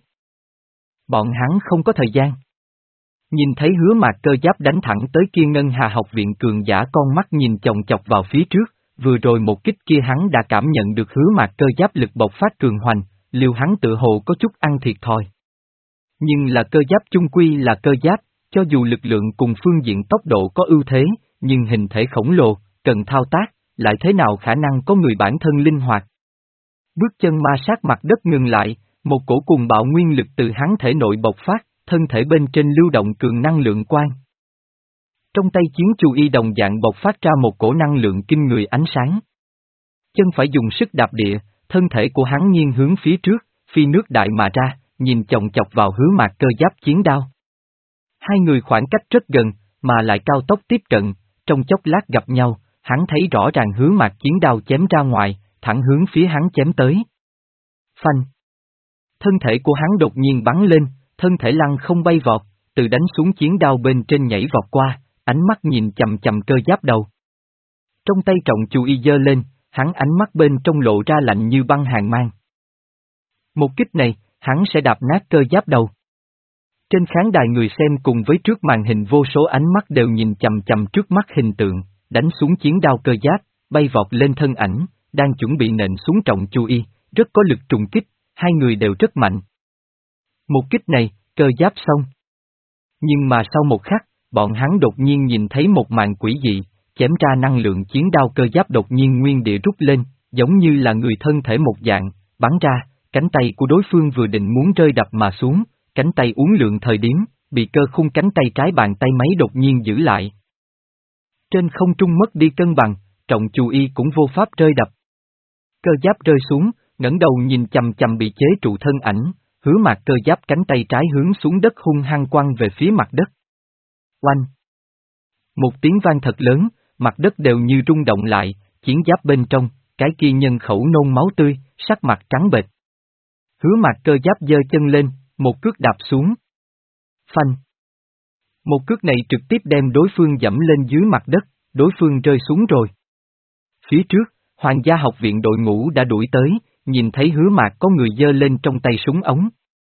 Bọn hắn không có thời gian. Nhìn thấy Hứa Mạc cơ giáp đánh thẳng tới kia Ngân Hà học viện cường giả, con mắt nhìn chòng chọc vào phía trước, vừa rồi một kích kia hắn đã cảm nhận được Hứa Mạc cơ giáp lực bộc phát cường hoành, liều hắn tự hồ có chút ăn thiệt thòi. Nhưng là cơ giáp chung quy là cơ giáp, cho dù lực lượng cùng phương diện tốc độ có ưu thế, nhưng hình thể khổng lồ, cần thao tác, lại thế nào khả năng có người bản thân linh hoạt. Bước chân ma sát mặt đất ngừng lại, một cổ cùng bạo nguyên lực từ hắn thể nội bộc phát, thân thể bên trên lưu động cường năng lượng quang. Trong tay chiến chu y đồng dạng bộc phát ra một cổ năng lượng kinh người ánh sáng. Chân phải dùng sức đạp địa, thân thể của hắn nghiêng hướng phía trước, phi nước đại mà ra, nhìn chòng chọc vào Hứa Mạc cơ giáp chiến đao. Hai người khoảng cách rất gần, mà lại cao tốc tiếp cận, trong chốc lát gặp nhau, hắn thấy rõ ràng Hứa Mạc chiến đao chém ra ngoài, thẳng hướng phía hắn chém tới. Phanh! Thân thể của hắn đột nhiên bắn lên, thân thể lăn không bay vọt, từ đánh xuống chiến đao bên trên nhảy vọt qua, ánh mắt nhìn chầm chầm cơ giáp đầu. Trong tay trọng chu y giơ lên, hắn ánh mắt bên trong lộ ra lạnh như băng hàn mang. Một kích này, hắn sẽ đạp nát cơ giáp đầu. Trên khán đài người xem cùng với trước màn hình vô số ánh mắt đều nhìn chầm chầm trước mắt hình tượng, đánh xuống chiến đao cơ giáp, bay vọt lên thân ảnh, đang chuẩn bị nện xuống trọng chu y, rất có lực trùng kích, hai người đều rất mạnh. Một kích này, cơ giáp xong. Nhưng mà sau một khắc, bọn hắn đột nhiên nhìn thấy một màn quỷ dị, chém ra năng lượng chiến đao cơ giáp đột nhiên nguyên địa rút lên, giống như là người thân thể một dạng, bắn ra, cánh tay của đối phương vừa định muốn rơi đập mà xuống, cánh tay uốn lượn thời điểm, bị cơ khung cánh tay trái bàn tay máy đột nhiên giữ lại. Trên không trung mất đi cân bằng, trọng chu y cũng vô pháp rơi đập. Cơ giáp rơi xuống, ngẩng đầu nhìn chầm chầm bị chế trụ thân ảnh, Hứa Mạc cơ giáp cánh tay trái hướng xuống đất hung hăng quăng về phía mặt đất. Oanh! Một tiếng vang thật lớn, mặt đất đều như rung động lại, chiến giáp bên trong, cái kia nhân khẩu nôn máu tươi, sắc mặt trắng bệch. Hứa Mạc cơ giáp giơ chân lên, một cước đạp xuống. Phanh! Một cước này trực tiếp đem đối phương dẫm lên dưới mặt đất, đối phương rơi xuống rồi. Phía trước, Hoàng gia học viện đội ngũ đã đuổi tới, nhìn thấy Hứa Mạc có người giơ lên trong tay súng ống.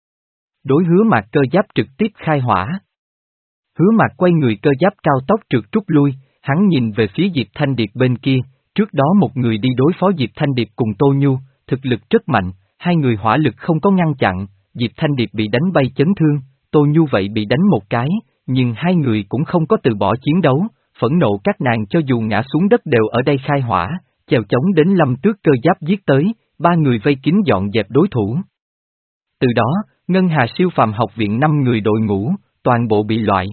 Đối Hứa Mạc cơ giáp trực tiếp khai hỏa. Hứa Mạc quay người cơ giáp cao tốc trượt rút lui, hắn nhìn về phía Diệp Thanh Điệp bên kia, trước đó một người đi đối phó Diệp Thanh Điệp cùng Tô Nhu, thực lực rất mạnh, hai người hỏa lực không có ngăn chặn, Diệp Thanh Điệp bị đánh bay chấn thương, Tô Nhu vậy bị đánh một cái, nhưng hai người cũng không có từ bỏ chiến đấu, phẫn nộ các nàng cho dù ngã xuống đất đều ở đây khai hỏa, chèo chống đến Lâm Tước cơ giáp giết tới, ba người vây kín dọn dẹp đối thủ. Từ đó, Ngân Hà siêu phàm học viện năm người đội ngũ, toàn bộ bị loại.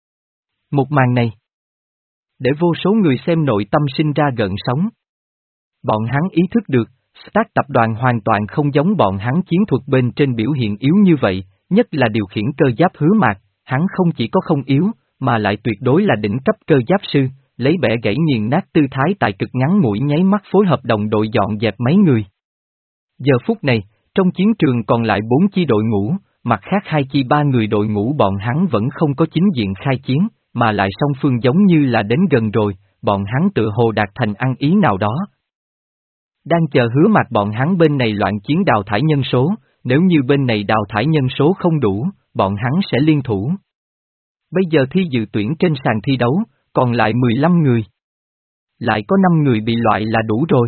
Một màn này, để vô số người xem nội tâm sinh ra gợn sóng. Bọn hắn ý thức được, Stark tập đoàn hoàn toàn không giống bọn hắn chiến thuật bên trên biểu hiện yếu như vậy, nhất là điều khiển cơ giáp Hứa Mạc, hắn không chỉ có không yếu, mà lại tuyệt đối là đỉnh cấp cơ giáp sư, lấy bẻ gãy nghiền nát tư thái tại cực ngắn ngủi nháy mắt phối hợp đồng đội dọn dẹp mấy người. Giờ phút này, trong chiến trường còn lại bốn chi đội ngũ, mặt khác hai chi ba người đội ngũ bọn hắn vẫn không có chính diện khai chiến, mà lại song phương giống như là đến gần rồi, bọn hắn tự hồ đạt thành ăn ý nào đó. Đang chờ Hứa Mạc bọn hắn bên này loạn chiến đào thải nhân số, nếu như bên này đào thải nhân số không đủ, bọn hắn sẽ liên thủ. Bây giờ thi dự tuyển trên sàn thi đấu, còn lại mười lăm người. Lại có năm người bị loại là đủ rồi.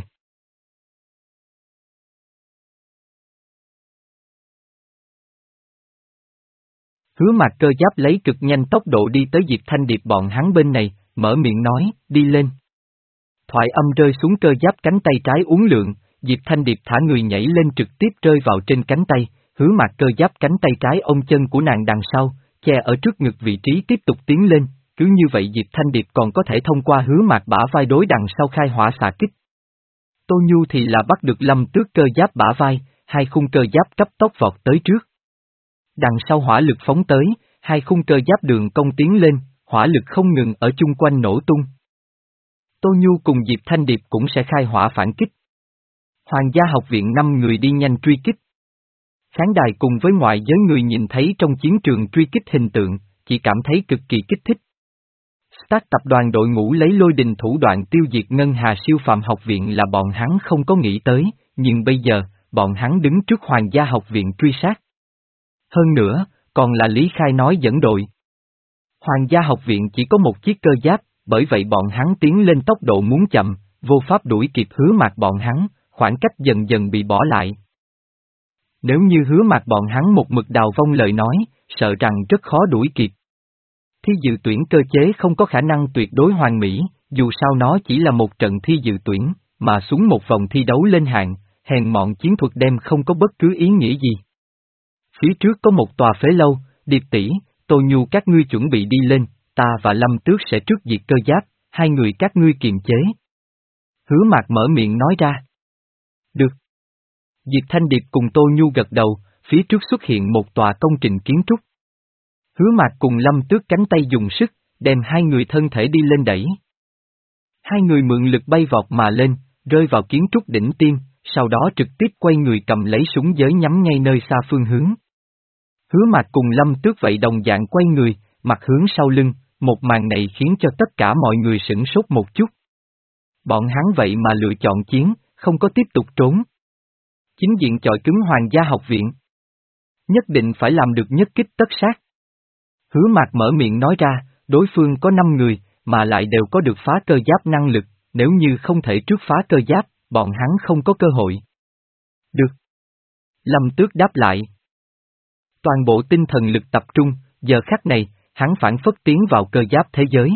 Hứa Mạc cơ giáp lấy cực nhanh tốc độ đi tới Diệp Thanh Điệp bọn hắn bên này, mở miệng nói, đi lên. Thoại âm rơi xuống cơ giáp cánh tay trái uốn lượn, Diệp Thanh Điệp thả người nhảy lên trực tiếp rơi vào trên cánh tay, Hứa Mạc cơ giáp cánh tay trái ôm chân của nàng đằng sau, che ở trước ngực vị trí tiếp tục tiến lên, cứ như vậy Diệp Thanh Điệp còn có thể thông qua Hứa Mạc bả vai đối đằng sau khai hỏa xạ kích. Tô Nhu thì là bắt được Lâm Tước cơ giáp bả vai, hai khung cơ giáp cấp tốc vọt tới trước. Đằng sau hỏa lực phóng tới, hai khung cơ giáp đường công tiến lên, hỏa lực không ngừng ở chung quanh nổ tung. Tô Nhu cùng Diệp Thanh Điệp cũng sẽ khai hỏa phản kích. Hoàng gia học viện năm người đi nhanh truy kích. Khán đài cùng với ngoại giới người nhìn thấy trong chiến trường truy kích hình tượng, chỉ cảm thấy cực kỳ kích thích. Stark tập đoàn đội ngũ lấy lôi đình thủ đoạn tiêu diệt Ngân Hà siêu phàm học viện là bọn hắn không có nghĩ tới, nhưng bây giờ, bọn hắn đứng trước Hoàng gia học viện truy sát. Hơn nữa, còn là Lý Khai nói dẫn đội. Hoàng gia học viện chỉ có một chiếc cơ giáp, bởi vậy bọn hắn tiến lên tốc độ muốn chậm, vô pháp đuổi kịp Hứa Mạc bọn hắn, khoảng cách dần dần bị bỏ lại. Nếu như Hứa Mạc bọn hắn một mực đào vong lời nói, sợ rằng rất khó đuổi kịp. Thi dự tuyển cơ chế không có khả năng tuyệt đối hoàn mỹ, dù sao nó chỉ là một trận thi dự tuyển, mà xuống một vòng thi đấu lên hạng, hèn mọn chiến thuật đem không có bất cứ ý nghĩa gì. Phía trước có một tòa phế lâu, Điệp tỷ, Tô Nhu các ngươi chuẩn bị đi lên, ta và Lâm Tước sẽ trước diệt cơ giáp, hai người các ngươi kiềm chế. Hứa Mạc mở miệng nói ra. Được. Diệp Thanh Điệp cùng Tô Nhu gật đầu, phía trước xuất hiện một tòa công trình kiến trúc. Hứa Mạc cùng Lâm Tước cánh tay dùng sức, đem hai người thân thể đi lên đẩy. Hai người mượn lực bay vọt mà lên, rơi vào kiến trúc đỉnh tim, sau đó trực tiếp quay người cầm lấy súng giới nhắm ngay nơi xa phương hướng. Hứa Mạc cùng Lâm Tước vậy đồng dạng quay người, mặt hướng sau lưng, một màn này khiến cho tất cả mọi người sửng sốt một chút. Bọn hắn vậy mà lựa chọn chiến, không có tiếp tục trốn. Chính diện chọi cứng Hoàng gia học viện. Nhất định phải làm được nhất kích tất sát. Hứa Mạc mở miệng nói ra, đối phương có năm người, mà lại đều có được phá cơ giáp năng lực, nếu như không thể trước phá cơ giáp, bọn hắn không có cơ hội. Được. Lâm Tước đáp lại. Toàn bộ tinh thần lực tập trung, giờ khắc này, hắn phản phất tiến vào cơ giáp thế giới.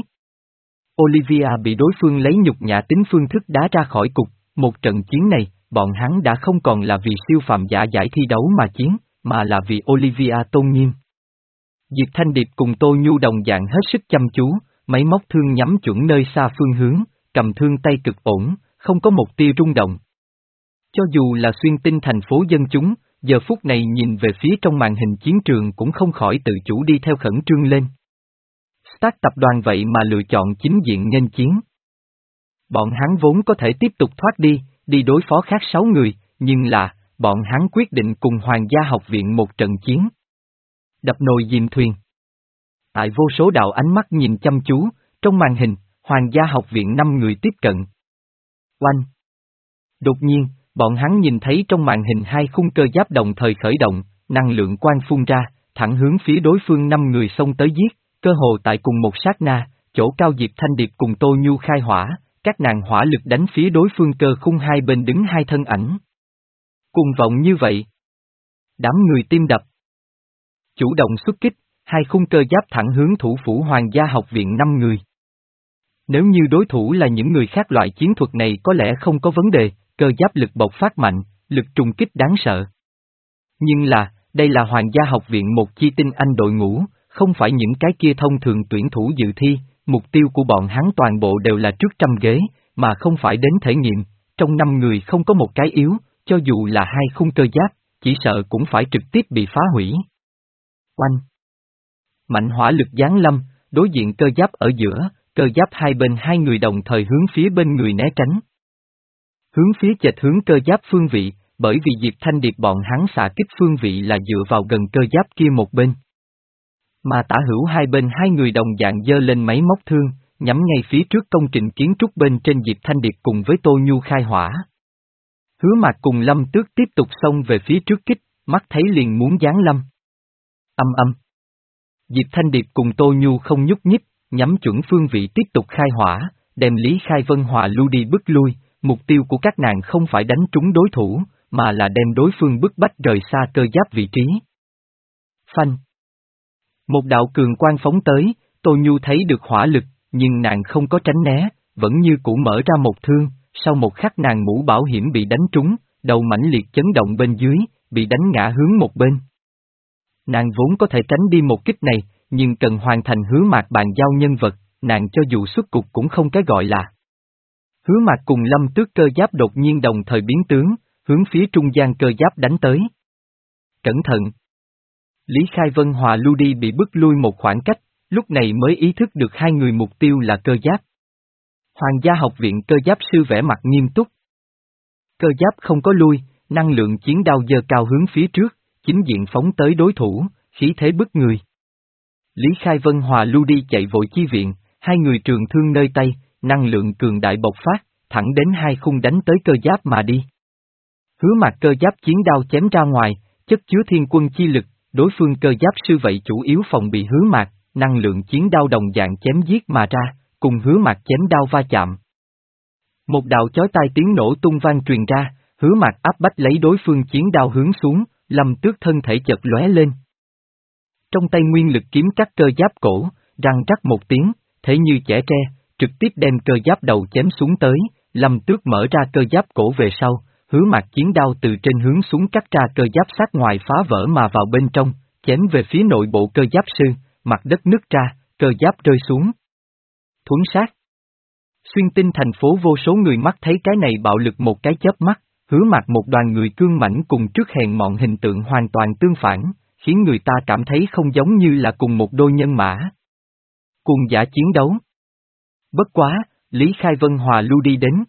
Olivia bị đối phương lấy nhục nhã tính phương thức đá ra khỏi cục, một trận chiến này, bọn hắn đã không còn là vì siêu phàm giả giải thi đấu mà chiến, mà là vì Olivia tôn nghiêm. Diệp Thanh Điệp cùng Tô Nhu đồng dạng hết sức chăm chú, máy móc thương nhắm chuẩn nơi xa phương hướng, cầm thương tay cực ổn, không có một tia rung động. Cho dù là xuyên tinh thành phố dân chúng, giờ phút này nhìn về phía trong màn hình chiến trường cũng không khỏi tự chủ đi theo khẩn trương lên. Stark tập đoàn vậy mà lựa chọn chính diện nghênh chiến. Bọn hắn vốn có thể tiếp tục thoát đi, đi đối phó khác sáu người, nhưng là, bọn hắn quyết định cùng Hoàng gia học viện một trận chiến. Đập nồi dìm thuyền. Tại vô số đạo ánh mắt nhìn chăm chú, trong màn hình, Hoàng gia học viện năm người tiếp cận. Oanh! Đột nhiên, bọn hắn nhìn thấy trong màn hình hai khung cơ giáp đồng thời khởi động, năng lượng quang phun ra, thẳng hướng phía đối phương năm người xông tới giết, cơ hồ tại cùng một sát na, chỗ cao Diệp Thanh Điệp cùng Tô Nhu khai hỏa, các nàng hỏa lực đánh phía đối phương cơ khung hai bên đứng hai thân ảnh. Cùng vọng như vậy. Đám người tim đập. Chủ động xuất kích, hai khung cơ giáp thẳng hướng thủ phủ Hoàng gia học viện năm người. Nếu như đối thủ là những người khác loại chiến thuật này có lẽ không có vấn đề, cơ giáp lực bộc phát mạnh, lực trùng kích đáng sợ. Nhưng là, đây là Hoàng gia học viện một chi tinh anh đội ngũ, không phải những cái kia thông thường tuyển thủ dự thi, mục tiêu của bọn hắn toàn bộ đều là trước trăm ghế, mà không phải đến thể nghiệm, trong năm người không có một cái yếu, cho dù là hai khung cơ giáp, chỉ sợ cũng phải trực tiếp bị phá hủy. Oanh! Mạnh hỏa lực giáng lâm, đối diện cơ giáp ở giữa, cơ giáp hai bên hai người đồng thời hướng phía bên người né tránh. Hướng phía chệch hướng cơ giáp phương vị, bởi vì Diệp Thanh Điệp bọn hắn xạ kích phương vị là dựa vào gần cơ giáp kia một bên. Mà tả hữu hai bên hai người đồng dạng giơ lên máy móc thương, nhắm ngay phía trước công trình kiến trúc bên trên Diệp Thanh Điệp cùng với Tô Nhu khai hỏa. Hứa Mạc cùng Lâm Tước tiếp tục xông về phía trước kích, mắt thấy liền muốn giáng lâm. Âm âm. Diệp Thanh Điệp cùng Tô Nhu không nhúc nhích, nhắm chuẩn phương vị tiếp tục khai hỏa, đem Lý Khai Vân Hòa lưu đi bức lui, mục tiêu của các nàng không phải đánh trúng đối thủ, mà là đem đối phương bức bách rời xa cơ giáp vị trí. Phanh. Một đạo cường quang phóng tới, Tô Nhu thấy được hỏa lực, nhưng nàng không có tránh né, vẫn như cũ mở ra một thương, sau một khắc nàng mũ bảo hiểm bị đánh trúng, đầu mãnh liệt chấn động bên dưới, bị đánh ngã hướng một bên. Nàng vốn có thể tránh đi một kích này, nhưng cần hoàn thành Hứa Mạc bàn giao nhân vật, nàng cho dù xuất cục cũng không cái gọi là. Hứa Mạc cùng Lâm Tước cơ giáp đột nhiên đồng thời biến tướng, hướng phía trung gian cơ giáp đánh tới. Cẩn thận! Lý Khai Vân Hòa lưu đi bị bức lui một khoảng cách, lúc này mới ý thức được hai người mục tiêu là cơ giáp. Hoàng gia học viện cơ giáp sư vẽ mặt nghiêm túc. Cơ giáp không có lui, năng lượng chiến đao giơ cao hướng phía trước, chính diện phóng tới đối thủ, khí thế bức người. Lý Khai Vân hòa Lưu Đi chạy vội chi viện, hai người trường thương nơi tay, năng lượng cường đại bộc phát, thẳng đến hai khung đánh tới cơ giáp mà đi. Hứa Mạc cơ giáp chiến đao chém ra ngoài, chất chứa thiên quân chi lực, đối phương cơ giáp sư vậy chủ yếu phòng bị Hứa Mạc, năng lượng chiến đao đồng dạng chém giết mà ra, cùng Hứa Mạc chém đao va chạm. Một đạo chói tai tiếng nổ tung vang truyền ra, Hứa Mạc áp bách lấy đối phương chiến đao hướng xuống, Lâm Tước thân thể chợt lóe lên. Trong tay nguyên lực kiếm cắt cơ giáp cổ, răng rắc một tiếng, thế như chẻ tre, trực tiếp đem cơ giáp đầu chém xuống tới, Lâm Tước mở ra cơ giáp cổ về sau, Hứa Mạc chiến đao từ trên hướng xuống cắt ra cơ giáp sát ngoài phá vỡ mà vào bên trong, chém về phía nội bộ cơ giáp sư, mặt đất nứt ra, cơ giáp rơi xuống. Thuấn sát. Xuyên Tinh thành phố vô số người mắt thấy cái này bạo lực một cái chớp mắt, Hứa Mạc một đoàn người cương mãnh cùng trước hèn mọn hình tượng hoàn toàn tương phản, khiến người ta cảm thấy không giống như là cùng một đôi nhân mã. Cùng giả chiến đấu. Bất quá, Lý Khai Vân hòa Lưu Đi đến.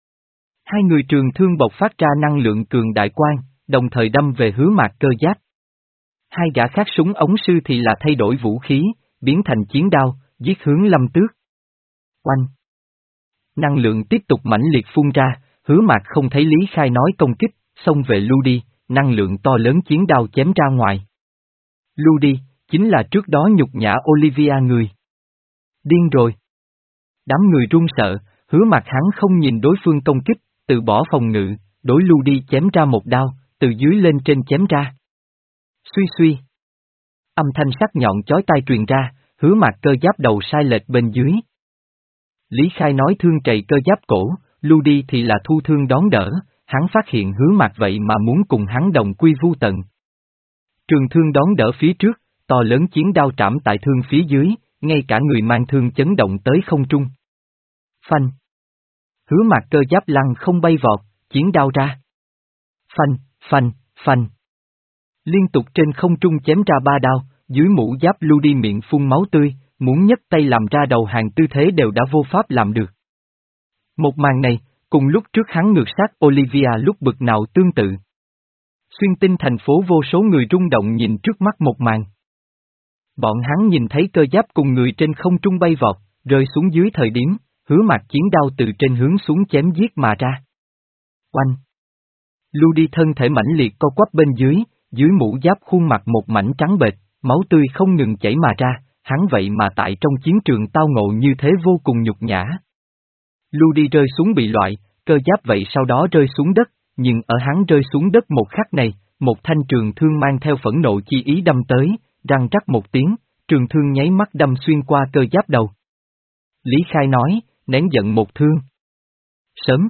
Hai người trường thương bộc phát ra năng lượng cường đại quang, đồng thời đâm về Hứa Mạc cơ giáp. Hai gã khác súng ống sư thì là thay đổi vũ khí, biến thành chiến đao, giết hướng Lâm Tước. Oanh! Năng lượng tiếp tục mãnh liệt phun ra, Hứa Mạc không thấy Lý Khai nói công kích, xông về Lưu Đi, năng lượng to lớn chiến đao chém ra ngoài. Lưu Đi, chính là trước đó nhục nhã Olivia người. Điên rồi! Đám người run sợ, Hứa Mạc hắn không nhìn đối phương công kích, từ bỏ phòng ngự, đối Lưu Đi chém ra một đao, từ dưới lên trên chém ra. Suy suy. Âm thanh sắc nhọn chói tai truyền ra, Hứa Mạc cơ giáp đầu sai lệch bên dưới. Lý Khai nói thương trầy cơ giáp cổ, Lưu Đi thì là thu thương đón đỡ, hắn phát hiện Hứa Mạc vậy mà muốn cùng hắn đồng quy vu tận. Trường thương đón đỡ phía trước, to lớn chiến đao trảm tại thương phía dưới, ngay cả người mang thương chấn động tới không trung. Phanh. Hứa Mạc cơ giáp lăn không bay vọt, chiến đao ra. Phanh, phanh, phanh. Liên tục trên không trung chém ra ba đao, dưới mũ giáp Lưu Đi miệng phun máu tươi, muốn nhấc tay làm ra đầu hàng tư thế đều đã vô pháp làm được. Một màn này, cùng lúc trước hắn ngược sát Olivia lúc bực nào tương tự. Xuyên Tinh thành phố vô số người rung động nhìn trước mắt một màn. Bọn hắn nhìn thấy cơ giáp cùng người trên không trung bay vọt, rơi xuống dưới thời điểm, Hứa Mạc chiến đao từ trên hướng xuống chém giết mà ra. Oanh! Lưu Đi thân thể mãnh liệt co quắp bên dưới, dưới mũ giáp khuôn mặt một mảnh trắng bệch, máu tươi không ngừng chảy mà ra, hắn vậy mà tại trong chiến trường tao ngộ như thế vô cùng nhục nhã. Lưu Đi rơi xuống bị loại, cơ giáp vậy sau đó rơi xuống đất, nhưng ở hắn rơi xuống đất một khắc này, một thanh trường thương mang theo phẫn nộ chi ý đâm tới, răng rắc một tiếng, trường thương nháy mắt đâm xuyên qua cơ giáp đầu. Lý Khai nói, nén giận một thương. Sớm.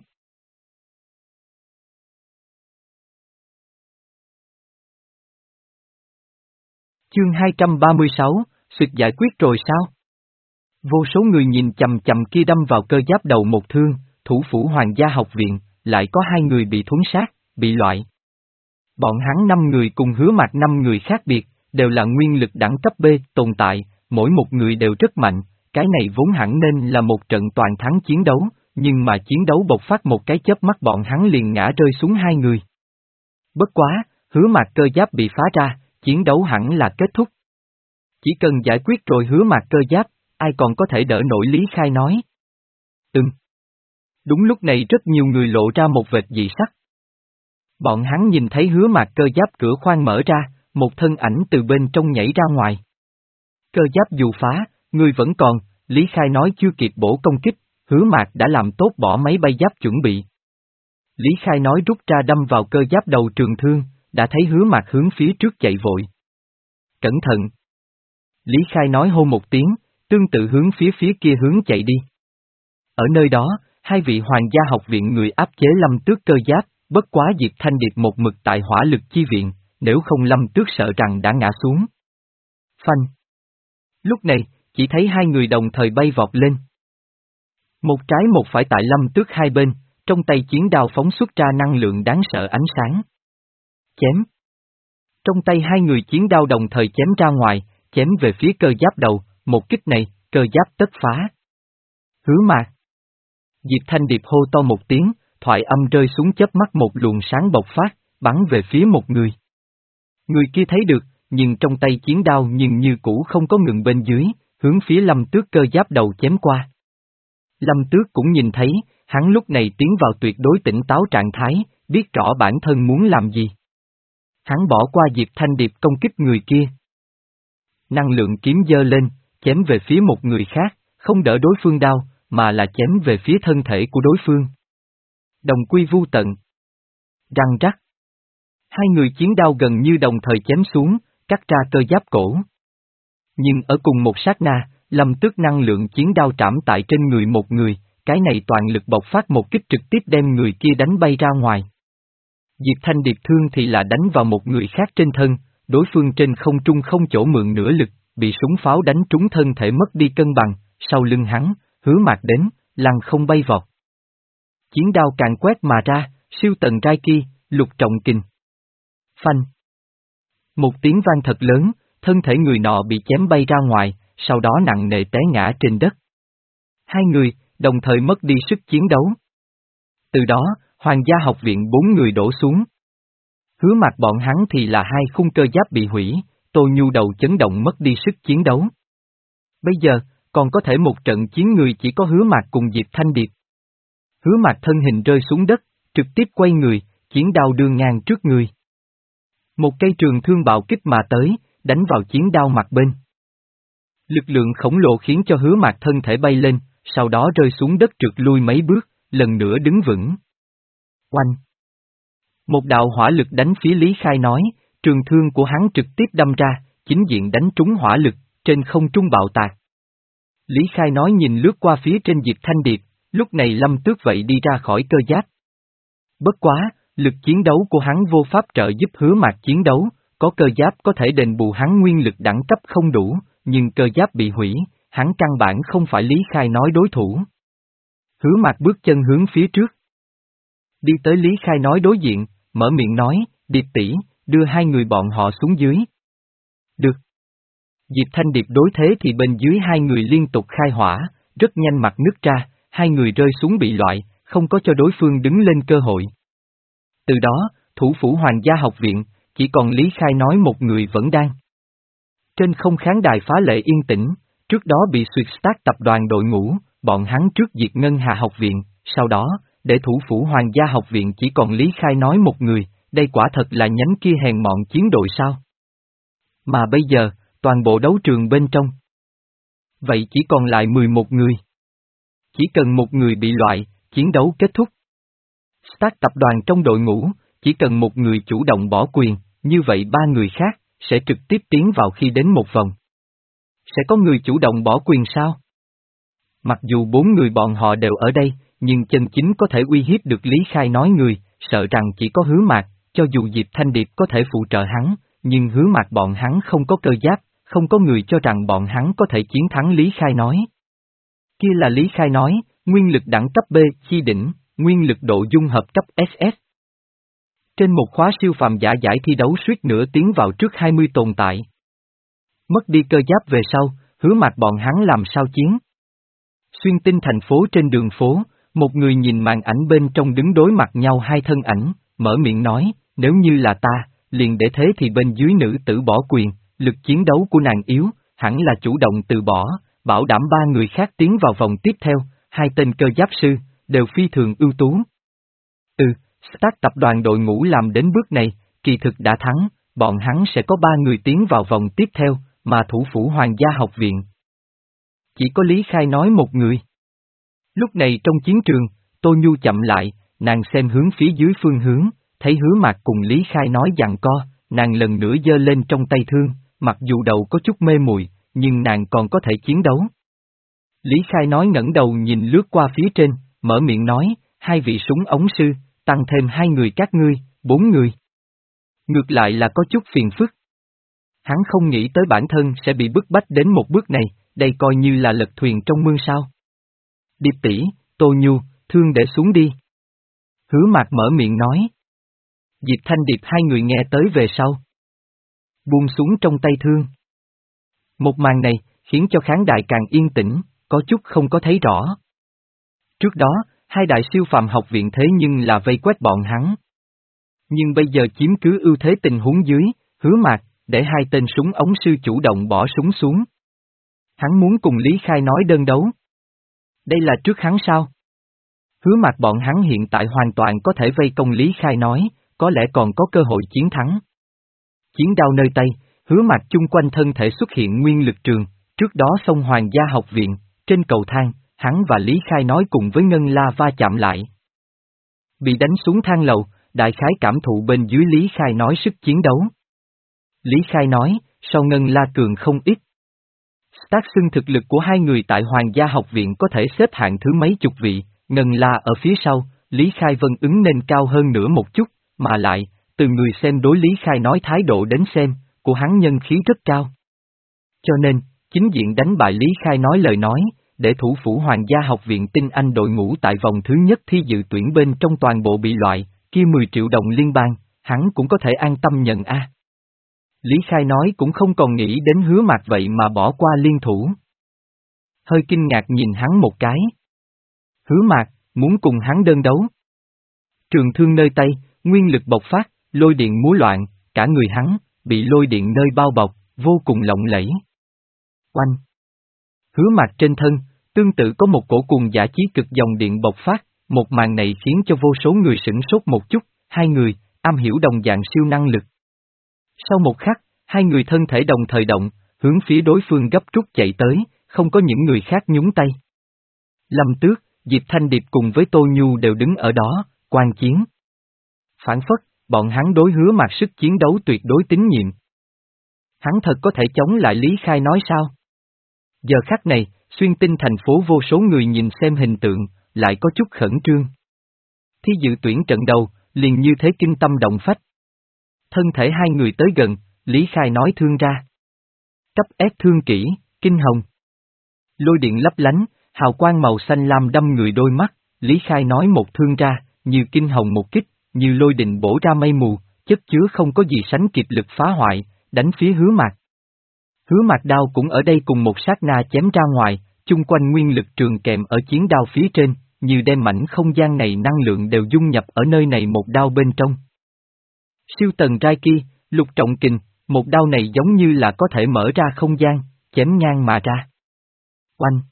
Chương hai trăm ba mươi sáu, suyệt giải quyết rồi sao? Vô số người nhìn chầm chầm kia đâm vào cơ giáp đầu một thương, thủ phủ Hoàng gia học viện, lại có hai người bị thuấn sát, bị loại. Bọn hắn năm người cùng Hứa Mạc năm người khác biệt, đều là nguyên lực đẳng cấp B tồn tại, mỗi một người đều rất mạnh, cái này vốn hẳn nên là một trận toàn thắng chiến đấu, nhưng mà chiến đấu bộc phát một cái chớp mắt bọn hắn liền ngã rơi xuống hai người. Bất quá, Hứa Mạc cơ giáp bị phá ra, chiến đấu hẳn là kết thúc. Chỉ cần giải quyết rồi Hứa Mạc cơ giáp, ai còn có thể đỡ nổi Lý Khai nói. Ừm. Đúng lúc này rất nhiều người lộ ra một vệt dị sắc. Bọn hắn nhìn thấy Hứa Mạc cơ giáp cửa khoang mở ra, một thân ảnh từ bên trong nhảy ra ngoài. Cơ giáp dù phá, ngươi vẫn còn, Lý Khai nói chưa kịp bổ công kích, Hứa Mạc đã làm tốt bỏ máy bay giáp chuẩn bị. Lý Khai nói rút ra đâm vào cơ giáp đầu trường thương, đã thấy Hứa Mạc hướng phía trước chạy vội. Cẩn thận! Lý Khai nói hô một tiếng, tương tự hướng phía phía kia hướng chạy đi. Ở nơi đó, hai vị Hoàng gia học viện người áp chế Lâm Tước cơ giáp, bất quá Diệp Thanh Điệp một mực tại hỏa lực chi viện, nếu không Lâm Tước sợ rằng đã ngã xuống. Phanh! Lúc này, chỉ thấy hai người đồng thời bay vọt lên. Một trái một phải tại Lâm Tước hai bên, trong tay chiến đao phóng xuất ra năng lượng đáng sợ ánh sáng. Chém! Trong tay hai người chiến đao đồng thời chém ra ngoài, chém về phía cơ giáp đầu, một kích này, cơ giáp tất phá. Hứa Mạc! Diệp Thanh Điệp hô to một tiếng, thoại âm rơi xuống chớp mắt một luồng sáng bộc phát, bắn về phía một người. Người kia thấy được, nhưng trong tay chiến đao nhưng như cũ không có ngừng bên dưới, hướng phía Lâm Tước cơ giáp đầu chém qua. Lâm Tước cũng nhìn thấy, hắn lúc này tiến vào tuyệt đối tỉnh táo trạng thái, biết rõ bản thân muốn làm gì. Hắn bỏ qua Diệp Thanh Điệp công kích người kia. Năng lượng kiếm giơ lên, chém về phía một người khác, không đỡ đối phương đao, mà là chém về phía thân thể của đối phương. Đồng quy vu tận. Răng rắc. Hai người chiến đao gần như đồng thời chém xuống, cắt ra cơ giáp cổ. Nhưng ở cùng một sát na, Lâm Tước năng lượng chiến đao trảm tại trên người một người, cái này toàn lực bộc phát một kích trực tiếp đem người kia đánh bay ra ngoài. Diệp Thanh Điệp thương thì là đánh vào một người khác trên thân, đối phương trên không trung không chỗ mượn nửa lực, bị súng pháo đánh trúng thân thể mất đi cân bằng, sau lưng hắn, Hứa Mạc đến, lăn không bay vọt. Chiến đao càng quét mà ra, siêu tần rai kia, lục trọng kình. Phanh. Một tiếng vang thật lớn, thân thể người nọ bị chém bay ra ngoài, sau đó nặng nề té ngã trên đất. Hai người, đồng thời mất đi sức chiến đấu. Từ đó, Hoàng gia học viện bốn người đổ xuống. Hứa Mạc bọn hắn thì là hai khung cơ giáp bị hủy, Tô Nhu đầu chấn động mất đi sức chiến đấu. Bây giờ, còn có thể một trận chiến người chỉ có Hứa Mạc cùng Diệp Thanh Điệp. Hứa Mạc thân hình rơi xuống đất, trực tiếp quay người, chiến đao đưa ngang trước người. Một cây trường thương bạo kích mà tới, đánh vào chiến đao mặt bên. Lực lượng khổng lồ khiến cho Hứa Mạc thân thể bay lên, sau đó rơi xuống đất trượt lui mấy bước, lần nữa đứng vững. Oanh! Một đạo hỏa lực đánh phía Lý Khai nói, trường thương của hắn trực tiếp đâm ra, chính diện đánh trúng hỏa lực, trên không trung bạo tạc. Lý Khai nói nhìn lướt qua phía trên Diệp Thanh Điệp, lúc này Lâm Tước vậy đi ra khỏi cơ giáp. Bất quá, lực chiến đấu của hắn vô pháp trợ giúp Hứa Mạc chiến đấu, có cơ giáp có thể đền bù hắn nguyên lực đẳng cấp không đủ, nhưng cơ giáp bị hủy, hắn căn bản không phải Lý Khai nói đối thủ. Hứa Mạc bước chân hướng phía trước. Đi tới Lý Khai nói đối diện, mở miệng nói, Điệp tỷ, đưa hai người bọn họ xuống dưới. Được. Diệp Thanh Điệp đối thế thì bên dưới hai người liên tục khai hỏa, rất nhanh mặt nứt ra, hai người rơi xuống bị loại, không có cho đối phương đứng lên cơ hội. Từ đó, thủ phủ Hoàng gia học viện, chỉ còn Lý Khai nói một người vẫn đang. Trên không khán đài phá lệ yên tĩnh, trước đó bị Xuyệt Stark tập đoàn đội ngũ, bọn hắn trước diệt Ngân Hà học viện, sau đó, để thủ phủ Hoàng gia học viện chỉ còn Lý Khai nói một người, đây quả thật là nhánh kia hèn mọn chiến đội sao. Mà bây giờ, toàn bộ đấu trường bên trong. Vậy chỉ còn lại mười một người. Chỉ cần một người bị loại, chiến đấu kết thúc. Stark tập đoàn trong đội ngũ, chỉ cần một người chủ động bỏ quyền, như vậy ba người khác, sẽ trực tiếp tiến vào khi đến một vòng. Sẽ có người chủ động bỏ quyền sao? Mặc dù bốn người bọn họ đều ở đây, nhưng chân chính có thể uy hiếp được Lý Khai nói người, sợ rằng chỉ có Hứa Mạc, cho dù Diệp Thanh Điệp có thể phụ trợ hắn, nhưng Hứa Mạc bọn hắn không có cơ giáp, không có người cho rằng bọn hắn có thể chiến thắng Lý Khai nói. Kia là Lý Khai nói, nguyên lực đẳng cấp B, chi đỉnh, nguyên lực độ dung hợp cấp ét ét. Trên một khóa siêu phàm giả giải thi đấu suýt nữa tiến vào trước hai mươi tồn tại. Mất đi cơ giáp về sau, Hứa Mạc bọn hắn làm sao chiến? Xuyên tinh thành phố trên đường phố, một người nhìn màn ảnh bên trong đứng đối mặt nhau hai thân ảnh, mở miệng nói, nếu như là ta, liền để thế thì bên dưới nữ tử bỏ quyền, lực chiến đấu của nàng yếu, hẳn là chủ động từ bỏ, bảo đảm ba người khác tiến vào vòng tiếp theo, hai tên cơ giáp sư, đều phi thường ưu tú. Ừ, Stark tập đoàn đội ngũ làm đến bước này, kỳ thực đã thắng, bọn hắn sẽ có ba người tiến vào vòng tiếp theo, mà thủ phủ Hoàng gia học viện. Chỉ có Lý Khai nói một người. Lúc này trong chiến trường, Tô Nhu chậm lại, nàng xem hướng phía dưới phương hướng, thấy Hứa Mạc cùng Lý Khai nói dặn co, nàng lần nữa giơ lên trong tay thương, mặc dù đầu có chút mê muội, nhưng nàng còn có thể chiến đấu. Lý Khai nói ngẩng đầu nhìn lướt qua phía trên, mở miệng nói, hai vị súng ống sư, tăng thêm hai người các ngươi, bốn người. Ngược lại là có chút phiền phức. Hắn không nghĩ tới bản thân sẽ bị bức bách đến một bước này, đây coi như là lật thuyền trong mương sao. Điệp tỷ, Tô Nhu, thương để xuống đi. Hứa Mạc mở miệng nói. Diệp Thanh Điệp hai người nghe tới về sau. Buông xuống trong tay thương. Một màn này, khiến cho khán đài càng yên tĩnh, có chút không có thấy rõ. Trước đó, hai đại siêu phàm học viện thế nhưng là vây quét bọn hắn. Nhưng bây giờ chiếm cứ ưu thế tình huống dưới, Hứa Mạc, để hai tên súng ống sư chủ động bỏ súng xuống. Hắn muốn cùng Lý Khai nói đơn đấu. Đây là trước hắn sao? Hứa Mạc bọn hắn hiện tại hoàn toàn có thể vây công Lý Khai nói, có lẽ còn có cơ hội chiến thắng. Chiến đao nơi tay, Hứa Mạc chung quanh thân thể xuất hiện nguyên lực trường, trước đó xông Hoàng gia học viện, trên cầu thang, hắn và Lý Khai nói cùng với Ngân La va chạm lại. Bị đánh xuống thang lầu, đại khái cảm thụ bên dưới Lý Khai nói sức chiến đấu. Lý Khai nói, sau Ngân La cường không ít. Tác xưng thực lực của hai người tại Hoàng gia học viện có thể xếp hạng thứ mấy chục vị, Ngân La ở phía sau, Lý Khai vân ứng nên cao hơn nữa một chút, mà lại, từ người xem đối Lý Khai nói thái độ đến xem, của hắn nhân khí rất cao. Cho nên, chính diện đánh bại Lý Khai nói lời nói, để thủ phủ Hoàng gia học viện tinh anh đội ngũ tại vòng thứ nhất thi dự tuyển bên trong toàn bộ bị loại, kia mười triệu đồng liên bang, hắn cũng có thể an tâm nhận a. Lý Khai nói cũng không còn nghĩ đến Hứa Mạc vậy mà bỏ qua liên thủ. Hơi kinh ngạc nhìn hắn một cái. Hứa Mạc, muốn cùng hắn đơn đấu. Trường thương nơi tay, nguyên lực bộc phát, lôi điện múa loạn, cả người hắn, bị lôi điện nơi bao bọc, vô cùng lộng lẫy. Oanh! Hứa Mạc trên thân, tương tự có một cổ cùng giả chí cực dòng điện bộc phát, một màn này khiến cho vô số người sửng sốt một chút, hai người, am hiểu đồng dạng siêu năng lực. Sau một khắc, hai người thân thể đồng thời động, hướng phía đối phương gấp rút chạy tới, không có những người khác nhúng tay. Lâm Tước, Diệp Thanh Điệp cùng với Tô Nhu đều đứng ở đó, quan chiến. Phản phất, bọn hắn đối Hứa Mạc sức chiến đấu tuyệt đối tín nhiệm. Hắn thật có thể chống lại Lý Khai nói sao? Giờ khắc này, xuyên tinh thành phố vô số người nhìn xem hình tượng, lại có chút khẩn trương. Thi dự tuyển trận đầu, liền như thế kinh tâm động phách. Thân thể hai người tới gần, Lý Khai nói thương ra. Cấp S thương kỹ, kinh hồng. Lôi điện lấp lánh, hào quang màu xanh lam đâm người đôi mắt, Lý Khai nói một thương ra, như kinh hồng một kích, như lôi đình bổ ra mây mù, chất chứa không có gì sánh kịp lực phá hoại, đánh phía Hứa Mạc. Hứa Mạc đao cũng ở đây cùng một sát na chém ra ngoài, chung quanh nguyên lực trường kèm ở chiến đao phía trên, như đem mảnh không gian này năng lượng đều dung nhập ở nơi này một đao bên trong. Siêu tầng trai kia, lục trọng kình, một đao này giống như là có thể mở ra không gian, chém ngang mà ra. Oanh!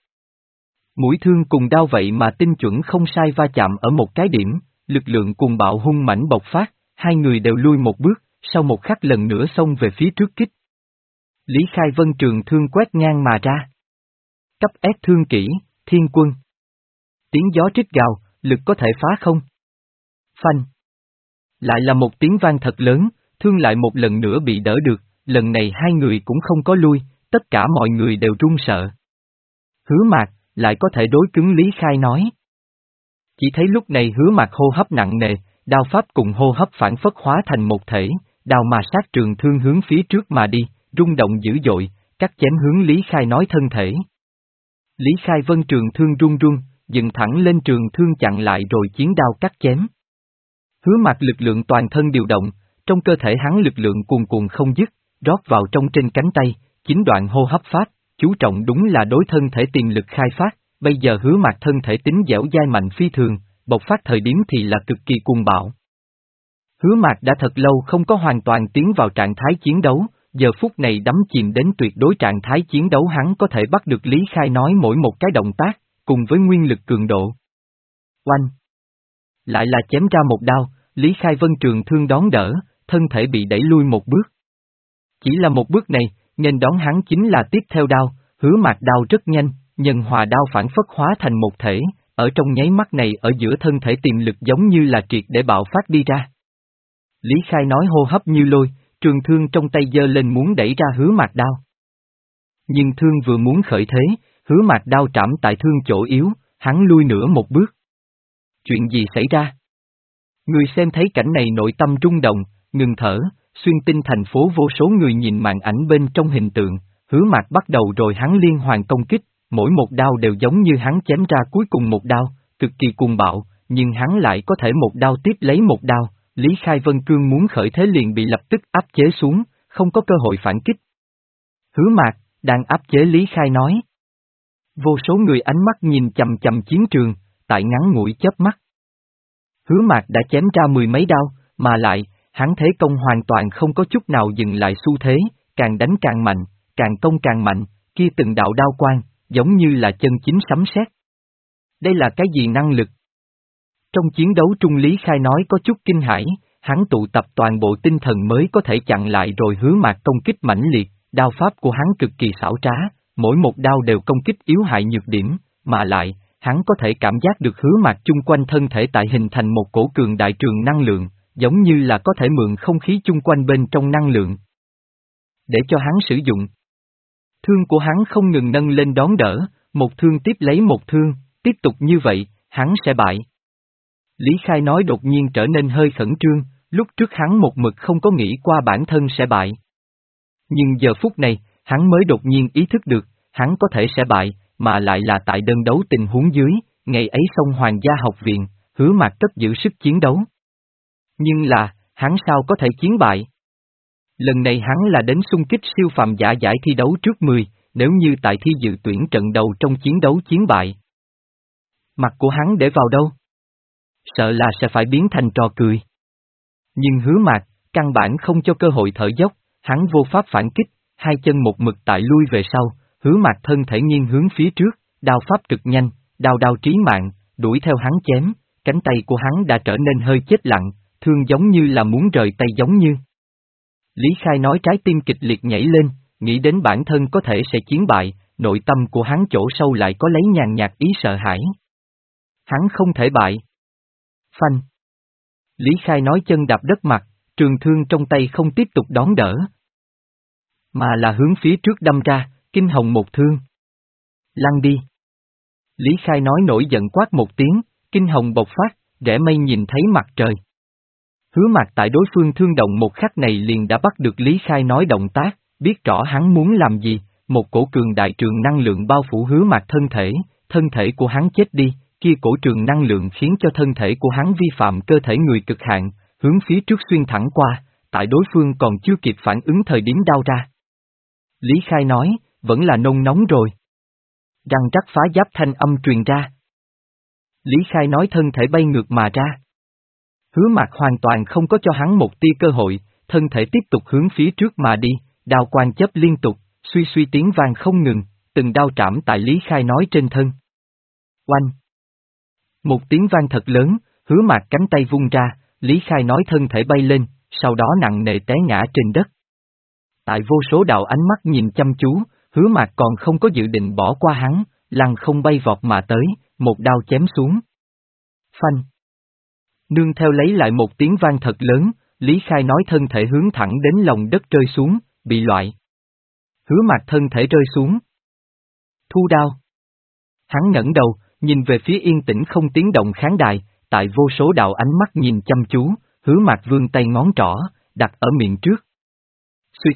Mũi thương cùng đao vậy mà tinh chuẩn không sai va chạm ở một cái điểm, lực lượng cuồng bạo hung mãnh bộc phát, hai người đều lui một bước, sau một khắc lần nữa xông về phía trước kích. Lý Khai vân trường thương quét ngang mà ra. Cấp S thương kỹ, thiên quân. Tiếng gió rít gào, lực có thể phá không? Phanh! Lại là một tiếng vang thật lớn, thương lại một lần nữa bị đỡ được, lần này hai người cũng không có lui, tất cả mọi người đều run sợ. Hứa Mạc, lại có thể đối cứng Lý Khai nói. Chỉ thấy lúc này Hứa Mạc hô hấp nặng nề, đao pháp cùng hô hấp phản phất hóa thành một thể, đao mà sát trường thương hướng phía trước mà đi, rung động dữ dội, cắt chém hướng Lý Khai nói thân thể. Lý Khai vân trường thương run run, dựng thẳng lên trường thương chặn lại rồi chiến đao cắt chém. Hứa Mạc lực lượng toàn thân điều động, trong cơ thể hắn lực lượng cuồn cuộn không dứt, rót vào trong trên cánh tay, chín đoạn hô hấp pháp, chú trọng đúng là đối thân thể tiềm lực khai phát, bây giờ Hứa Mạc thân thể tính dẻo dai mạnh phi thường, bộc phát thời điểm thì là cực kỳ cuồng bạo. Hứa Mạc đã thật lâu không có hoàn toàn tiến vào trạng thái chiến đấu, giờ phút này đắm chìm đến tuyệt đối trạng thái chiến đấu hắn có thể bắt được Lý Khai nói mỗi một cái động tác, cùng với nguyên lực cường độ. Oanh! Lại là chém ra một đao, Lý Khai vân trường thương đón đỡ, thân thể bị đẩy lui một bước. Chỉ là một bước này, nên đón hắn chính là tiếp theo đao, Hứa Mạc đao rất nhanh, nhân hòa đao phản phất hóa thành một thể, ở trong nháy mắt này ở giữa thân thể tiềm lực giống như là triệt để bạo phát đi ra. Lý Khai nói hô hấp như lôi, trường thương trong tay giơ lên muốn đẩy ra Hứa Mạc đao. Nhưng thương vừa muốn khởi thế, Hứa Mạc đao trảm tại thương chỗ yếu, hắn lui nữa một bước. Chuyện gì xảy ra? Người xem thấy cảnh này nội tâm rung động, ngừng thở, xuyên tinh thành phố vô số người nhìn màn ảnh bên trong hình tượng, Hứa Mạc bắt đầu rồi hắn liên hoàn công kích, mỗi một đao đều giống như hắn chém ra cuối cùng một đao, cực kỳ cuồng bạo, nhưng hắn lại có thể một đao tiếp lấy một đao, Lý Khai Vân Cương muốn khởi thế liền bị lập tức áp chế xuống, không có cơ hội phản kích. Hứa Mạc, đang áp chế Lý Khai nói. Vô số người ánh mắt nhìn chầm chầm chiến trường, tại ngắn ngủi chớp mắt. Hứa Mạc đã chém ra mười mấy đao, mà lại, hắn thế công hoàn toàn không có chút nào dừng lại xu thế, càng đánh càng mạnh, càng công càng mạnh, kia từng đạo đao quang, giống như là chân chính sấm sét. Đây là cái gì năng lực? Trong chiến đấu Trung Lý Khai nói có chút kinh hãi, hắn tụ tập toàn bộ tinh thần mới có thể chặn lại rồi Hứa Mạc công kích mãnh liệt, đao pháp của hắn cực kỳ xảo trá, mỗi một đao đều công kích yếu hại nhược điểm, mà lại, hắn có thể cảm giác được Hứa Mạc chung quanh thân thể tại hình thành một cổ cường đại trường năng lượng, giống như là có thể mượn không khí chung quanh bên trong năng lượng, để cho hắn sử dụng. Thương của hắn không ngừng nâng lên đón đỡ, một thương tiếp lấy một thương, tiếp tục như vậy, hắn sẽ bại. Lý Khai nói đột nhiên trở nên hơi khẩn trương, lúc trước hắn một mực không có nghĩ qua bản thân sẽ bại. Nhưng giờ phút này, hắn mới đột nhiên ý thức được, hắn có thể sẽ bại, mà lại là tại đơn đấu tình huống dưới, ngày ấy xong Hoàng gia học viện, Hứa Mạc cất giữ sức chiến đấu. Nhưng là, hắn sao có thể chiến bại? Lần này hắn là đến xung kích siêu phàm giả giải thi đấu trước mười, nếu như tại thi dự tuyển trận đầu trong chiến đấu chiến bại. Mặt của hắn để vào đâu? Sợ là sẽ phải biến thành trò cười. Nhưng Hứa Mạc, căn bản không cho cơ hội thở dốc, hắn vô pháp phản kích, hai chân một mực tại lui về sau, Hứa Mạc thân thể nghiêng hướng phía trước, đao pháp cực nhanh, đao đao trí mạng, đuổi theo hắn chém, cánh tay của hắn đã trở nên hơi chết lặng, thương giống như là muốn rời tay giống như. Lý Khai nói trái tim kịch liệt nhảy lên, nghĩ đến bản thân có thể sẽ chiến bại, nội tâm của hắn chỗ sâu lại có lấy nhàn nhạt ý sợ hãi. Hắn không thể bại. Phanh. Lý Khai nói chân đạp đất mặt, trường thương trong tay không tiếp tục đón đỡ, mà là hướng phía trước đâm ra, kinh hồng một thương. Lăn đi. Lý Khai nói nổi giận quát một tiếng, kinh hồng bộc phát, rẽ mây nhìn thấy mặt trời. Hứa Mạc tại đối phương thương động một khắc này liền đã bắt được Lý Khai nói động tác, biết rõ hắn muốn làm gì, một cổ cường đại trường năng lượng bao phủ Hứa Mạc thân thể, thân thể của hắn chết đi, kia cổ trường năng lượng khiến cho thân thể của hắn vi phạm cơ thể người cực hạn, hướng phía trước xuyên thẳng qua, tại đối phương còn chưa kịp phản ứng thời điểm đao ra. Lý Khai nói, vẫn là nôn nóng rồi. Răng rắc phá giáp thanh âm truyền ra. Lý Khai nói thân thể bay ngược mà ra. Hứa Mạc hoàn toàn không có cho hắn một tia cơ hội, thân thể tiếp tục hướng phía trước mà đi, đao quang chớp liên tục, suy suy tiếng vang không ngừng, từng đao trảm tại Lý Khai nói trên thân. Oanh! Một tiếng vang thật lớn, Hứa Mạc cánh tay vung ra, Lý Khai nói thân thể bay lên, sau đó nặng nề té ngã trên đất. Tại vô số đạo ánh mắt nhìn chăm chú, Hứa Mạc còn không có dự định bỏ qua hắn, lăng không bay vọt mà tới, một đao chém xuống. Phanh! Nương theo lấy lại một tiếng vang thật lớn, Lý Khai nói thân thể hướng thẳng đến lòng đất rơi xuống, bị loại. Hứa Mạc thân thể rơi xuống. Thu đao. Hắn ngẩng đầu, nhìn về phía yên tĩnh không tiếng động khán đài, tại vô số đạo ánh mắt nhìn chăm chú, Hứa Mạc vươn tay ngón trỏ, đặt ở miệng trước. Xuyệt.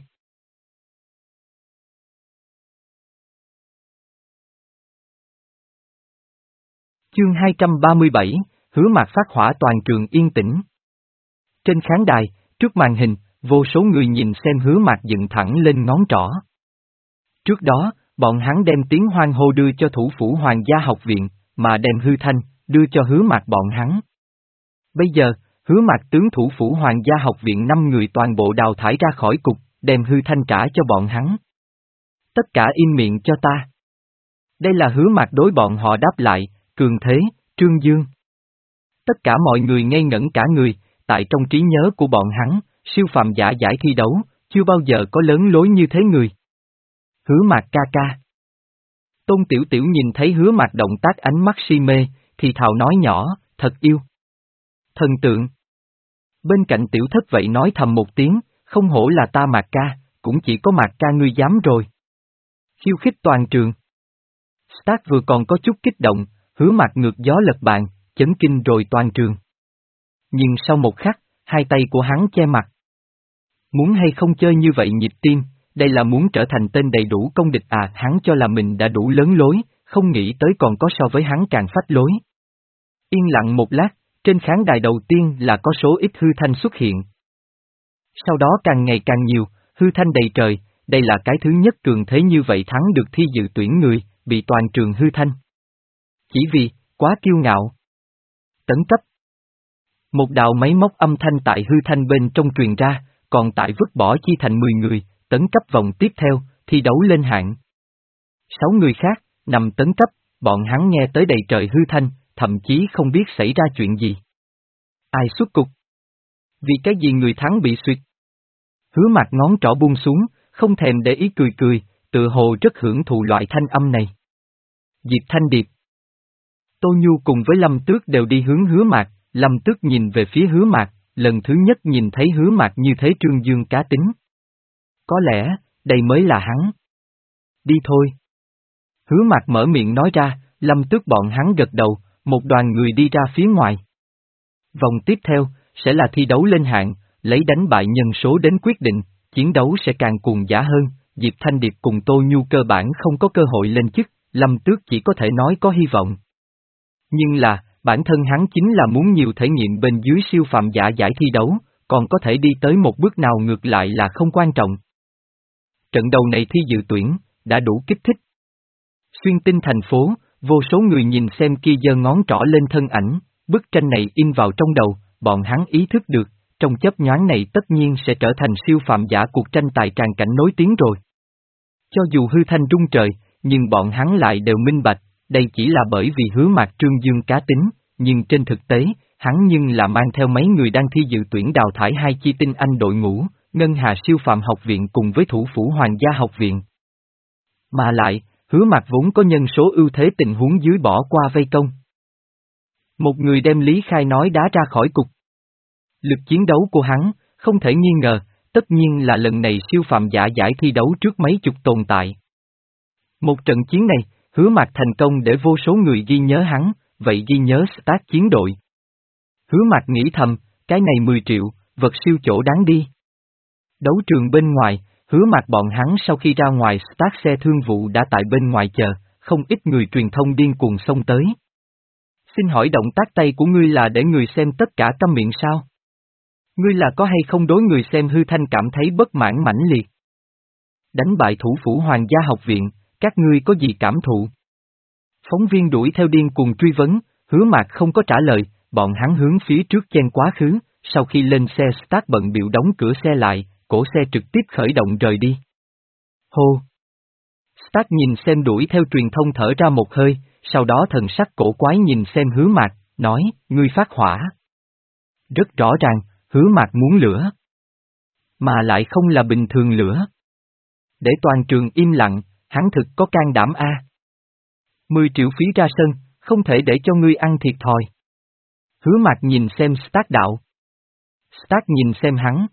Chương hai trăm ba mươi bảy, Hứa Mạc phát hỏa toàn trường yên tĩnh. Trên khán đài, trước màn hình, vô số người nhìn xem Hứa Mạc dựng thẳng lên ngón trỏ. Trước đó, bọn hắn đem tiếng hoan hô đưa cho thủ phủ Hoàng gia học viện, mà đem Hư Thanh, đưa cho Hứa Mạc bọn hắn. Bây giờ, Hứa Mạc tướng thủ phủ Hoàng gia học viện năm người toàn bộ đào thải ra khỏi cục, đem Hư Thanh trả cho bọn hắn. Tất cả im miệng cho ta. Đây là Hứa Mạc đối bọn họ đáp lại, cường thế, trương dương. Tất cả mọi người ngây ngẩn cả người, tại trong trí nhớ của bọn hắn, siêu phàm giả giải thi đấu, chưa bao giờ có lớn lối như thế người. Hứa Mạc ca ca. Tôn Tiểu Tiểu nhìn thấy Hứa Mạc động tác ánh mắt si mê, thì thào nói nhỏ, thật yêu. Thần tượng. Bên cạnh Tiểu Thất vậy nói thầm một tiếng, không hổ là ta Mạc ca, cũng chỉ có Mạc ca ngươi dám rồi. Khiêu khích toàn trường. Stark vừa còn có chút kích động, Hứa Mạc ngược gió lật bàn, chấn kinh rồi toàn trường. Nhưng sau một khắc, hai tay của hắn che mặt. Muốn hay không chơi như vậy nhịp tim, đây là muốn trở thành tên đầy đủ công địch à, hắn cho là mình đã đủ lớn lối, không nghĩ tới còn có so với hắn càng phách lối. Yên lặng một lát, trên khán đài đầu tiên là có số ít hư thanh xuất hiện. Sau đó càng ngày càng nhiều, hư thanh đầy trời, đây là cái thứ nhất cường thế như vậy thắng được thi dự tuyển người, bị toàn trường hư thanh. Chỉ vì, quá kiêu ngạo. Tấn cấp. Một đạo máy móc âm thanh tại hư thanh bên trong truyền ra, còn tại vứt bỏ chia thành mười người, tấn cấp vòng tiếp theo, thi đấu lên hạng. Sáu người khác, nằm tấn cấp, bọn hắn nghe tới đầy trời hư thanh, thậm chí không biết xảy ra chuyện gì. Ai xuất cục? Vì cái gì người thắng bị suyệt? Hứa Mạc ngón trỏ buông xuống, không thèm để ý cười cười, tự hồ rất hưởng thụ loại thanh âm này. Diệp Thanh Điệp. Tô Nhu cùng với Lâm Tước đều đi hướng Hứa Mạc, Lâm Tước nhìn về phía Hứa Mạc, lần thứ nhất nhìn thấy Hứa Mạc như thế trương dương cá tính. Có lẽ, đây mới là hắn. Đi thôi. Hứa Mạc mở miệng nói ra, Lâm Tước bọn hắn gật đầu, một đoàn người đi ra phía ngoài. Vòng tiếp theo, sẽ là thi đấu lên hạng, lấy đánh bại nhân số đến quyết định, chiến đấu sẽ càng cuồng dã hơn, Diệp Thanh Điệp cùng Tô Nhu cơ bản không có cơ hội lên chức, Lâm Tước chỉ có thể nói có hy vọng. Nhưng là, bản thân hắn chính là muốn nhiều thể nghiệm bên dưới siêu phàm giả giải thi đấu, còn có thể đi tới một bước nào ngược lại là không quan trọng. Trận đầu này thi dự tuyển, đã đủ kích thích. Xuyên tinh thành phố, vô số người nhìn xem kia giơ ngón trỏ lên thân ảnh, bức tranh này in vào trong đầu, bọn hắn ý thức được, trong chớp nhoáng này tất nhiên sẽ trở thành siêu phàm giả cuộc tranh tài tràn cảnh nối tiếng rồi. Cho dù hư thanh rung trời, nhưng bọn hắn lại đều minh bạch, đây chỉ là bởi vì Hứa Mạc trương dương cá tính, nhưng trên thực tế, hắn nhưng là mang theo mấy người đang thi dự tuyển đào thải hai chi tinh anh đội ngũ, Ngân Hà siêu phàm học viện cùng với Thủ phủ Hoàng gia học viện. Mà lại, Hứa Mạc vốn có nhân số ưu thế tình huống dưới bỏ qua vây công. Một người đem Lý Khai nói đá ra khỏi cục. Lực chiến đấu của hắn, không thể nghi ngờ, tất nhiên là lần này siêu phàm giả giải thi đấu trước mấy chục tồn tại. Một trận chiến này, Hứa Mạc thành công để vô số người ghi nhớ hắn, vậy ghi nhớ Start chiến đội. Hứa Mạc nghĩ thầm, cái này mười triệu, vật siêu chỗ đáng đi. Đấu trường bên ngoài, Hứa Mạc bọn hắn sau khi ra ngoài Start xe thương vụ đã tại bên ngoài chờ, không ít người truyền thông điên cuồng xông tới. Xin hỏi động tác tay của ngươi là để người xem tất cả câm miệng sao? Ngươi là có hay không đối người xem hư thanh cảm thấy bất mãn mãnh liệt? Đánh bại Thủ phủ Hoàng gia học viện, các ngươi có gì cảm thụ? Phóng viên đuổi theo điên cuồng truy vấn, Hứa Mạc không có trả lời, bọn hắn hướng phía trước chen quá khứ, sau khi lên xe Start bận bịu đóng cửa xe lại, cổ xe trực tiếp khởi động rời đi. Hô! Start nhìn xem đuổi theo truyền thông thở ra một hơi, sau đó thần sắc cổ quái nhìn xem Hứa Mạc, nói, ngươi phát hỏa. Rất rõ ràng, Hứa Mạc muốn lửa. Mà lại không là bình thường lửa. Để toàn trường im lặng, hắn thực có can đảm a. Mười triệu phí ra sân, không thể để cho ngươi ăn thiệt thòi. Hứa Mạc nhìn xem Start đạo. Start nhìn xem hắn.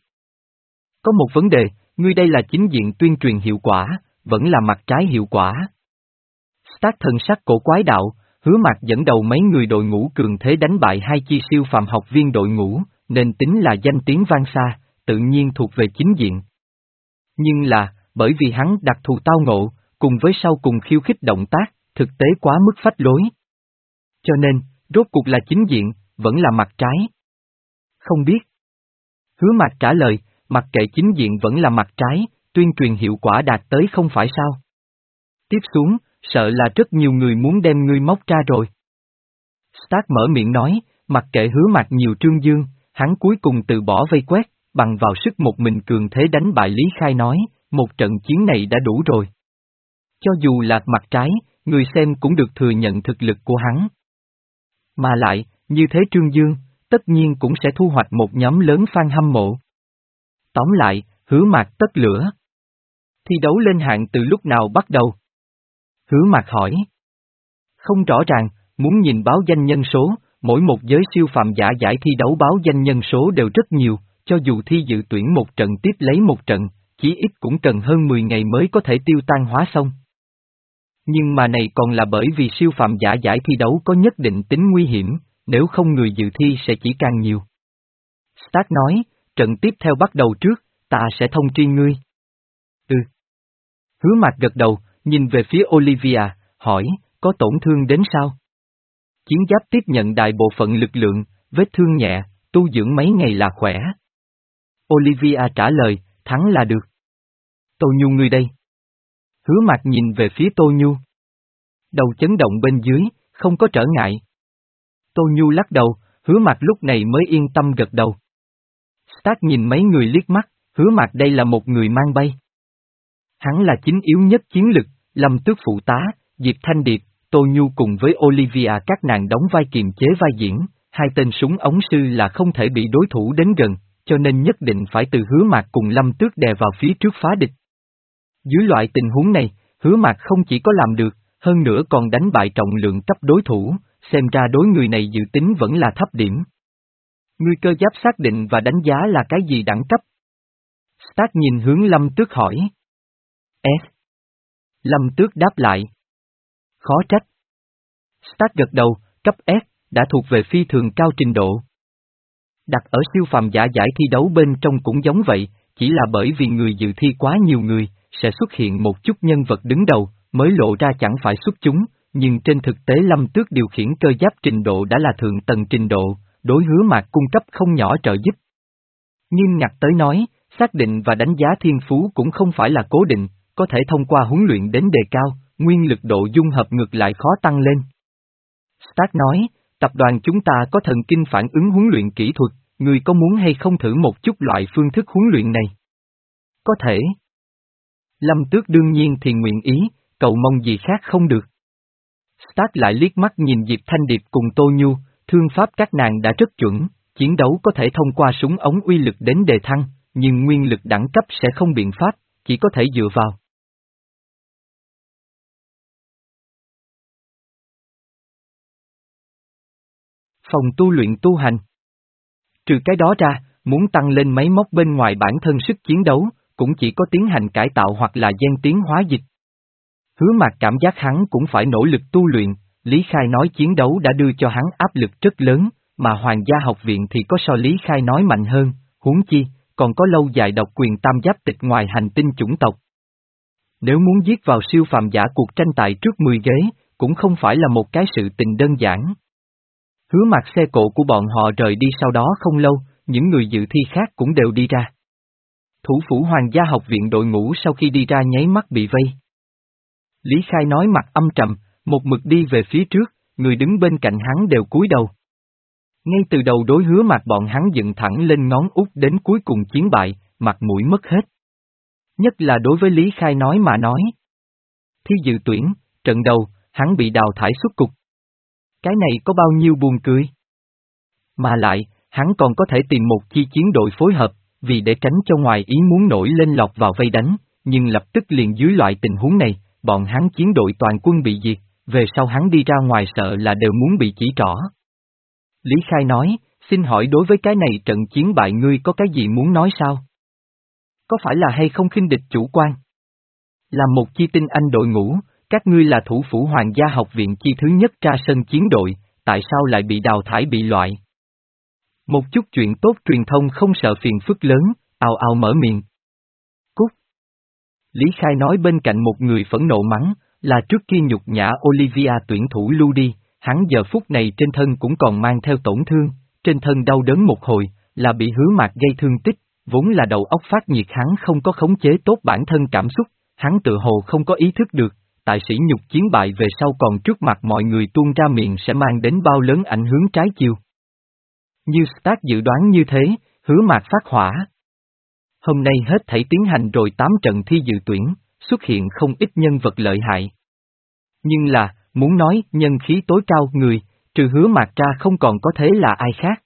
Có một vấn đề, ngươi đây là chính diện tuyên truyền hiệu quả, vẫn là mặt trái hiệu quả. Start thần sắc cổ quái đạo, Hứa Mạc dẫn đầu mấy người đội ngũ cường thế đánh bại hai chi siêu phàm học viên đội ngũ, nên tính là danh tiếng vang xa, tự nhiên thuộc về chính diện. Nhưng là, bởi vì hắn đặc thù tao ngộ, cùng với sau cùng khiêu khích động tác, thực tế quá mức phách lối. Cho nên, rốt cuộc là chính diện, vẫn là mặt trái. Không biết. Hứa Mạc trả lời, mặc kệ chính diện vẫn là mặt trái, tuyên truyền hiệu quả đạt tới không phải sao. Tiếp xuống, sợ là rất nhiều người muốn đem ngươi móc ra rồi. Start mở miệng nói, mặc kệ Hứa Mạc nhiều trương dương, hắn cuối cùng từ bỏ vây quét, bằng vào sức một mình cường thế đánh bại Lý Khai nói, một trận chiến này đã đủ rồi. Cho dù là mặt trái, người xem cũng được thừa nhận thực lực của hắn. Mà lại, như thế trương dương, tất nhiên cũng sẽ thu hoạch một nhóm lớn fan hâm mộ. Tóm lại, Hứa Mạc tất lửa. Thi đấu lên hạng từ lúc nào bắt đầu? Hứa Mạc hỏi. Không rõ ràng, muốn nhìn báo danh nhân số, mỗi một giới siêu phàm giả giải thi đấu báo danh nhân số đều rất nhiều, cho dù thi dự tuyển một trận tiếp lấy một trận, chí ít cũng cần hơn mười ngày mới có thể tiêu tan hóa xong. Nhưng mà này còn là bởi vì siêu phàm giả giải thi đấu có nhất định tính nguy hiểm, nếu không người dự thi sẽ chỉ càng nhiều. Start nói, trận tiếp theo bắt đầu trước, ta sẽ thông tri ngươi. Ừ. Hứa Mạc gật đầu, nhìn về phía Olivia, hỏi, có tổn thương đến sao? Chiến giáp tiếp nhận đại bộ phận lực lượng, vết thương nhẹ, tu dưỡng mấy ngày là khỏe. Olivia trả lời, thắng là được. Tô Nhu ngươi đây. Hứa Mạc nhìn về phía Tô Nhu. Đầu chấn động bên dưới, không có trở ngại. Tô Nhu lắc đầu, Hứa Mạc lúc này mới yên tâm gật đầu. Stark nhìn mấy người liếc mắt, Hứa Mạc đây là một người mang bay. Hắn là chính yếu nhất chiến lực, Lâm Tước phụ tá, Diệp Thanh Điệp, Tô Nhu cùng với Olivia các nàng đóng vai kiềm chế vai diễn, hai tên súng ống sư là không thể bị đối thủ đến gần, cho nên nhất định phải từ Hứa Mạc cùng Lâm Tước đè vào phía trước phá địch. Dưới loại tình huống này, Hứa Mạc không chỉ có làm được, hơn nữa còn đánh bại trọng lượng cấp đối thủ, xem ra đối người này dự tính vẫn là thấp điểm. Ngươi cơ giáp xác định và đánh giá là cái gì đẳng cấp? Stark nhìn hướng Lâm Tước hỏi. S. Lâm Tước đáp lại. Khó trách. Stark gật đầu, cấp S, đã thuộc về phi thường cao trình độ. Đặt ở siêu phàm giả giải thi đấu bên trong cũng giống vậy, chỉ là bởi vì người dự thi quá nhiều người, sẽ xuất hiện một chút nhân vật đứng đầu, mới lộ ra chẳng phải xuất chúng, nhưng trên thực tế Lâm Tước điều khiển cơ giáp trình độ đã là thượng tầng trình độ, đối Hứa Mạc cung cấp không nhỏ trợ giúp. Nhưng ngặt tới nói, xác định và đánh giá thiên phú cũng không phải là cố định, có thể thông qua huấn luyện đến đề cao, nguyên lực độ dung hợp ngược lại khó tăng lên. Stark nói, tập đoàn chúng ta có thần kinh phản ứng huấn luyện kỹ thuật, người có muốn hay không thử một chút loại phương thức huấn luyện này? Có thể. Lâm Tước đương nhiên thì nguyện ý, cậu mong gì khác không được. Stark lại liếc mắt nhìn Diệp Thanh Điệp cùng Tô Nhu, thương pháp các nàng đã rất chuẩn, chiến đấu có thể thông qua súng ống uy lực đến đề thăng, nhưng nguyên lực đẳng cấp sẽ không biện pháp, chỉ có thể dựa vào. Phòng tu luyện tu hành. Trừ cái đó ra, muốn tăng lên máy móc bên ngoài bản thân sức chiến đấu, cũng chỉ có tiến hành cải tạo hoặc là gen tiến hóa dịch. Hứa Mạc cảm giác hắn cũng phải nỗ lực tu luyện, Lý Khai nói chiến đấu đã đưa cho hắn áp lực rất lớn, mà Hoàng gia học viện thì có so Lý Khai nói mạnh hơn, huống chi, còn có lâu dài độc quyền tam giáp tịch ngoài hành tinh chủng tộc. Nếu muốn giết vào siêu phàm giả cuộc tranh tài trước mười ghế, cũng không phải là một cái sự tình đơn giản. Hứa Mạc xe cộ của bọn họ rời đi sau đó không lâu, những người dự thi khác cũng đều đi ra. Thủ phủ Hoàng gia học viện đội ngũ sau khi đi ra nháy mắt bị vây. Lý Khai nói mặt âm trầm, một mực đi về phía trước, người đứng bên cạnh hắn đều cúi đầu. Ngay từ đầu đối Hứa Mạc bọn hắn dựng thẳng lên ngón út đến cuối cùng chiến bại, mặt mũi mất hết. Nhất là đối với Lý Khai nói mà nói. Thi dự tuyển, trận đầu, hắn bị đào thải xuất cục. Cái này có bao nhiêu buồn cười? Mà lại, hắn còn có thể tìm một chi chiến đội phối hợp, vì để tránh cho ngoài ý muốn nổi lên lọt vào vây đánh, nhưng lập tức liền dưới loại tình huống này, bọn hắn chiến đội toàn quân bị diệt, về sau hắn đi ra ngoài sợ là đều muốn bị chỉ trỏ. Lý Khai nói, xin hỏi đối với cái này trận chiến bại ngươi có cái gì muốn nói sao? Có phải là hay không khinh địch chủ quan? Là một chi tinh anh đội ngũ, các ngươi là thủ phủ Hoàng gia học viện chi thứ nhất ra sân chiến đội, tại sao lại bị đào thải bị loại? Một chút chuyện tốt truyền thông không sợ phiền phức lớn, ào ào mở miệng. Cút! Lý Khai nói bên cạnh một người phẫn nộ mắng, là trước kia nhục nhã Olivia tuyển thủ lưu đi, hắn giờ phút này trên thân cũng còn mang theo tổn thương, trên thân đau đớn một hồi, là bị Hứa Mạc gây thương tích, vốn là đầu óc phát nhiệt hắn không có khống chế tốt bản thân cảm xúc, hắn tự hồ không có ý thức được, tại sĩ nhục chiến bại về sau còn trước mặt mọi người tuôn ra miệng sẽ mang đến bao lớn ảnh hưởng trái chiều. Như Stark dự đoán như thế, Hứa Mạc phát hỏa. Hôm nay hết thảy tiến hành rồi tám trận thi dự tuyển, xuất hiện không ít nhân vật lợi hại. Nhưng là, muốn nói nhân khí tối cao người, trừ Hứa Mạc ra không còn có thế là ai khác.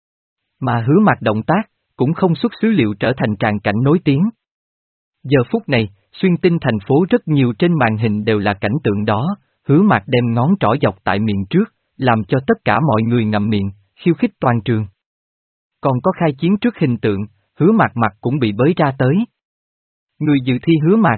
Mà Hứa Mạc động tác, cũng không xuất xứ liệu trở thành tràn cảnh nối tiếng. Giờ phút này, xuyên tinh thành phố rất nhiều trên màn hình đều là cảnh tượng đó, Hứa Mạc đem ngón trỏ dọc tại miệng trước, làm cho tất cả mọi người ngậm miệng, khiêu khích toàn trường. Còn có khai chiến trước hình tượng, Hứa Mạc mặt cũng bị bới ra tới. Người dự thi Hứa Mạc.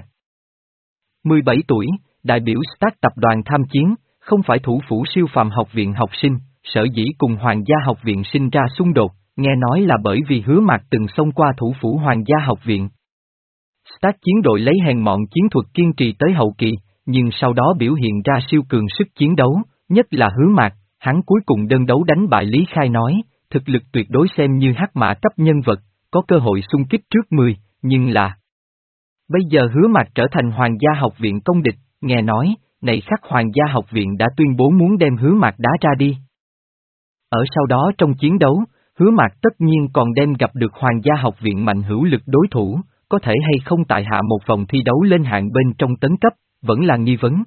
mười bảy tuổi, đại biểu Stark tập đoàn tham chiến, không phải thủ phủ siêu phàm học viện học sinh, sở dĩ cùng Hoàng gia học viện sinh ra xung đột, nghe nói là bởi vì Hứa Mạc từng xông qua thủ phủ Hoàng gia học viện. Stark chiến đội lấy hèn mọn chiến thuật kiên trì tới hậu kỳ, nhưng sau đó biểu hiện ra siêu cường sức chiến đấu, nhất là Hứa Mạc, hắn cuối cùng đơn đấu đánh bại Lý Khai nói, thực lực tuyệt đối xem như hắc mã cấp nhân vật, có cơ hội xung kích trước mười, nhưng là... Bây giờ Hứa Mạc trở thành Hoàng gia học viện công địch, nghe nói, này khắc Hoàng gia học viện đã tuyên bố muốn đem Hứa Mạc đá ra đi. Ở sau đó trong chiến đấu, Hứa Mạc tất nhiên còn đem gặp được Hoàng gia học viện mạnh hữu lực đối thủ, có thể hay không tại hạ một vòng thi đấu lên hạng bên trong tấn cấp, vẫn là nghi vấn.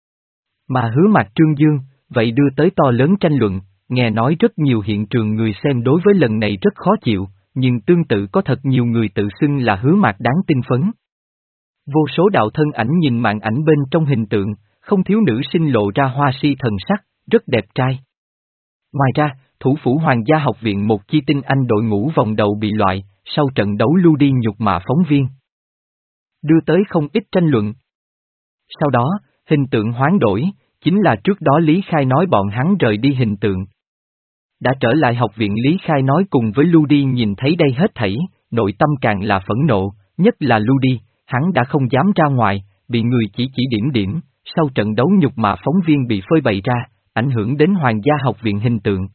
Mà Hứa Mạc Trương Dương, vậy đưa tới to lớn tranh luận, nghe nói rất nhiều hiện trường người xem đối với lần này rất khó chịu, nhưng tương tự có thật nhiều người tự xưng là Hứa Mạc đáng tin phấn. Vô số đạo thân ảnh nhìn màn ảnh bên trong hình tượng, không thiếu nữ sinh lộ ra hoa si thần sắc, rất đẹp trai. Ngoài ra, thủ phủ Hoàng gia học viện một chi tinh anh đội ngũ vòng đầu bị loại, sau trận đấu lưu đi nhục mạ phóng viên. Đưa tới không ít tranh luận. Sau đó, hình tượng hoán đổi, chính là trước đó Lý Khai nói bọn hắn rời đi hình tượng. Đã trở lại học viện Lý Khai nói cùng với Ludi nhìn thấy đây hết thảy, nội tâm càng là phẫn nộ, nhất là Ludi, hắn đã không dám ra ngoài, bị người chỉ chỉ điểm điểm, sau trận đấu nhục mạ phóng viên bị phơi bày ra, ảnh hưởng đến Hoàng gia học viện hình tượng.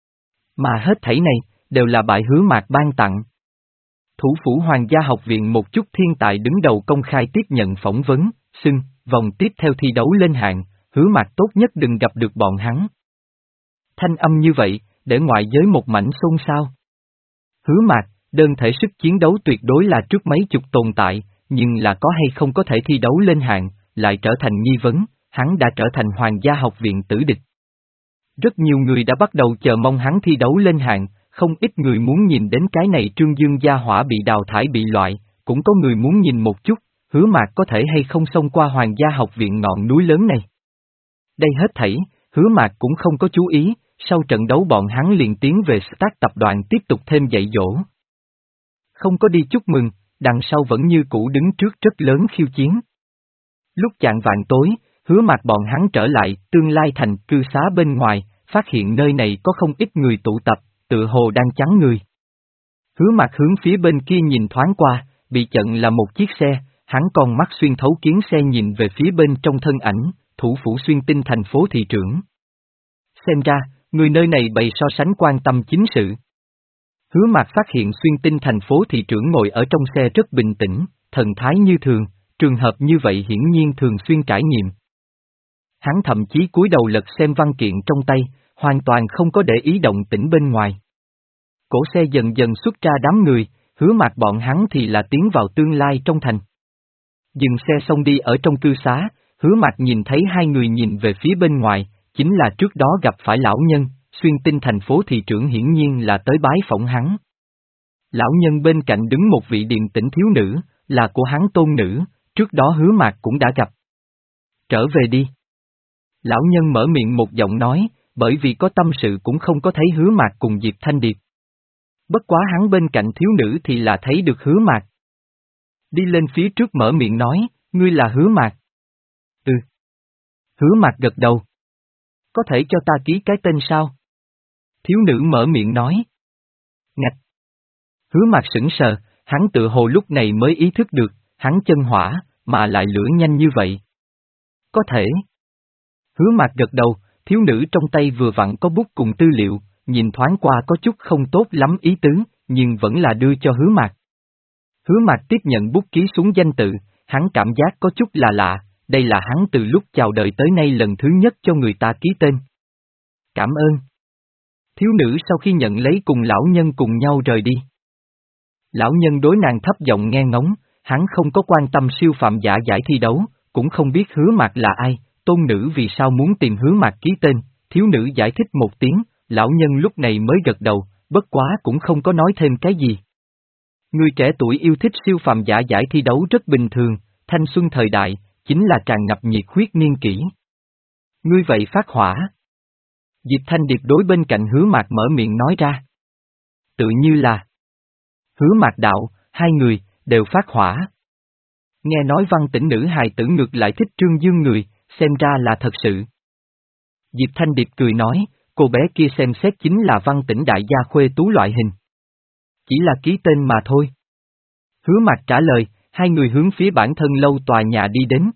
Mà hết thảy này, đều là bại Hứa Mạc ban tặng. Thủ phủ Hoàng gia học viện một chút thiên tài đứng đầu công khai tiếp nhận phỏng vấn, xưng, vòng tiếp theo thi đấu lên hạng, Hứa Mạc tốt nhất đừng gặp được bọn hắn. Thanh âm như vậy, để ngoại giới một mảnh xôn xao. Hứa Mạc, đơn thể sức chiến đấu tuyệt đối là trước mấy chục tồn tại, nhưng là có hay không có thể thi đấu lên hạng, lại trở thành nghi vấn, hắn đã trở thành Hoàng gia học viện tử địch. Rất nhiều người đã bắt đầu chờ mong hắn thi đấu lên hạng, không ít người muốn nhìn đến cái này Trương Dương gia hỏa bị đào thải bị loại, cũng có người muốn nhìn một chút, Hứa Mạc có thể hay không xông qua Hoàng gia học viện ngọn núi lớn này. Đây hết thảy, Hứa Mạc cũng không có chú ý, sau trận đấu bọn hắn liền tiến về Stark tập đoàn tiếp tục thêm dạy dỗ. Không có đi chúc mừng, đằng sau vẫn như cũ đứng trước rất lớn khiêu chiến. Lúc chạng vạng tối, Hứa Mạc bọn hắn trở lại tương lai thành cư xá bên ngoài, phát hiện nơi này có không ít người tụ tập, tựa hồ đang chắn người. Hứa Mạc hướng phía bên kia nhìn thoáng qua, bị chặn là một chiếc xe, hắn con mắt xuyên thấu kiến xe nhìn về phía bên trong thân ảnh, thủ phủ Xuyên Tinh thành phố thị trưởng. Xem ra, người nơi này bày so sánh quan tâm chính sự. Hứa Mạc phát hiện Xuyên Tinh thành phố thị trưởng ngồi ở trong xe rất bình tĩnh, thần thái như thường, trường hợp như vậy hiển nhiên thường xuyên trải nghiệm. Hắn thậm chí cúi đầu lật xem văn kiện trong tay, hoàn toàn không có để ý động tĩnh bên ngoài. Cổ xe dần dần xuất ra đám người, Hứa Mạc bọn hắn thì là tiến vào tương lai trong thành. Dừng xe xong đi ở trong cư xá, Hứa Mạc nhìn thấy hai người nhìn về phía bên ngoài, chính là trước đó gặp phải lão nhân, Xuyên Tinh thành phố thị trưởng hiển nhiên là tới bái phỏng hắn. Lão nhân bên cạnh đứng một vị điềm tĩnh thiếu nữ, là của hắn tôn nữ, trước đó Hứa Mạc cũng đã gặp. Trở về đi. Lão nhân mở miệng một giọng nói, bởi vì có tâm sự cũng không có thấy Hứa Mạc cùng Diệp Thanh Điệp. Bất quá hắn bên cạnh thiếu nữ thì là thấy được Hứa Mạc. Đi lên phía trước mở miệng nói, ngươi là Hứa Mạc. Ừ. Hứa Mạc gật đầu. Có thể cho ta ký cái tên sao? Thiếu nữ mở miệng nói. Ngạch. Hứa Mạc sững sờ, hắn tự hồ lúc này mới ý thức được, hắn chân hỏa, mà lại lửa nhanh như vậy. Có thể. Hứa Mạc gật đầu, thiếu nữ trong tay vừa vặn có bút cùng tư liệu, nhìn thoáng qua có chút không tốt lắm ý tứ, nhưng vẫn là đưa cho Hứa Mạc. Hứa Mạc tiếp nhận bút ký xuống danh tự, hắn cảm giác có chút là lạ, đây là hắn từ lúc chào đời tới nay lần thứ nhất cho người ta ký tên. Cảm ơn. Thiếu nữ sau khi nhận lấy cùng lão nhân cùng nhau rời đi. Lão nhân đối nàng thấp giọng nghe ngóng, hắn không có quan tâm siêu phạm giả giải thi đấu, cũng không biết Hứa Mạc là ai, tôn nữ vì sao muốn tìm Hứa Mạc ký tên, thiếu nữ giải thích một tiếng, lão nhân lúc này mới gật đầu, bất quá cũng không có nói thêm cái gì. Người trẻ tuổi yêu thích siêu phàm giả giải thi đấu rất bình thường, thanh xuân thời đại, chính là tràn ngập nhiệt huyết niên kỷ. Ngươi vậy phát hỏa. Diệp Thanh Điệp đối bên cạnh Hứa Mạc mở miệng nói ra. Tự như là Hứa Mạc đạo, hai người, đều phát hỏa. Nghe nói văn tỉnh nữ hài tử ngược lại thích Trương Dương người, xem ra là thật sự. Diệp Thanh Điệp cười nói, cô bé kia xem xét chính là văn tỉnh đại gia khuê tú loại hình. Chỉ là ký tên mà thôi. Hứa Mạc trả lời, hai người hướng phía bản thân lâu tòa nhà đi đến.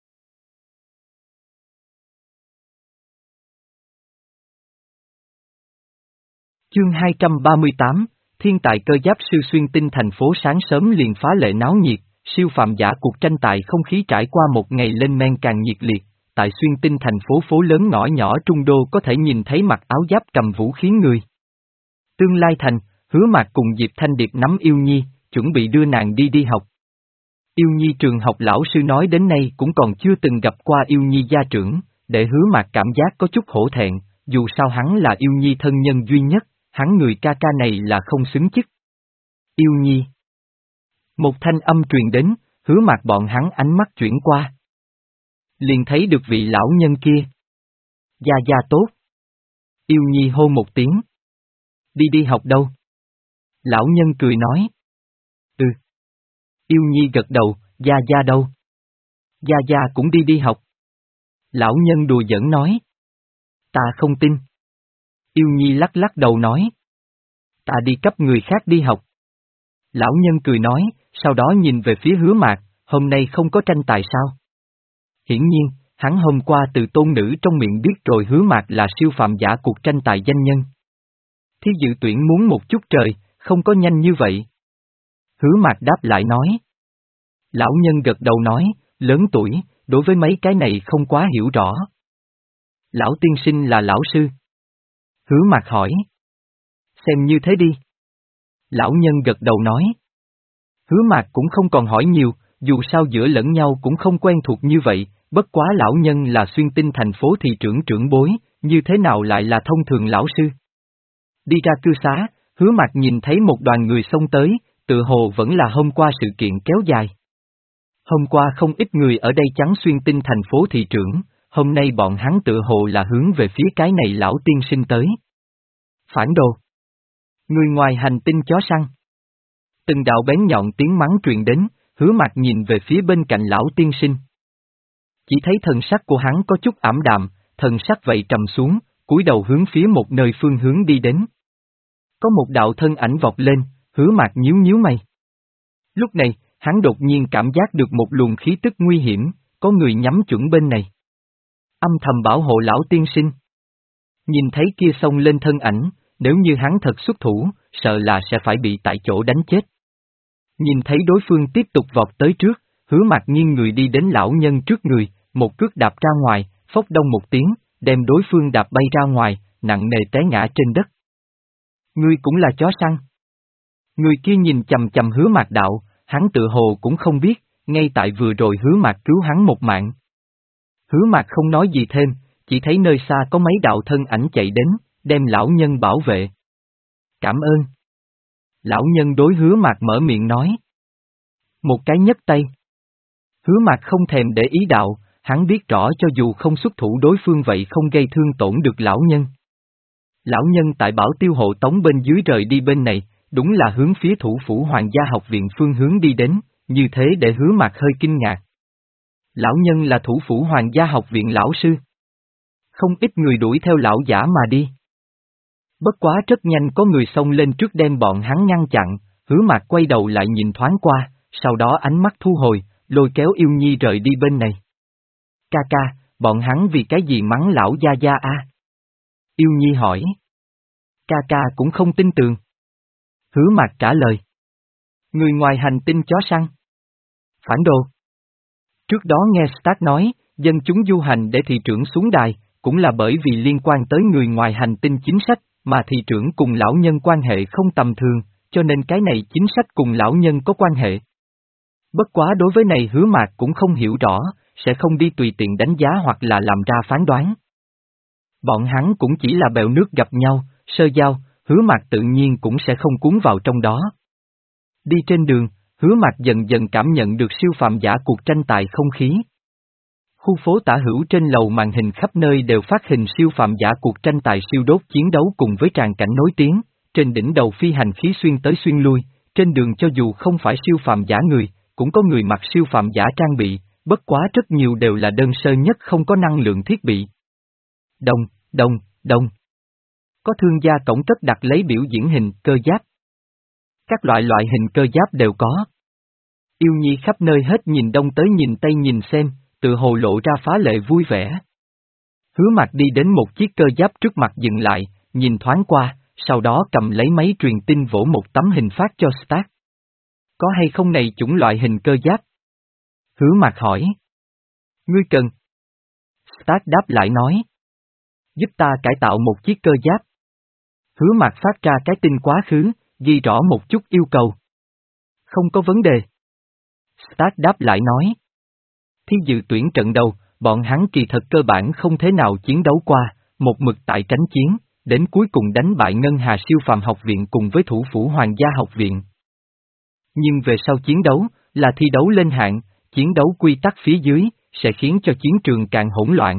Chương hai trăm ba mươi tám, Thiên tài cơ giáp sư Xuyên Tinh thành phố sáng sớm liền phá lệ náo nhiệt, siêu phàm giả cuộc tranh tài không khí trải qua một ngày lên men càng nhiệt liệt, tại xuyên tinh thành phố phố lớn ngõ nhỏ trung đô có thể nhìn thấy mặc áo giáp cầm vũ khí người. Tương Lai Thành, Hứa Mạc cùng Diệp Thanh Điệp nắm Yêu Nhi, chuẩn bị đưa nàng đi đi học. Yêu Nhi trường học lão sư nói đến nay cũng còn chưa từng gặp qua Yêu Nhi gia trưởng, để Hứa Mạc cảm giác có chút hổ thẹn, dù sao hắn là Yêu Nhi thân nhân duy nhất, hắn người ca ca này là không xứng chức. Yêu Nhi. Một thanh âm truyền đến, Hứa Mạc bọn hắn ánh mắt chuyển qua. Liền thấy được vị lão nhân kia. Gia Gia tốt. Yêu Nhi hô một tiếng. Đi đi học đâu? Lão nhân cười nói. Ừ. Yêu Nhi gật đầu, Gia Gia đâu? Gia Gia cũng đi đi học. Lão nhân đùa giỡn nói. Ta không tin. Yêu Nhi lắc lắc đầu nói. Ta đi cấp người khác đi học. Lão nhân cười nói, sau đó nhìn về phía Hứa Mạc, hôm nay không có tranh tài sao? Hiển nhiên, hắn hôm qua từ tôn nữ trong miệng biết rồi Hứa Mạc là siêu phàm giả cuộc tranh tài danh nhân. Thi dự tuyển muốn một chút trời, không có nhanh như vậy. Hứa Mạc đáp lại nói. Lão nhân gật đầu nói, lớn tuổi, đối với mấy cái này không quá hiểu rõ. Lão tiên sinh là lão sư. Hứa Mạc hỏi. Xem như thế đi. Lão nhân gật đầu nói. Hứa Mạc cũng không còn hỏi nhiều, dù sao giữa lẫn nhau cũng không quen thuộc như vậy, bất quá lão nhân là xuyên tinh thành phố thị trưởng trưởng bối, như thế nào lại là thông thường lão sư. Đi ra cư xá, Hứa Mạc nhìn thấy một đoàn người xông tới, tự hồ vẫn là hôm qua sự kiện kéo dài. Hôm qua không ít người ở đây chắn xuyên tinh thành phố thị trưởng, hôm nay bọn hắn tự hồ là hướng về phía cái này lão tiên sinh tới. Phản đồ. Người ngoài hành tinh chó săn. Từng đạo bén nhọn tiếng mắng truyền đến, Hứa Mạc nhìn về phía bên cạnh lão tiên sinh. Chỉ thấy thần sắc của hắn có chút ảm đạm, thần sắc vậy trầm xuống, cúi đầu hướng phía một nơi phương hướng đi đến. Có một đạo thân ảnh vọt lên, Hứa Mạc nhíu nhíu mày. Lúc này, hắn đột nhiên cảm giác được một luồng khí tức nguy hiểm, có người nhắm chuẩn bên này. Âm thầm bảo hộ lão tiên sinh. Nhìn thấy kia xông lên thân ảnh, nếu như hắn thật xuất thủ, sợ là sẽ phải bị tại chỗ đánh chết. Nhìn thấy đối phương tiếp tục vọt tới trước, Hứa Mạc nghiêng người đi đến lão nhân trước người, một cước đạp ra ngoài, phốc đông một tiếng, đem đối phương đạp bay ra ngoài, nặng nề té ngã trên đất. Ngươi cũng là chó săn. Người kia nhìn chầm chầm Hứa Mạc đạo, hắn tự hồ cũng không biết, ngay tại vừa rồi Hứa Mạc cứu hắn một mạng. Hứa Mạc không nói gì thêm, chỉ thấy nơi xa có mấy đạo thân ảnh chạy đến, đem lão nhân bảo vệ. Cảm ơn. Lão nhân đối Hứa Mạc mở miệng nói. Một cái nhấc tay. Hứa Mạc không thèm để ý đạo, hắn biết rõ cho dù không xuất thủ đối phương vậy không gây thương tổn được lão nhân. Lão nhân tại bảo tiêu hộ tống bên dưới rời đi bên này, đúng là hướng phía thủ phủ Hoàng gia học viện phương hướng đi đến, như thế để Hứa Mạc hơi kinh ngạc. Lão nhân là thủ phủ Hoàng gia học viện lão sư. Không ít người đuổi theo lão giả mà đi. Bất quá rất nhanh có người xông lên trước đem bọn hắn ngăn chặn, Hứa Mạc quay đầu lại nhìn thoáng qua, sau đó ánh mắt thu hồi, lôi kéo Yêu Nhi rời đi bên này. Ca ca, bọn hắn vì cái gì mắng lão gia gia a? Yêu Nhi hỏi. Ca ca cũng không tin tường. Hứa Mạc trả lời. Người ngoài hành tinh chó săn. Phản đồ. Trước đó nghe Stark nói, dân chúng du hành để thị trưởng xuống đài, cũng là bởi vì liên quan tới người ngoài hành tinh chính sách, mà thị trưởng cùng lão nhân quan hệ không tầm thường, cho nên cái này chính sách cùng lão nhân có quan hệ. Bất quá đối với này Hứa Mạc cũng không hiểu rõ, sẽ không đi tùy tiện đánh giá hoặc là làm ra phán đoán. Bọn hắn cũng chỉ là bèo nước gặp nhau, sơ giao, Hứa Mạc tự nhiên cũng sẽ không cuốn vào trong đó. Đi trên đường, Hứa Mạc dần dần cảm nhận được siêu phàm giả cuộc tranh tài không khí. Khu phố tả hữu trên lầu màn hình khắp nơi đều phát hình siêu phàm giả cuộc tranh tài siêu đốt chiến đấu cùng với tràng cảnh nối tiếng, trên đỉnh đầu phi hành khí xuyên tới xuyên lui, trên đường cho dù không phải siêu phàm giả người, cũng có người mặc siêu phàm giả trang bị, bất quá rất nhiều đều là đơn sơ nhất không có năng lượng thiết bị. Đông, đông, đông. Có thương gia cổng cất đặt lấy biểu diễn hình cơ giáp. Các loại loại hình cơ giáp đều có. Yêu Nhi khắp nơi hết nhìn đông tới nhìn tây nhìn xem, tự hồ lộ ra phá lệ vui vẻ. Hứa Mạc đi đến một chiếc cơ giáp trước mặt dừng lại, nhìn thoáng qua, sau đó cầm lấy máy truyền tin vỗ một tấm hình phát cho Stark. Có hay không này chủng loại hình cơ giáp? Hứa Mạc hỏi. Ngươi cần. Tác đáp lại nói. Giúp ta cải tạo một chiếc cơ giáp. Hứa Mạc phát ra cái tin quá khứ, ghi rõ một chút yêu cầu. Không có vấn đề. Tác đáp lại nói. Thi dự tuyển trận đầu, bọn hắn kỳ thật cơ bản không thế nào chiến đấu qua, một mực tại tránh chiến, đến cuối cùng đánh bại Ngân Hà Siêu Phàm Học Viện cùng với Thủ Phủ Hoàng gia Học Viện. Nhưng về sau chiến đấu, là thi đấu lên hạng, chiến đấu quy tắc phía dưới, sẽ khiến cho chiến trường càng hỗn loạn.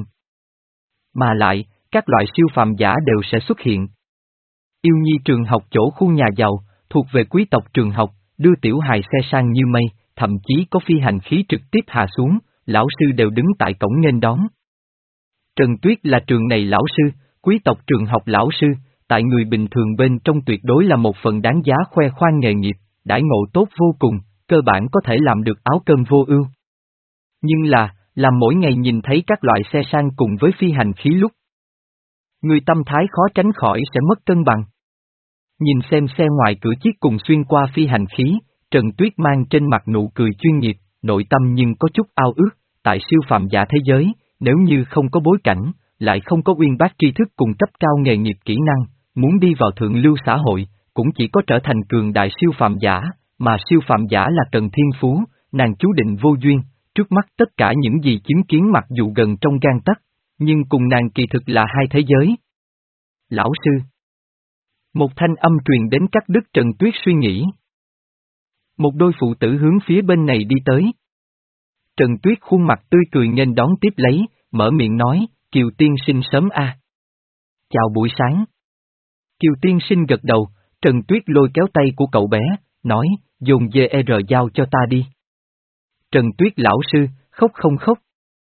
Mà lại, các loại siêu phàm giả đều sẽ xuất hiện. Yêu Nhi trường học chỗ khu nhà giàu, thuộc về quý tộc trường học, đưa tiểu hài xe sang như mây, thậm chí có phi hành khí trực tiếp hạ xuống, lão sư đều đứng tại cổng nghênh đón. Trần Tuyết là trường này lão sư, quý tộc trường học lão sư, tại người bình thường bên trong tuyệt đối là một phần đáng giá khoe khoang nghề nghiệp, đãi ngộ tốt vô cùng, cơ bản có thể làm được áo cơm vô ưu. Nhưng là, làm mỗi ngày nhìn thấy các loại xe sang cùng với phi hành khí lúc, người tâm thái khó tránh khỏi sẽ mất cân bằng. Nhìn xem xe ngoài cửa chiếc cùng xuyên qua phi hành khí, Trần Tuyết mang trên mặt nụ cười chuyên nghiệp, nội tâm nhưng có chút ao ước, tại siêu phàm giả thế giới, nếu như không có bối cảnh, lại không có uyên bác tri thức cùng cấp cao nghề nghiệp kỹ năng, muốn đi vào thượng lưu xã hội, cũng chỉ có trở thành cường đại siêu phàm giả, mà siêu phàm giả là cần thiên phú, nàng chú định vô duyên, trước mắt tất cả những gì chứng kiến mặc dù gần trong gang tấc, nhưng cùng nàng kỳ thực là hai thế giới. Lão sư. Một thanh âm truyền đến cắt đứt Trần Tuyết suy nghĩ. Một đôi phụ tử hướng phía bên này đi tới. Trần Tuyết khuôn mặt tươi cười nghênh đón tiếp lấy, mở miệng nói, Kiều tiên sinh sớm a. À. Chào buổi sáng. Kiều tiên sinh gật đầu, Trần Tuyết lôi kéo tay của cậu bé, nói, dồn giê rờ giao cho ta đi. Trần Tuyết lão sư, khóc không khóc.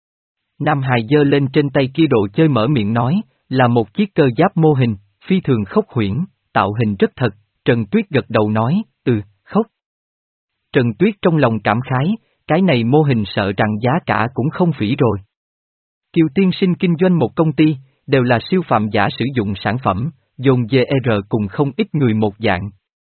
Nam hài giơ lên trên tay kia đồ chơi mở miệng nói, là một chiếc cơ giáp mô hình, phi thường khốc huyễn, tạo hình rất thật, Trần Tuyết gật đầu nói, ừ, khóc. Trần Tuyết trong lòng cảm khái, cái này mô hình sợ rằng giá cả cũng không phỉ rồi. Kiều tiên sinh kinh doanh một công ty, đều là siêu phàm giả sử dụng sản phẩm, dồn giê rờ cùng không ít người một dạng.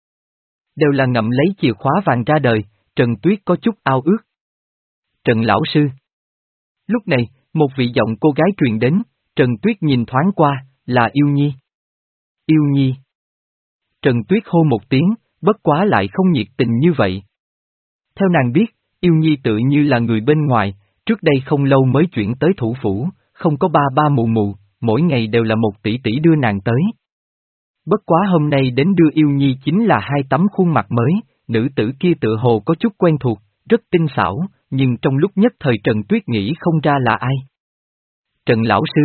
Đều là ngậm lấy chìa khóa vàng ra đời, Trần Tuyết có chút ao ước. Trần lão sư. Lúc này, một vị giọng cô gái truyền đến, Trần Tuyết nhìn thoáng qua, là Yêu Nhi. Yêu Nhi. Trần Tuyết hô một tiếng, bất quá lại không nhiệt tình như vậy. Theo nàng biết, Yêu Nhi tự như là người bên ngoài, trước đây không lâu mới chuyển tới thủ phủ, không có ba ba mụ mụ, mỗi ngày đều là một tỷ tỷ đưa nàng tới. Bất quá hôm nay đến đưa Yêu Nhi chính là hai tấm khuôn mặt mới, nữ tử kia tự hồ có chút quen thuộc, rất tinh xảo, nhưng trong lúc nhất thời Trần Tuyết nghĩ không ra là ai. Trần lão sư.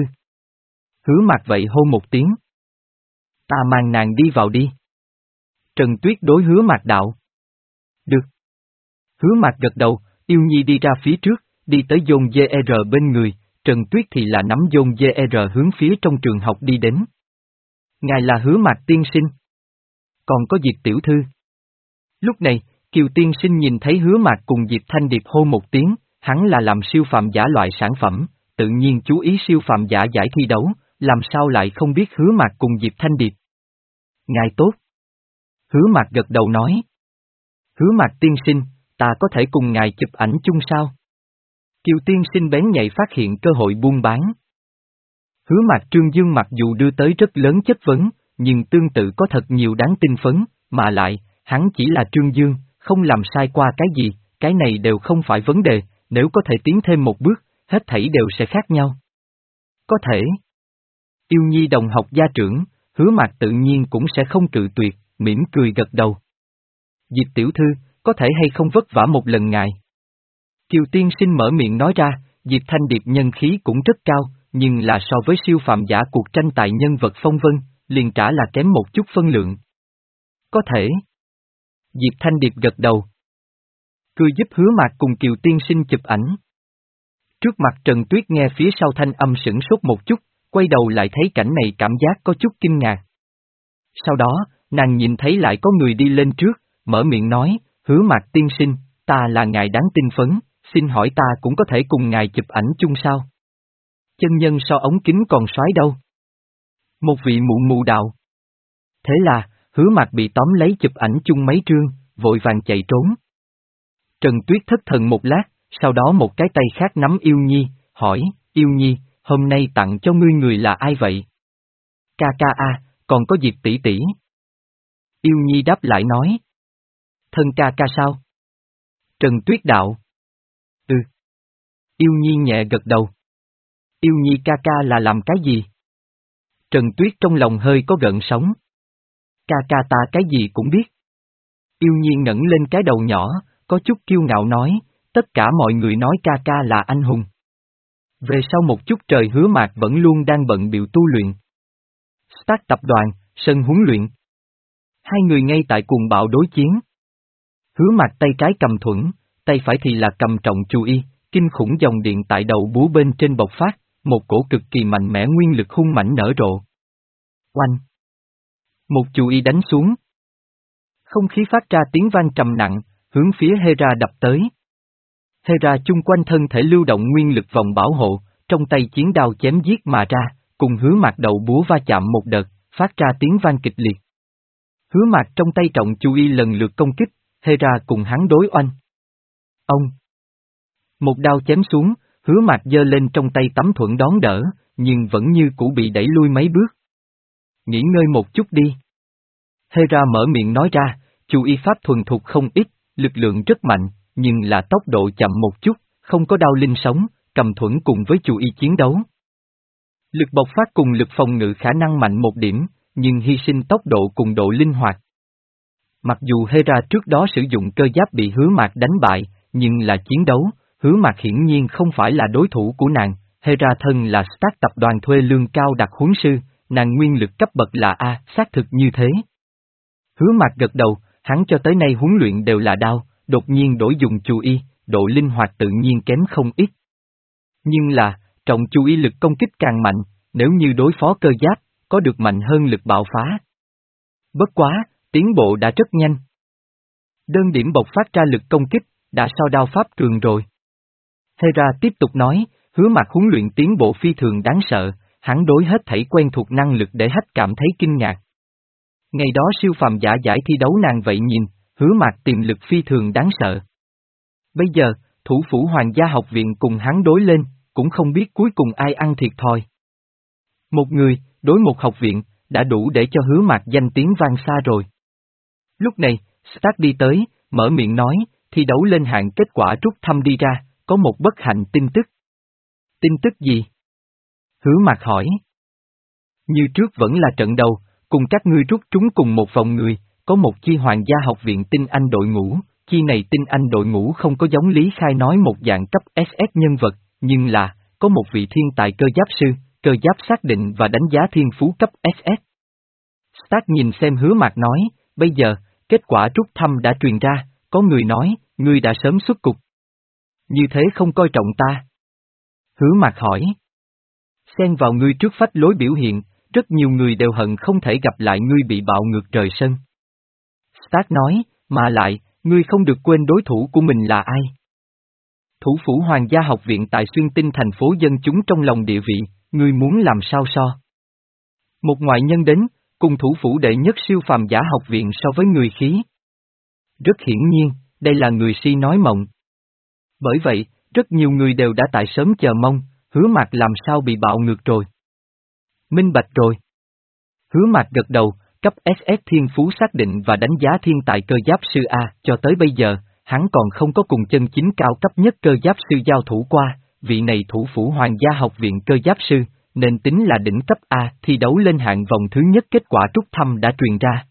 Hứa Mạc vậy hô một tiếng. Ta mang nàng đi vào đi. Trần Tuyết đối Hứa Mạc đạo. Được. Hứa Mạc gật đầu, Yêu Nhi đi ra phía trước, đi tới dồn giê rờ bên người, Trần Tuyết thì là nắm dồn giê rờ hướng phía trong trường học đi đến. Ngài là Hứa Mạc tiên sinh. Còn có Diệp tiểu thư. Lúc này, Kiều tiên sinh nhìn thấy Hứa Mạc cùng Diệp Thanh Điệp hô một tiếng, hắn là làm siêu phàm giả loại sản phẩm, tự nhiên chú ý siêu phàm giả giải thi đấu, làm sao lại không biết Hứa Mạc cùng Diệp Thanh Điệp. Ngài tốt. Hứa Mạc gật đầu nói. Hứa Mạc tiên sinh, ta có thể cùng ngài chụp ảnh chung sao? Kiều tiên sinh bén nhạy phát hiện cơ hội buôn bán. Hứa Mạc Trương Dương mặc dù đưa tới rất lớn chất vấn, nhưng tương tự có thật nhiều đáng tin phấn, mà lại, hắn chỉ là Trương Dương, không làm sai qua cái gì, cái này đều không phải vấn đề, nếu có thể tiến thêm một bước, hết thảy đều sẽ khác nhau. Có thể. Yêu Nhi đồng học gia trưởng, Hứa Mạc tự nhiên cũng sẽ không cự tuyệt, mỉm cười gật đầu. Diệp tiểu thư, có thể hay không vất vả một lần ngài? Kiều tiên sinh mở miệng nói ra, Diệp Thanh Điệp nhân khí cũng rất cao, nhưng là so với siêu phàm giả cuộc tranh tài nhân vật phong vân, liền trả là kém một chút phân lượng. Có thể. Diệp Thanh Điệp gật đầu. Cười giúp Hứa Mạc cùng Kiều tiên sinh chụp ảnh. Trước mặt Trần Tuyết nghe phía sau thanh âm sửng sốt một chút, quay đầu lại thấy cảnh này cảm giác có chút kinh ngạc. Sau đó, nàng nhìn thấy lại có người đi lên trước, mở miệng nói, Hứa Mạc tiên sinh, ta là ngài đáng tin phấn, xin hỏi ta cũng có thể cùng ngài chụp ảnh chung sao? Chân nhân so ống kính còn soái đâu? Một vị mụ mụ đạo. Thế là, Hứa Mạc bị tóm lấy chụp ảnh chung mấy trương, vội vàng chạy trốn. Trần Tuyết thất thần một lát, sau đó một cái tay khác nắm Yêu Nhi, hỏi, Yêu Nhi, hôm nay tặng cho ngươi người là ai vậy? Ca ca a, còn có Diệp tỷ tỷ. Yêu Nhi đáp lại nói. Thân ca ca sao? Trần Tuyết đạo. Ừ. Yêu Nhi nhẹ gật đầu. Yêu Nhi ca ca là làm cái gì? Trần Tuyết trong lòng hơi có gợn sóng. Ca ca ta cái gì cũng biết. Yêu Nhi ngẩng lên cái đầu nhỏ, có chút kiêu ngạo nói, tất cả mọi người nói ca ca là anh hùng. Về sau một chút trời Hứa Mạc vẫn luôn đang bận bịu tu luyện. Stark tập đoàn, sân huấn luyện. Hai người ngay tại cuồng bạo đối chiến. Hứa Mạc tay trái cầm thuẫn, tay phải thì là cầm trọng chu y, kinh khủng dòng điện tại đầu búa bên trên bộc phát, một cổ cực kỳ mạnh mẽ nguyên lực hung mãnh nở rộ. Oanh! Một chu y đánh xuống. Không khí phát ra tiếng vang trầm nặng, hướng phía Hera đập tới. Hera chung quanh thân thể lưu động nguyên lực vòng bảo hộ, trong tay chiến đao chém giết mà ra, cùng Hứa Mạc đầu búa va chạm một đợt, phát ra tiếng vang kịch liệt. Hứa Mạc trong tay trọng chu y lần lượt công kích, Hera cùng hắn đối oanh. Ông! Một đao chém xuống, Hứa Mạc giơ lên trong tay tấm thuẫn đón đỡ, nhưng vẫn như cũ bị đẩy lui mấy bước. Nghỉ ngơi một chút đi. Hera mở miệng nói ra, chu y pháp thuần thục không ít, lực lượng rất mạnh, nhưng là tốc độ chậm một chút, không có đao linh sống, cầm thuẫn cùng với chu y chiến đấu. Lực bộc phát cùng lực phòng ngự khả năng mạnh một điểm, nhưng hy sinh tốc độ cùng độ linh hoạt. Mặc dù Hera trước đó sử dụng cơ giáp bị Hứa Mạc đánh bại, nhưng là chiến đấu, Hứa Mạc hiển nhiên không phải là đối thủ của nàng. Hera thân là Stark tập đoàn thuê lương cao đặc huấn sư, nàng nguyên lực cấp bậc là A, xác thực như thế. Hứa Mạc gật đầu, hắn cho tới nay huấn luyện đều là đao, đột nhiên đổi dùng chu y, độ linh hoạt tự nhiên kém không ít. Nhưng là, trọng chu y lực công kích càng mạnh, nếu như đối phó cơ giáp, có được mạnh hơn lực bạo phá. Bất quá, tiến bộ đã rất nhanh. Đơn điểm bộc phát ra lực công kích, đã so đao pháp cường rồi. Hera tiếp tục nói, Hứa Mạc huấn luyện tiến bộ phi thường đáng sợ, hắn đối hết thảy quen thuộc năng lực để Hách cảm thấy kinh ngạc. Ngày đó siêu phàm giả giải thi đấu nàng vậy nhìn, Hứa Mạc tiềm lực phi thường đáng sợ. Bây giờ, thủ phủ Hoàng gia học viện cùng hắn đối lên, cũng không biết cuối cùng ai ăn thiệt thòi. Một người, đối một học viện, đã đủ để cho Hứa Mạc danh tiếng vang xa rồi. Lúc này, Stark đi tới, mở miệng nói, thi đấu lên hạng kết quả rút thăm đi ra, có một bất hạnh tin tức. Tin tức gì? Hứa Mạc hỏi. Như trước vẫn là trận đầu, cùng các ngươi rút trúng cùng một vòng người, có một chi Hoàng gia học viện tinh anh đội ngũ, chi này tinh anh đội ngũ không có giống Lý Khai nói một dạng cấp ét ét nhân vật, nhưng là, có một vị thiên tài cơ giáp sư, cơ giáp xác định và đánh giá thiên phú cấp ét ét. Stark nhìn xem Hứa Mạc nói, bây giờ, kết quả rút thăm đã truyền ra, có người nói, ngươi đã sớm xuất cục. Như thế không coi trọng ta. Hứa Mạc hỏi. Xen vào ngươi trước phách lối biểu hiện, rất nhiều người đều hận không thể gặp lại ngươi bị bạo ngược trời sân. Stark nói, mà lại, ngươi không được quên đối thủ của mình là ai. Thủ phủ Hoàng gia học viện tại Xuyên Tinh thành phố dân chúng trong lòng địa vị, ngươi muốn làm sao so. Một ngoại nhân đến, cùng thủ phủ đệ nhất siêu phàm giả học viện so với người khí. Rất hiển nhiên, đây là người si nói mộng. Bởi vậy, rất nhiều người đều đã tại sớm chờ mong, Hứa Mạc làm sao bị bạo ngược rồi. Minh bạch rồi. Hứa Mạc gật đầu, cấp ét ét thiên phú xác định và đánh giá thiên tài cơ giáp sư A, cho tới bây giờ, hắn còn không có cùng chân chính cao cấp nhất cơ giáp sư giao thủ qua, vị này thủ phủ Hoàng gia học viện cơ giáp sư, nên tính là đỉnh cấp A, thi đấu lên hạng vòng thứ nhất kết quả rút thăm đã truyền ra.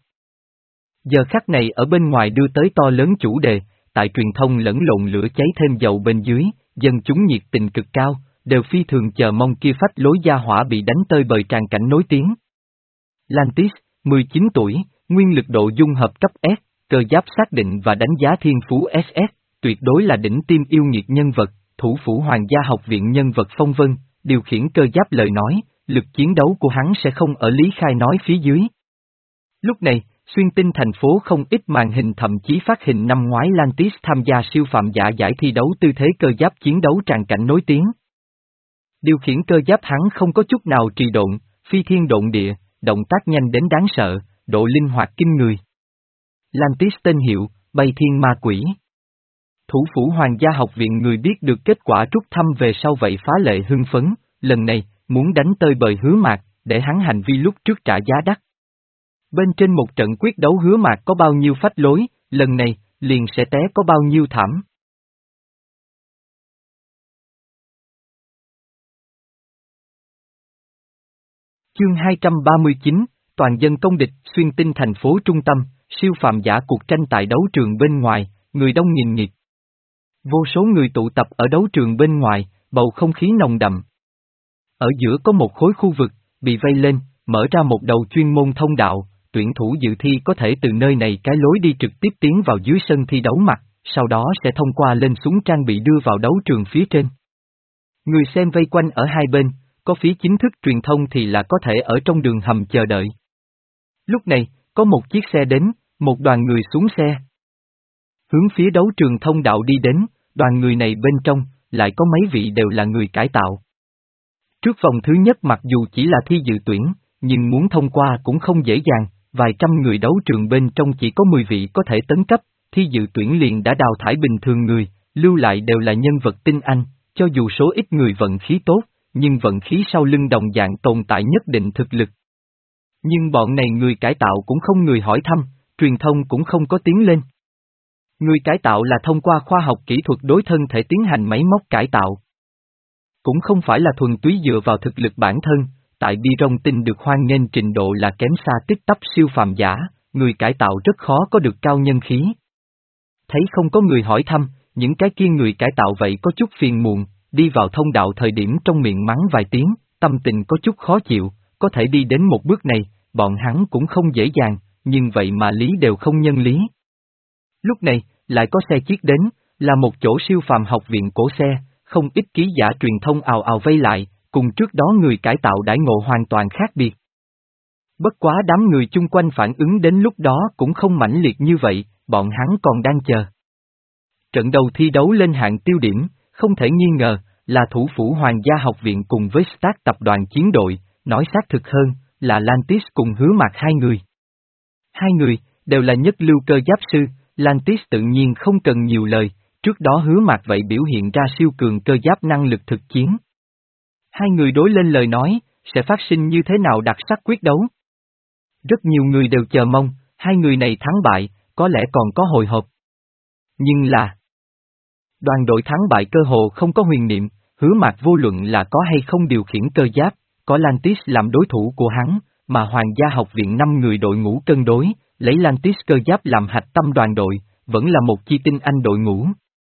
Giờ khắc này ở bên ngoài đưa tới to lớn chủ đề, tại truyền thông lẫn lộn lửa cháy thêm dầu bên dưới, dân chúng nhiệt tình cực cao, đều phi thường chờ mong kia phách lối gia hỏa bị đánh tơi bời tràn cảnh nối tiếng. Lantis, mười chín tuổi, nguyên lực độ dung hợp cấp S, cơ giáp xác định và đánh giá thiên phú ét ét, tuyệt đối là đỉnh tim yêu nghiệt nhân vật, thủ phủ Hoàng gia học viện nhân vật phong vân, điều khiển cơ giáp lời nói, lực chiến đấu của hắn sẽ không ở Lý Khai nói phía dưới. Lúc này, Xuyên Tinh thành phố không ít màn hình thậm chí phát hình năm ngoái Lantis tham gia siêu phàm giả giải thi đấu tư thế cơ giáp chiến đấu tràn cảnh nối tiếng. Điều khiển cơ giáp hắn không có chút nào trì độn, phi thiên độn địa, động tác nhanh đến đáng sợ, độ linh hoạt kinh người. Lantis tên hiệu, bay thiên ma quỷ. Thủ phủ Hoàng gia học viện người biết được kết quả rút thăm về sau vậy phá lệ hưng phấn, lần này, muốn đánh tơi bời Hứa Mạc, để hắn hành vi lúc trước trả giá đắt. Bên trên một trận quyết đấu Hứa Mạc có bao nhiêu phách lối, lần này, liền sẽ té có bao nhiêu thảm. Chương hai trăm ba mươi chín, toàn dân công địch, xuyên tinh thành phố trung tâm, siêu phàm giả cuộc tranh tại đấu trường bên ngoài, người đông nghìn nghịt. Vô số người tụ tập ở đấu trường bên ngoài, bầu không khí nồng đậm. Ở giữa có một khối khu vực, bị vây lên, mở ra một đầu chuyên môn thông đạo, tuyển thủ dự thi có thể từ nơi này cái lối đi trực tiếp tiến vào dưới sân thi đấu mặt, sau đó sẽ thông qua lên xuống trang bị đưa vào đấu trường phía trên. Người xem vây quanh ở hai bên, có phí chính thức truyền thông thì là có thể ở trong đường hầm chờ đợi. Lúc này, có một chiếc xe đến, một đoàn người xuống xe. Hướng phía đấu trường thông đạo đi đến, đoàn người này bên trong, lại có mấy vị đều là người cải tạo. Trước vòng thứ nhất mặc dù chỉ là thi dự tuyển, nhưng muốn thông qua cũng không dễ dàng, vài trăm người đấu trường bên trong chỉ có mười vị có thể tấn cấp, thi dự tuyển liền đã đào thải bình thường người, lưu lại đều là nhân vật tinh anh, cho dù số ít người vận khí tốt, nhưng vận khí sau lưng đồng dạng tồn tại nhất định thực lực. Nhưng bọn này người cải tạo cũng không người hỏi thăm, truyền thông cũng không có tiến lên. Người cải tạo là thông qua khoa học kỹ thuật đối thân thể tiến hành máy móc cải tạo. Cũng không phải là thuần túy dựa vào thực lực bản thân, tại bi rong tinh được hoan nghênh trình độ là kém xa tích tắp siêu phàm giả, người cải tạo rất khó có được cao nhân khí. Thấy không có người hỏi thăm, những cái kia người cải tạo vậy có chút phiền muộn, đi vào thông đạo thời điểm trong miệng mắng vài tiếng, tâm tình có chút khó chịu, có thể đi đến một bước này, bọn hắn cũng không dễ dàng, nhưng vậy mà lý đều không nhân lý. Lúc này, lại có xe chiếc đến, là một chỗ siêu phàm học viện cổ xe, không ít ký giả truyền thông ào ào vây lại, cùng trước đó người cải tạo đãi ngộ hoàn toàn khác biệt. Bất quá đám người chung quanh phản ứng đến lúc đó cũng không mãnh liệt như vậy, bọn hắn còn đang chờ. Trận đầu thi đấu lên hạng tiêu điểm, không thể nghi ngờ, là thủ phủ Hoàng gia học viện cùng với Stark tập đoàn chiến đội, nói xác thực hơn, là Lantis cùng Hứa Mạc hai người. Hai người, đều là nhất lưu cơ giáp sư, Lantis tự nhiên không cần nhiều lời, trước đó Hứa Mạc vậy biểu hiện ra siêu cường cơ giáp năng lực thực chiến. Hai người đối lên lời nói, sẽ phát sinh như thế nào đặc sắc quyết đấu. Rất nhiều người đều chờ mong, hai người này thắng bại, có lẽ còn có hồi hộp. Nhưng là, đoàn đội thắng bại cơ hồ không có huyền niệm, Hứa Mạc vô luận là có hay không điều khiển cơ giáp, có Lantis làm đối thủ của hắn, mà Hoàng gia học viện năm người đội ngũ cân đối, lấy Lantis cơ giáp làm hạch tâm đoàn đội, vẫn là một chi tinh anh đội ngũ.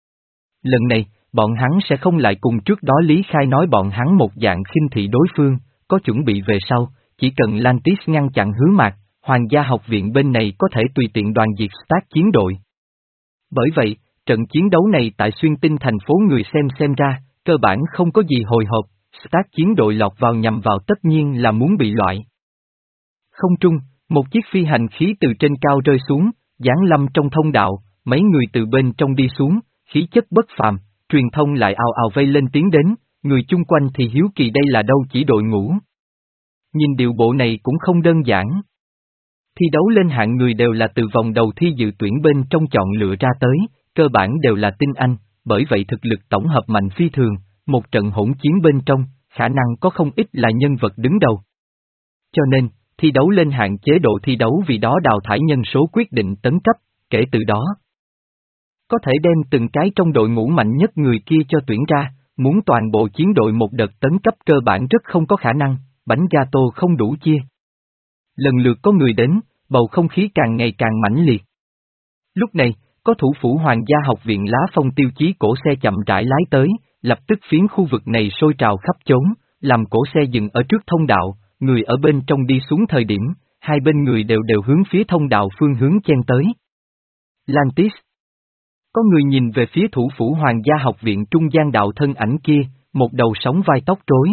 Lần này, bọn hắn sẽ không lại cùng trước đó Lý Khai nói bọn hắn một dạng khinh thị đối phương, có chuẩn bị về sau, chỉ cần Lantis ngăn chặn Hứa Mạc, Hoàng gia học viện bên này có thể tùy tiện đoàn diệt Stark chiến đội. Bởi vậy, trận chiến đấu này tại xuyên tinh thành phố người xem xem ra, cơ bản không có gì hồi hộp, Stark chiến đội lọt vào nhằm vào tất nhiên là muốn bị loại. Không trung, một chiếc phi hành khí từ trên cao rơi xuống, giáng lâm trong thông đạo, mấy người từ bên trong đi xuống, khí chất bất phàm, truyền thông lại ào ào vây lên tiến đến, người chung quanh thì hiếu kỳ đây là đâu chỉ đội ngũ. Nhìn điệu bộ này cũng không đơn giản. Thi đấu lên hạng người đều là từ vòng đầu thi dự tuyển bên trong chọn lựa ra tới, cơ bản đều là tinh anh, bởi vậy thực lực tổng hợp mạnh phi thường, một trận hỗn chiến bên trong, khả năng có không ít là nhân vật đứng đầu. Cho nên, thi đấu lên hạng chế độ thi đấu vì đó đào thải nhân số quyết định tấn cấp, kể từ đó. Có thể đem từng cái trong đội ngũ mạnh nhất người kia cho tuyển ra, muốn toàn bộ chiến đội một đợt tấn cấp cơ bản rất không có khả năng, bánh gato không đủ chia. Lần lượt có người đến, bầu không khí càng ngày càng mãnh liệt. Lúc này, có thủ phủ Hoàng gia học viện lá phong tiêu chí cổ xe chậm rãi lái tới, lập tức phiến khu vực này sôi trào khắp chốn, làm cổ xe dừng ở trước thông đạo, người ở bên trong đi xuống thời điểm, hai bên người đều đều hướng phía thông đạo phương hướng chen tới. Lantis. Có người nhìn về phía thủ phủ Hoàng gia học viện trung gian đạo thân ảnh kia, một đầu sóng vai tóc rối.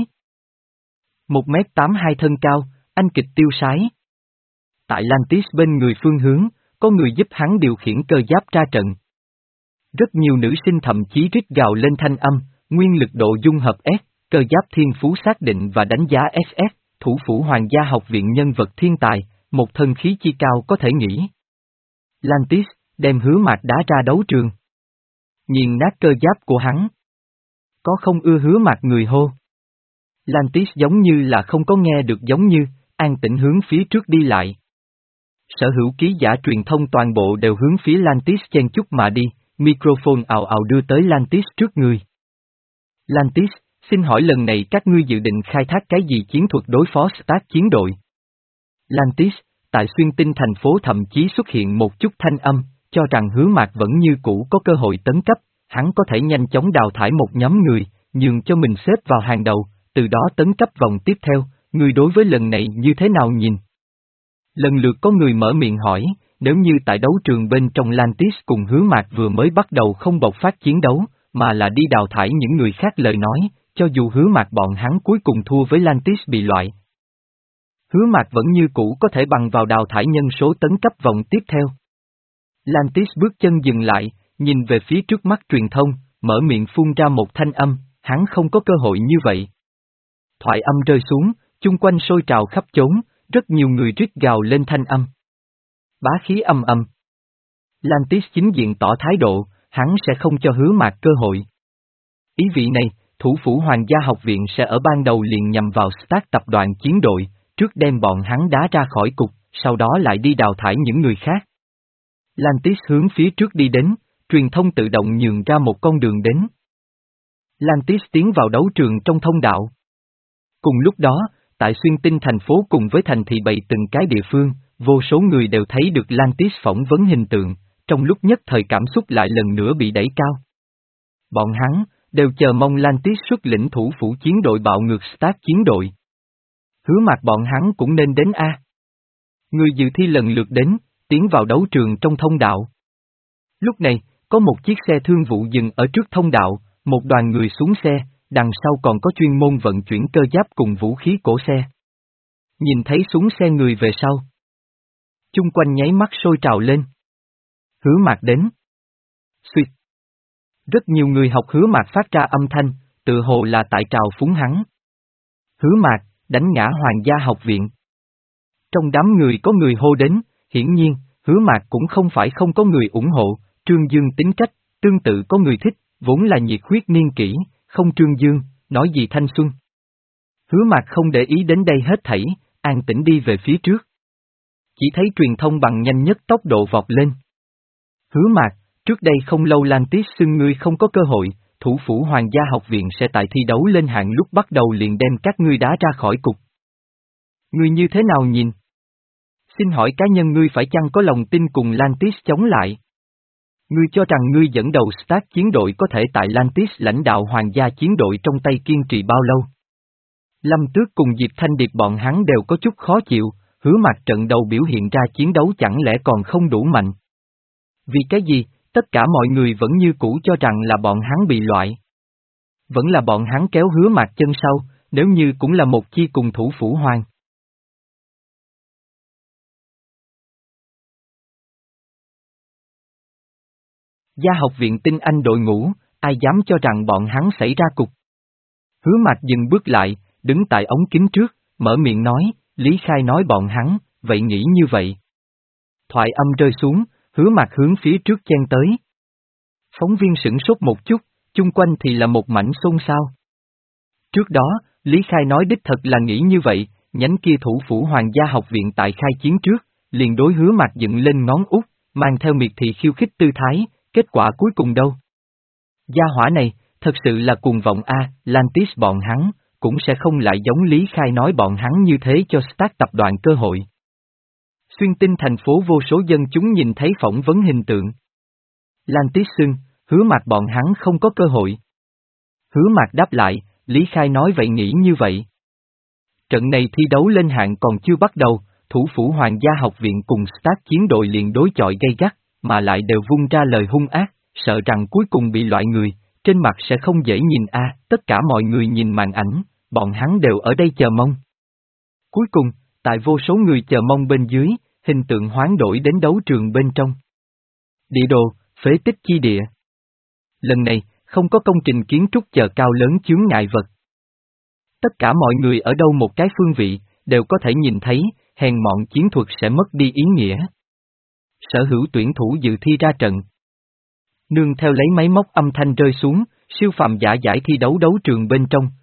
Một mét tám hai thân cao, anh kịch tiêu sái. Tại Lantis bên người phương hướng, có người giúp hắn điều khiển cơ giáp ra trận. Rất nhiều nữ sinh thậm chí rít gào lên thanh âm, nguyên lực độ dung hợp S, cơ giáp thiên phú xác định và đánh giá ét ét, thủ phủ Hoàng gia học viện nhân vật thiên tài, một thân khí chi cao có thể nghĩ. Lantis, đem Hứa Mạc đá ra đấu trường. Nghiền nát cơ giáp của hắn. Có không ưa Hứa Mạc người hô. Lantis giống như là không có nghe được giống như, an tĩnh hướng phía trước đi lại. Sở hữu ký giả truyền thông toàn bộ đều hướng phía Lantis chen chúc mà đi, microphone ào ào đưa tới Lantis trước người. Lantis, xin hỏi lần này các ngươi dự định khai thác cái gì chiến thuật đối phó Stark chiến đội? Lantis, tại xuyên tinh thành phố thậm chí xuất hiện một chút thanh âm, cho rằng Hứa Mạc vẫn như cũ có cơ hội tấn cấp, hắn có thể nhanh chóng đào thải một nhóm người, nhường cho mình xếp vào hàng đầu, từ đó tấn cấp vòng tiếp theo, ngươi đối với lần này như thế nào nhìn? Lần lượt có người mở miệng hỏi, nếu như tại đấu trường bên trong Lantis cùng Hứa Mạc vừa mới bắt đầu không bộc phát chiến đấu, mà là đi đào thải những người khác lời nói, cho dù Hứa Mạc bọn hắn cuối cùng thua với Lantis bị loại. Hứa Mạc vẫn như cũ có thể bằng vào đào thải nhân số tấn cấp vòng tiếp theo. Lantis bước chân dừng lại, nhìn về phía trước mắt truyền thông, mở miệng phun ra một thanh âm, hắn không có cơ hội như vậy. Thoại âm rơi xuống, chung quanh sôi trào khắp chốn, rất nhiều người rít gào lên thanh âm. Bá khí âm âm. Lantis chính diện tỏ thái độ, hắn sẽ không cho Hứa Mạc cơ hội. Ý vị này, thủ phủ Hoàng gia học viện sẽ ở ban đầu liền nhằm vào Stark tập đoàn chiến đội, trước đem bọn hắn đá ra khỏi cục, sau đó lại đi đào thải những người khác. Lantis hướng phía trước đi đến, truyền thông tự động nhường ra một con đường đến. Lantis tiến vào đấu trường trong thông đạo. Cùng lúc đó, tại xuyên tinh thành phố cùng với thành thị bảy từng cái địa phương, vô số người đều thấy được Lantis phỏng vấn hình tượng, trong lúc nhất thời cảm xúc lại lần nữa bị đẩy cao. Bọn hắn, đều chờ mong Lantis xuất lĩnh thủ phủ chiến đội bạo ngược Stark chiến đội. Hứa Mạc bọn hắn cũng nên đến A. Người dự thi lần lượt đến, tiến vào đấu trường trong thông đạo. Lúc này, có một chiếc xe thương vụ dừng ở trước thông đạo, một đoàn người xuống xe, đằng sau còn có chuyên môn vận chuyển cơ giáp cùng vũ khí cổ xe. Nhìn thấy xuống xe người về sau. Chung quanh nháy mắt sôi trào lên. Hứa Mạc đến. Xuyệt. Rất nhiều người học Hứa Mạc phát ra âm thanh, tự hồ là tại trào phúng hắn. Hứa Mạc, đánh ngã Hoàng gia học viện. Trong đám người có người hô đến, hiển nhiên, Hứa Mạc cũng không phải không có người ủng hộ, Trương Dương tính cách, tương tự có người thích, vốn là nhiệt huyết niên kỷ, không Trương Dương, nói gì thanh xuân. Hứa Mạc không để ý đến đây hết thảy, an tĩnh đi về phía trước. Chỉ thấy truyền thông bằng nhanh nhất tốc độ vọt lên. Hứa Mạc, trước đây không lâu Lantis xưng ngươi không có cơ hội, thủ phủ Hoàng gia học viện sẽ tại thi đấu lên hạng lúc bắt đầu liền đem các ngươi đá ra khỏi cục. Ngươi như thế nào nhìn? Xin hỏi cá nhân ngươi phải chăng có lòng tin cùng Lantis chống lại? Ngươi cho rằng ngươi dẫn đầu Stark chiến đội có thể tại Lantis lãnh đạo Hoàng gia chiến đội trong tay kiên trì bao lâu? Lâm Tước cùng Diệp Thanh Điệp bọn hắn đều có chút khó chịu, Hứa Mạc trận đầu biểu hiện ra chiến đấu chẳng lẽ còn không đủ mạnh? Vì cái gì, tất cả mọi người vẫn như cũ cho rằng là bọn hắn bị loại. Vẫn là bọn hắn kéo Hứa Mạc chân sau, nếu như cũng là một chi cùng thủ phủ Hoàng. Gia học viện tinh anh đội ngũ, ai dám cho rằng bọn hắn xảy ra cục. Hứa Mạc dừng bước lại, đứng tại ống kính trước, mở miệng nói, Lý Khai nói bọn hắn, vậy nghĩ như vậy. Thoại âm rơi xuống, Hứa Mạc hướng phía trước chen tới. Phóng viên sửng sốt một chút, chung quanh thì là một mảnh xôn xao. Trước đó, Lý Khai nói đích thật là nghĩ như vậy, nhánh kia thủ phủ Hoàng gia học viện tại khai chiến trước, liền đối Hứa Mạc dựng lên ngón út, mang theo miệt thị khiêu khích tư thái, kết quả cuối cùng đâu? Gia hỏa này, thật sự là cuồng vọng a, Lantis bọn hắn, cũng sẽ không lại giống Lý Khai nói bọn hắn như thế cho Stark tập đoàn cơ hội. Xuyên tinh thành phố vô số dân chúng nhìn thấy phỏng vấn hình tượng. Lantis xưng, Hứa Mạc bọn hắn không có cơ hội. Hứa Mạc đáp lại, Lý Khai nói vậy nghĩ như vậy. Trận này thi đấu lên hạng còn chưa bắt đầu, thủ phủ Hoàng gia học viện cùng Stark chiến đội liền đối chọi gay gắt, mà lại đều vung ra lời hung ác, sợ rằng cuối cùng bị loại người, trên mặt sẽ không dễ nhìn a. Tất cả mọi người nhìn màn ảnh, bọn hắn đều ở đây chờ mong. Cuối cùng, tại vô số người chờ mong bên dưới, hình tượng hoán đổi đến đấu trường bên trong. Địa đồ, phế tích chi địa. Lần này, không có công trình kiến trúc chờ cao lớn chướng ngại vật. Tất cả mọi người ở đâu một cái phương vị, đều có thể nhìn thấy, hèn mọn chiến thuật sẽ mất đi ý nghĩa. Sở hữu tuyển thủ dự thi ra trận. Nương theo lấy máy móc âm thanh rơi xuống, siêu phàm giả giải thi đấu đấu trường bên trong,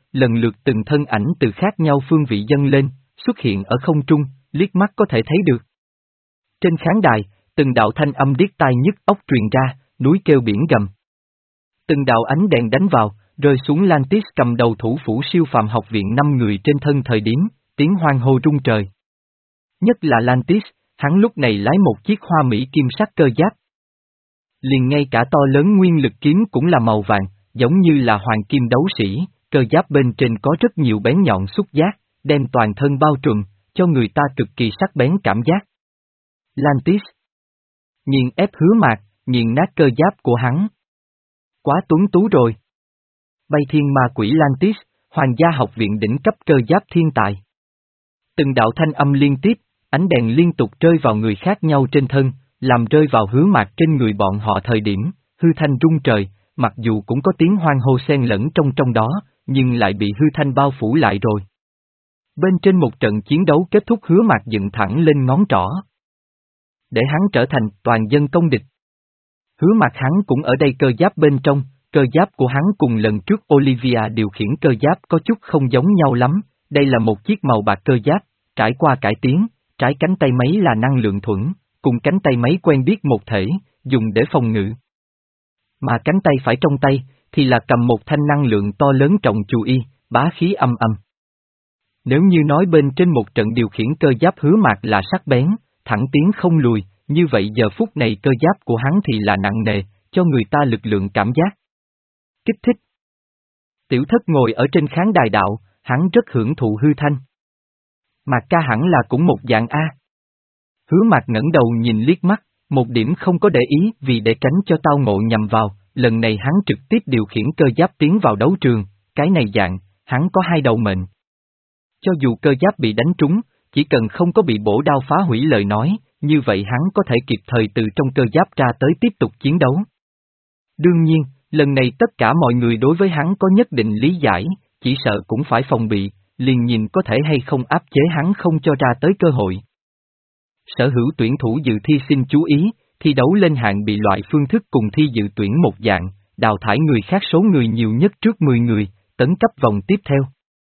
lần lượt từng thân ảnh từ khác nhau phương vị dâng lên, xuất hiện ở không trung, liếc mắt có thể thấy được. Trên khán đài, từng đạo thanh âm điếc tai nhức óc truyền ra, núi kêu biển gầm. Từng đạo ánh đèn đánh vào, rơi xuống Lantis cầm đầu thủ phủ siêu phàm học viện năm người trên thân thời điểm, tiếng hoan hô rung trời. Nhất là Lantis, hắn lúc này lái một chiếc hoa mỹ kim sắc cơ giáp. Liền ngay cả to lớn nguyên lực kiếm cũng là màu vàng, giống như là hoàng kim đấu sĩ, cơ giáp bên trên có rất nhiều bén nhọn xúc giác, đem toàn thân bao trùm, cho người ta cực kỳ sắc bén cảm giác. Lantis nghiền ép Hứa Mạc, nghiền nát cơ giáp của hắn. Quá tuấn tú rồi. Bay thiên ma quỷ Lantis, hoàng gia học viện đỉnh cấp cơ giáp thiên tài. Từng đạo thanh âm liên tiếp, ánh đèn liên tục rơi vào người khác nhau trên thân, làm rơi vào Hứa Mạc trên người bọn họ thời điểm, hư thanh rung trời, mặc dù cũng có tiếng hoan hô xen lẫn trong trong đó, nhưng lại bị hư thanh bao phủ lại rồi. Bên trên một trận chiến đấu kết thúc Hứa Mạc dựng thẳng lên ngón trỏ. Để hắn trở thành toàn dân công địch. Hứa Mạc hắn cũng ở đây cơ giáp bên trong, cơ giáp của hắn cùng lần trước Olivia điều khiển cơ giáp có chút không giống nhau lắm, đây là một chiếc màu bạc cơ giáp, trải qua cải tiến, trái cánh tay máy là năng lượng thuẫn, cùng cánh tay máy quen biết một thể, dùng để phòng ngự. Mà cánh tay phải trong tay, thì là cầm một thanh năng lượng to lớn trọng chú y, bá khí âm âm. Nếu như nói bên trên một trận điều khiển cơ giáp Hứa Mạc là sắc bén, thẳng tiến không lùi, như vậy giờ phút này cơ giáp của hắn thì là nặng nề, cho người ta lực lượng cảm giác. Kích thích. Tiểu Thất ngồi ở trên khán đài đạo, hắn rất hưởng thụ hư thanh. Mạc ca hẳn là cũng một dạng A. Hứa Mạc ngẩng đầu nhìn liếc mắt, một điểm không có để ý vì để tránh cho tao ngộ nhầm vào, lần này hắn trực tiếp điều khiển cơ giáp tiến vào đấu trường, cái này dạng, hắn có hai đầu mệnh. Cho dù cơ giáp bị đánh trúng, chỉ cần không có bị bổ đao phá hủy lời nói, như vậy hắn có thể kịp thời từ trong cơ giáp ra tới tiếp tục chiến đấu. Đương nhiên, lần này tất cả mọi người đối với hắn có nhất định lý giải, chỉ sợ cũng phải phòng bị, liền nhìn có thể hay không áp chế hắn không cho ra tới cơ hội. Sở hữu tuyển thủ dự thi xin chú ý, thi đấu lên hạng bị loại phương thức cùng thi dự tuyển một dạng, đào thải người khác số người nhiều nhất trước mười người, tấn cấp vòng tiếp theo.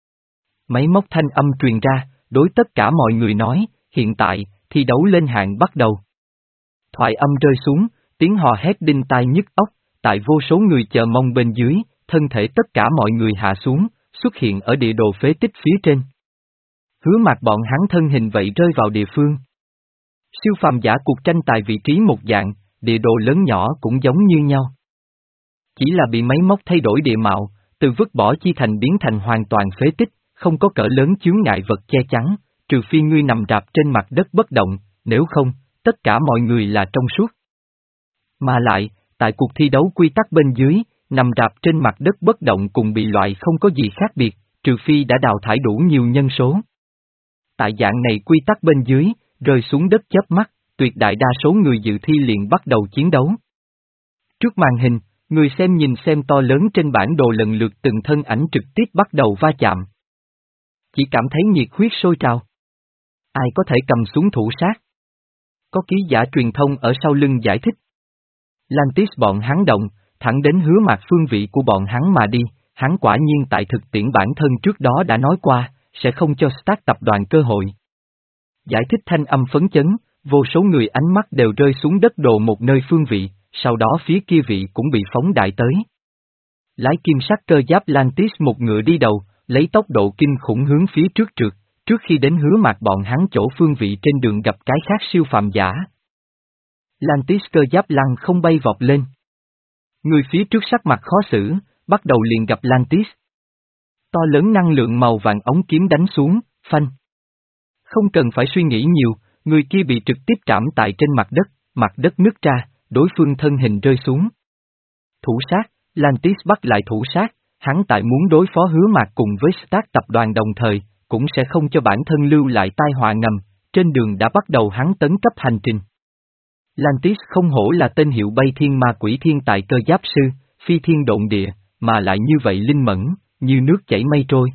Máy móc thanh âm truyền ra, đối tất cả mọi người nói, hiện tại, thi đấu lên hạng bắt đầu. Thoại âm rơi xuống, tiếng hò hét đinh tai nhức óc, tại vô số người chờ mong bên dưới, thân thể tất cả mọi người hạ xuống, xuất hiện ở địa đồ phế tích phía trên. Hứa Mạc bọn hắn thân hình vậy rơi vào địa phương. Siêu phàm giả cuộc tranh tài vị trí một dạng, địa đồ lớn nhỏ cũng giống như nhau. Chỉ là bị máy móc thay đổi địa mạo, từ vứt bỏ chi thành biến thành hoàn toàn phế tích, không có cỡ lớn chướng ngại vật che chắn, trừ phi ngươi nằm rạp trên mặt đất bất động, nếu không, tất cả mọi người là trong suốt. Mà lại, tại cuộc thi đấu quy tắc bên dưới, nằm rạp trên mặt đất bất động cùng bị loại không có gì khác biệt, trừ phi đã đào thải đủ nhiều nhân số. Tại dạng này quy tắc bên dưới, rơi xuống đất chớp mắt, tuyệt đại đa số người dự thi liền bắt đầu chiến đấu. Trước màn hình, người xem nhìn xem to lớn trên bản đồ lần lượt từng thân ảnh trực tiếp bắt đầu va chạm. Chỉ cảm thấy nhiệt huyết sôi trào. Ai có thể cầm súng thủ sát? Có ký giả truyền thông ở sau lưng giải thích. Lantis bọn hắn động, thẳng đến Hứa Mạc phương vị của bọn hắn mà đi, hắn quả nhiên tại thực tiễn bản thân trước đó đã nói qua, sẽ không cho Stark tập đoàn cơ hội. Giải thích thanh âm phấn chấn, vô số người ánh mắt đều rơi xuống đất đồ một nơi phương vị, sau đó phía kia vị cũng bị phóng đại tới. Lái kim sắc cơ giáp Lantis một ngựa đi đầu, lấy tốc độ kinh khủng hướng phía trước trượt, trước khi đến Hứa Mạc bọn hắn chỗ phương vị trên đường gặp cái khác siêu phàm giả. Lantis cơ giáp lăng không bay vọt lên. Người phía trước sắc mặt khó xử, bắt đầu liền gặp Lantis. To lớn năng lượng màu vàng ống kiếm đánh xuống, phanh. Không cần phải suy nghĩ nhiều, người kia bị trực tiếp trảm tại trên mặt đất, mặt đất nứt ra, đối phương thân hình rơi xuống. Thủ sát, Lantis bắt lại thủ sát, hắn tại muốn đối phó Hứa Mạc cùng với Stark tập đoàn đồng thời, cũng sẽ không cho bản thân lưu lại tai họa ngầm, trên đường đã bắt đầu hắn tấn cấp hành trình. Lantis không hổ là tên hiệu bay thiên ma quỷ thiên tài cơ giáp sư, phi thiên độn địa, mà lại như vậy linh mẫn, như nước chảy mây trôi.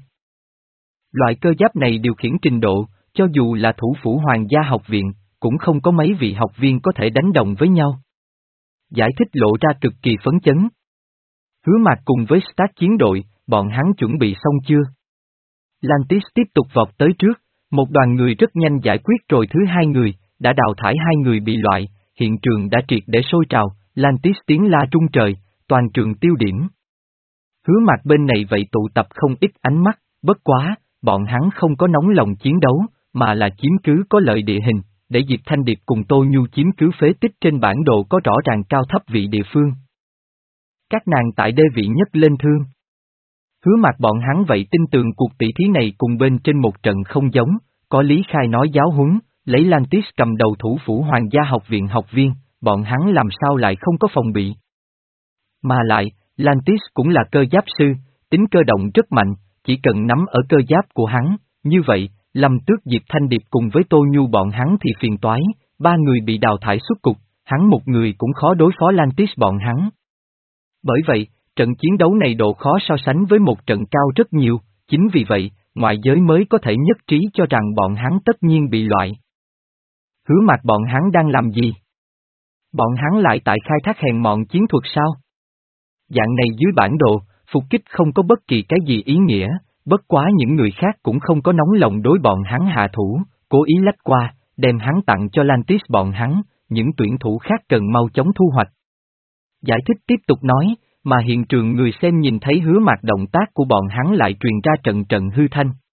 Loại cơ giáp này điều khiển trình độ, cho dù là thủ phủ hoàng gia học viện, cũng không có mấy vị học viên có thể đánh đồng với nhau. Giải thích lộ ra cực kỳ phấn chấn. Hứa Mạc cùng với Stark chiến đội, bọn hắn chuẩn bị xong chưa? Lantis tiếp tục vọt tới trước, một đoàn người rất nhanh giải quyết rồi thứ hai người, đã đào thải hai người bị loại, hiện trường đã triệt để sôi trào, Lantis tiếng la trung trời, toàn trường tiêu điểm. Hứa Mạc bên này vậy tụ tập không ít ánh mắt, bất quá, bọn hắn không có nóng lòng chiến đấu, mà là chiếm cứ có lợi địa hình, để Diệp Thanh Điệp cùng Tô Nhu chiếm cứ phế tích trên bản đồ có rõ ràng cao thấp vị địa phương. Các nàng tại đê vị nhất lên thương. Hứa Mạc bọn hắn vậy tin tưởng cuộc tỷ thí này cùng bên trên một trận không giống, có Lý Khai nói giáo huấn, lấy Lantis cầm đầu thủ phủ Hoàng gia học viện học viên, bọn hắn làm sao lại không có phòng bị. Mà lại, Lantis cũng là cơ giáp sư, tính cơ động rất mạnh, chỉ cần nắm ở cơ giáp của hắn, như vậy, Lâm Tước Diệp Thanh Điệp cùng với Tô Nhu bọn hắn thì phiền toái, ba người bị đào thải xuất cục, hắn một người cũng khó đối phó Lantis bọn hắn. Bởi vậy, trận chiến đấu này độ khó so sánh với một trận cao rất nhiều, chính vì vậy, ngoại giới mới có thể nhất trí cho rằng bọn hắn tất nhiên bị loại. Hứa Mạc bọn hắn đang làm gì? Bọn hắn lại tại khai thác hèn mọn chiến thuật sao? Dạng này dưới bản đồ, phục kích không có bất kỳ cái gì ý nghĩa, bất quá những người khác cũng không có nóng lòng đối bọn hắn hạ thủ, cố ý lách qua, đem hắn tặng cho Lantis bọn hắn, những tuyển thủ khác cần mau chóng thu hoạch. Giải thích tiếp tục nói, mà hiện trường người xem nhìn thấy Hứa Mạc động tác của bọn hắn lại truyền ra trận trận hư thanh.